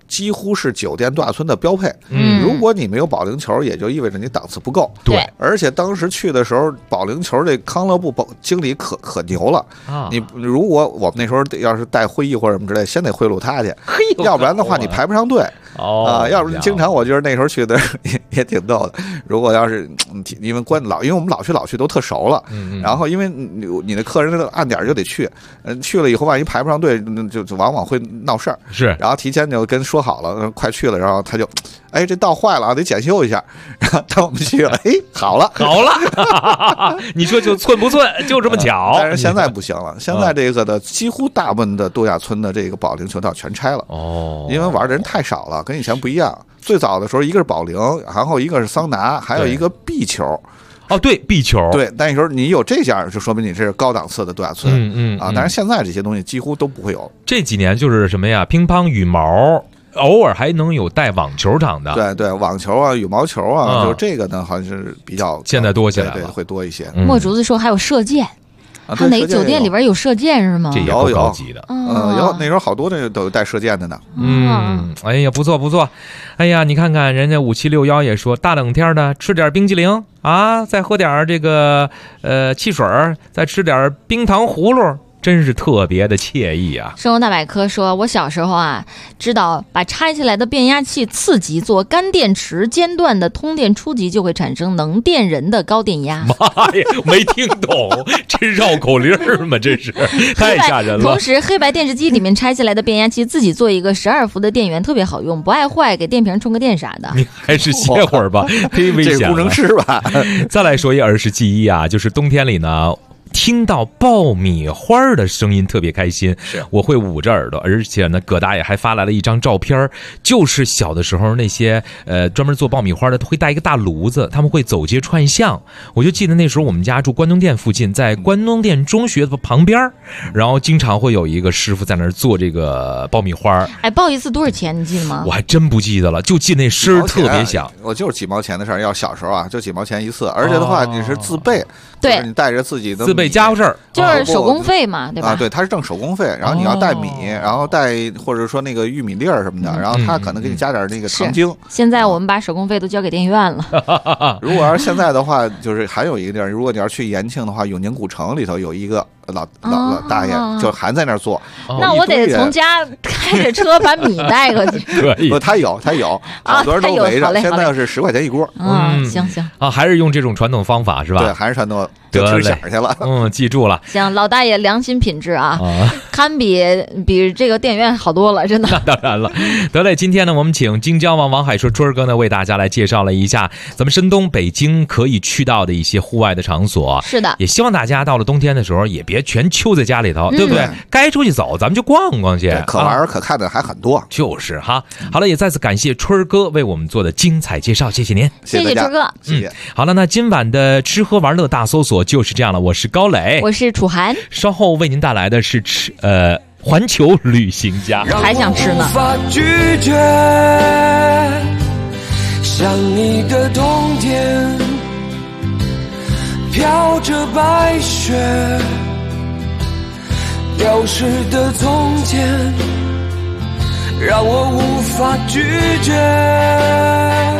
几乎是酒店度假村的标配。如果你没有保龄球，也就意味着你档次不够。 对， 而且当时去的时候，保龄球这康乐部经理可牛了啊！你如果我们那时候要是带会议或者什么之类，先得贿赂他去，要不然的话你排不上队。要不然经常我觉得那时候去的也挺逗的。如果要是因为因为我们老去都特熟了，然后因为你的客人按点就得去，去了以后万一排不上队，就往往会闹事儿。 是， 然后提前就跟说好了，快去了，然后他就，这道坏了啊，得检修一下。然后当我们去了，好了， 你说就寸不寸，就这么巧。 但是现在不行了，现在这个的几乎大部分的度假村的这个保龄球道全拆了。因为玩的人太少了，跟以前不一样。最早的时候，一个是保龄，然后一个是桑拿，还有一个壁球。 对，壁球。对， 那时候你有这项，就说明你是高档次的度假村。但是现在这些东西几乎都不会有。 这几年就是什么呀，乒乓、羽毛。偶尔还能有带网球场的， 对，网球啊、羽毛球啊，就这个呢，好像是比较现在多起来了， 对，会多一些。 墨竹子说还有射箭，他哪个酒店里边有射箭是吗？ 这也够高级的， 有那时候好多那都有带射箭的呢。 哎呀，不错，哎呀，你看看人家5761也说，大冷天的吃点冰激凌啊，再喝点这个汽水，再吃点冰糖葫芦。真是特别的惬意啊！ 生活大百科说，我小时候啊，知道把拆下来的变压器次级做干电池，间断的通电初级就会产生能电人的高电压。 妈呀，没听懂，这绕口令吗？这是太吓人了。 同时，黑白电视机里面拆下来的变压器自己做一个12伏的电源，特别好用，不爱坏，给电瓶充个电啥的。 你还是歇会儿吧，忒危险了。 这工程师吧。 再来说一儿时记忆啊，就是冬天里呢。听到爆米花的声音特别开心，我会捂着耳朵，而且呢，葛大爷还发来了一张照片，就是小的时候那些专门做爆米花的会带一个大炉子，他们会走街串巷。我就记得那时候我们家住关东店附近，在关东店中学的旁边，然后经常会有一个师傅在那儿做这个爆米花。 爆一次多少钱你记得吗？ 我还真不记得了，就记那声儿特别响。 我就是几毛钱的事儿，要小时候啊，就几毛钱一次，而且的话你是自备， 对， 你带着自己的自备家伙事儿。 就是手工费嘛，对吧？ 对，他是挣手工费，然后你要带米，然后带或者说那个玉米粒儿什么的，然后他可能给你加点那个糖精。 现在我们把手工费都交给电院了。 如果要是现在的话，就是还有一个地儿，如果你要去延庆的话，永宁古城里头有一个老大爷，就还在那儿做。 那我得从家开着车把米带过去。 可以， 他有，好多人都围着。现在是10块钱一锅。 行啊，还是用这种传统方法是吧？ 对，还是传统。就吃响去了， 记住了。 行，老大爷良心品质啊，堪比这个电院好多了，真的。 那当然了，得嘞。今天呢，我们请京郊王海说春儿哥呢，为大家来介绍了一下咱们深东北京可以去到的一些户外的场所。 是的， 也希望大家到了冬天的时候，也别全揪在家里头，对不对？该出去走，咱们就逛逛去， 可玩可看的还很多。 就是哈。好了，也再次感谢春儿哥为我们做的精彩介绍，谢谢您， 谢谢春哥， 谢谢。 好了，那今晚的吃喝玩乐大搜索就是这样了，我是高磊， 我是楚涵， 稍后为您带来的是环球旅行家， 还想吃呢。 无法拒绝，像你的冬天，飘着白雪，流逝的从前，让我无法拒绝。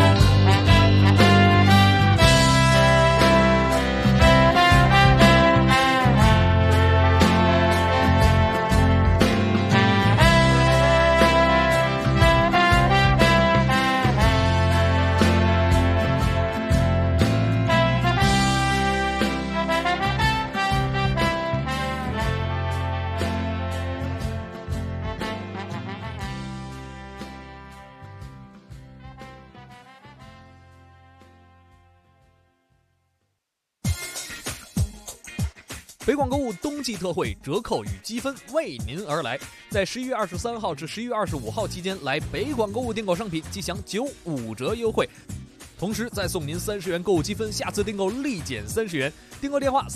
北广购物冬季特惠折扣与积分为您而来，在11月23号至11月25号期间来北广购物订购商品即享95折优惠，同时再送您30元购物积分，下次订购立减30元。订购电话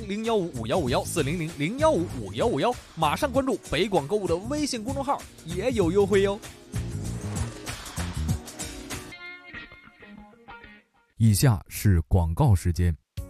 400-015-5151，400-015-5151，马上关注北广购物的微信公众号，也有优惠哟。 以下是广告时间。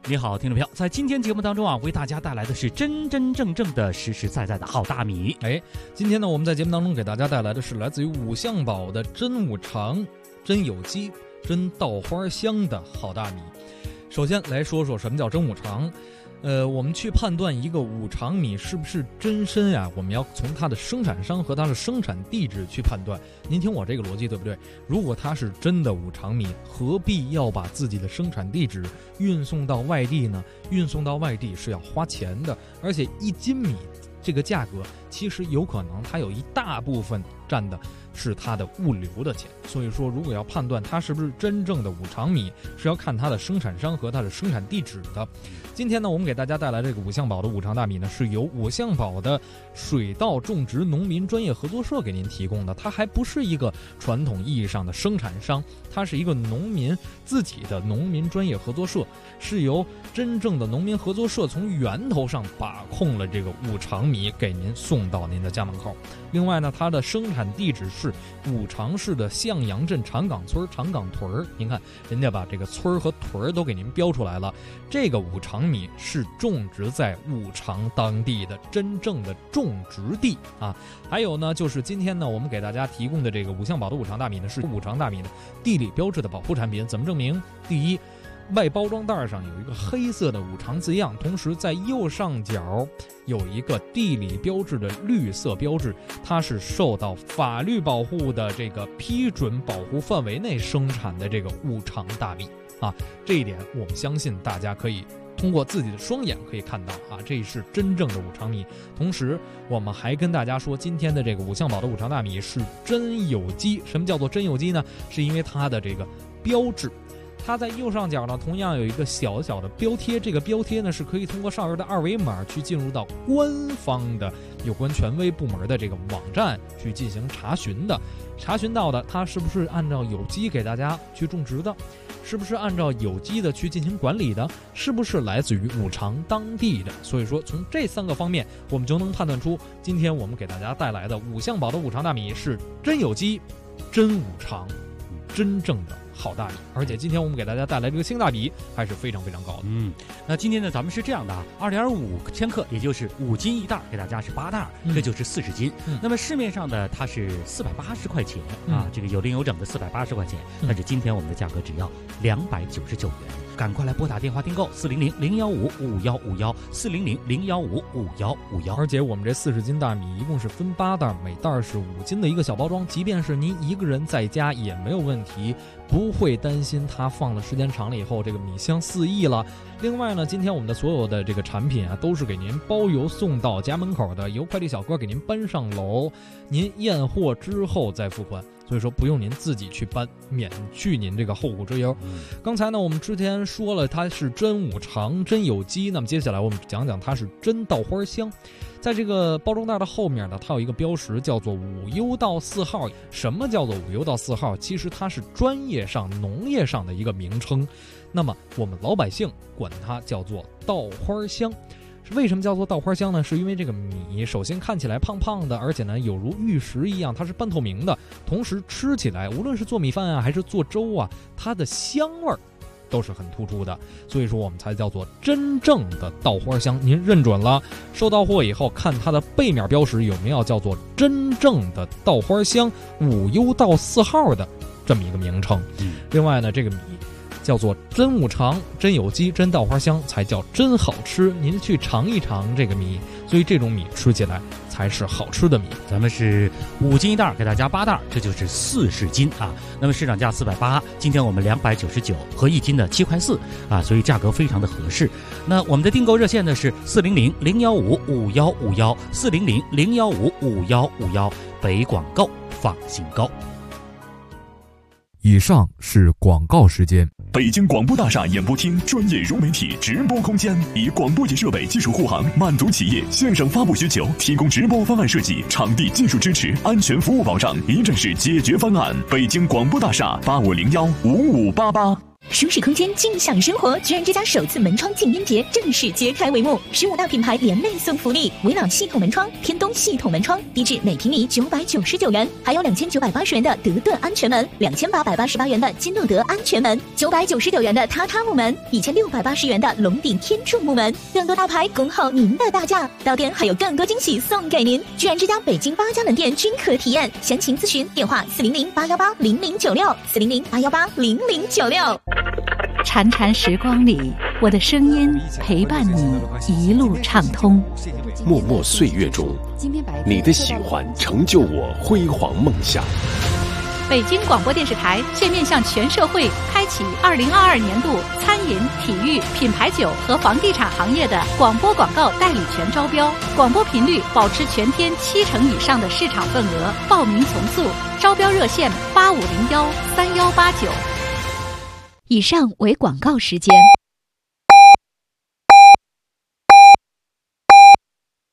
你好，听众朋友，在今天节目当中啊，为大家带来的是真真正正的实实在在的好大米。 今天呢，我们在节目当中给大家带来的是来自于五香宝的真五常、真有机、真稻花香的好大米。首先来说说什么叫真五常。我们去判断一个五常米是不是真参呀，我们要从它的生产商和它的生产地址去判断。您听我这个逻辑对不对？如果它是真的五常米，何必要把自己的生产地址运送到外地呢？运送到外地是要花钱的，而且1斤米这个价格，其实有可能它有一大部分占的是它的物流的钱。所以说，如果要判断它是不是真正的五常米，是要看它的生产商和它的生产地址的。今天呢，我们给大家带来这个五香宝的五常大米呢，是由五香宝的水稻种植农民专业合作社给您提供的。它还不是一个传统意义上的生产商，它是一个农民自己的农民专业合作社，是由真正的农民合作社从源头上把控了这个五常米，给您送到您的家门口。另外呢，它的生产地址是五常市的向阳镇长岗村长岗屯儿。您看，人家把这个村儿和屯儿都给您标出来了。这个五常米是种植在五常当地的真正的种植地啊。还有呢，就是今天呢，我们给大家提供的这个五香宝的五常大米呢，是五常大米的地理标志的保护产品。怎么证明？第一，外包装袋上有一个黑色的五常字样，同时在右上角有一个地理标志的绿色标志，它是受到法律保护的这个批准保护范围内生产的这个五常大米啊。这一点我们相信大家可以通过自己的双眼可以看到啊，这是真正的五常米。同时我们还跟大家说，今天的这个五香宝的五常大米是真有机。什么叫做真有机呢？是因为它的这个标志，它在右上角呢，同样有一个小小的标贴。这个标贴呢，是可以通过上面的2维码去进入到官方的有关权威部门的这个网站去进行查询的。查询到的，它是不是按照有机给大家去种植的？是不是按照有机的去进行管理的？是不是来自于五常当地的？所以说，从这3个方面，我们就能判断出，今天我们给大家带来的五香宝的五常大米是真有机、真五常、真正的好大米。而且今天我们给大家带来这个性价比还是非常非常高的。 那今天呢，咱们是这样的啊，2.5千克，也就是5斤一袋，给大家是8袋，这就是40斤。那么市面上的它是480块钱啊，这个有零有整的480块钱，但是今天我们的价格只要299元。赶快来拨打电话订购400-015-5151，400-015-5151。 而且我们这40斤大米一共是分8袋，每袋是5斤的一个小包装，即便是您一个人在家也没有问题，不会担心它放的时间长了以后这个米香四溢了。另外呢，今天我们的所有的这个产品啊，都是给您包邮送到家门口的，由快递小哥给您搬上楼，您验货之后再付款。所以说不用您自己去搬，免去您这个后顾之忧。刚才呢，我们之前说了它是真五常、真有机，那么接下来我们讲讲它是真稻花香。在这个包装袋的后面呢，它有一个标识叫做5优稻4号。什么叫做5优稻4号？其实它是专业上农业上的一个名称，那么我们老百姓管它叫做稻花香。为什么叫做稻花香呢？是因为这个米首先看起来胖胖的，而且呢有如玉石一样，它是半透明的，同时吃起来无论是做米饭啊还是做粥啊，它的香味儿都是很突出的，所以说我们才叫做真正的稻花香。您认准了，收到货以后看它的背面标识有没有叫做真正的稻花香5优稻4号的这么一个名称。另外呢，这个米叫做真五常、真有机、真稻花香，才叫真好吃。您去尝一尝这个米，所以这种米吃起来才是好吃的米。 咱们是5斤一袋，给大家8袋，这就是40斤啊。那么市场价480，今天我们299，合1斤的7块4啊，所以价格非常的合适。那我们的订购热线呢是400-015-5151，400-015-5151，北广购放心购。 以上是广告时间。 北京广播大厦演播厅专业融媒体直播空间，以广播级设备技术护航，满足企业线上发布需求，提供直播方案设计、场地技术支持、安全服务保障，一站式解决方案。北京广播大厦85015588。 舒适空间，尽享生活。居然之家首次门窗禁烟节正式揭开帷幕，15大品牌联袂送福利：维朗系统门窗、天东系统门窗，低至每平米999元，还有2980元的德顿安全门，2888元的金诺德安全门，999元的榻榻木门，1680元的龙鼎天柱木门，更多大牌恭候您的大驾。到店还有更多惊喜送给您，居然之家北京8家门店均可体验，详情咨询电话400-818-0096，400-818-0096。 潺潺时光里，我的声音陪伴你一路畅通。 默默岁月中，你的喜欢成就我辉煌梦想。 北京广播电视台现面向全社会开启2022年度餐饮、体育、品牌酒和房地产行业的广播广告代理权招标，广播频率保持全天70%以上的市场份额，报名从速，招标热线85013189。 以上为广告时间。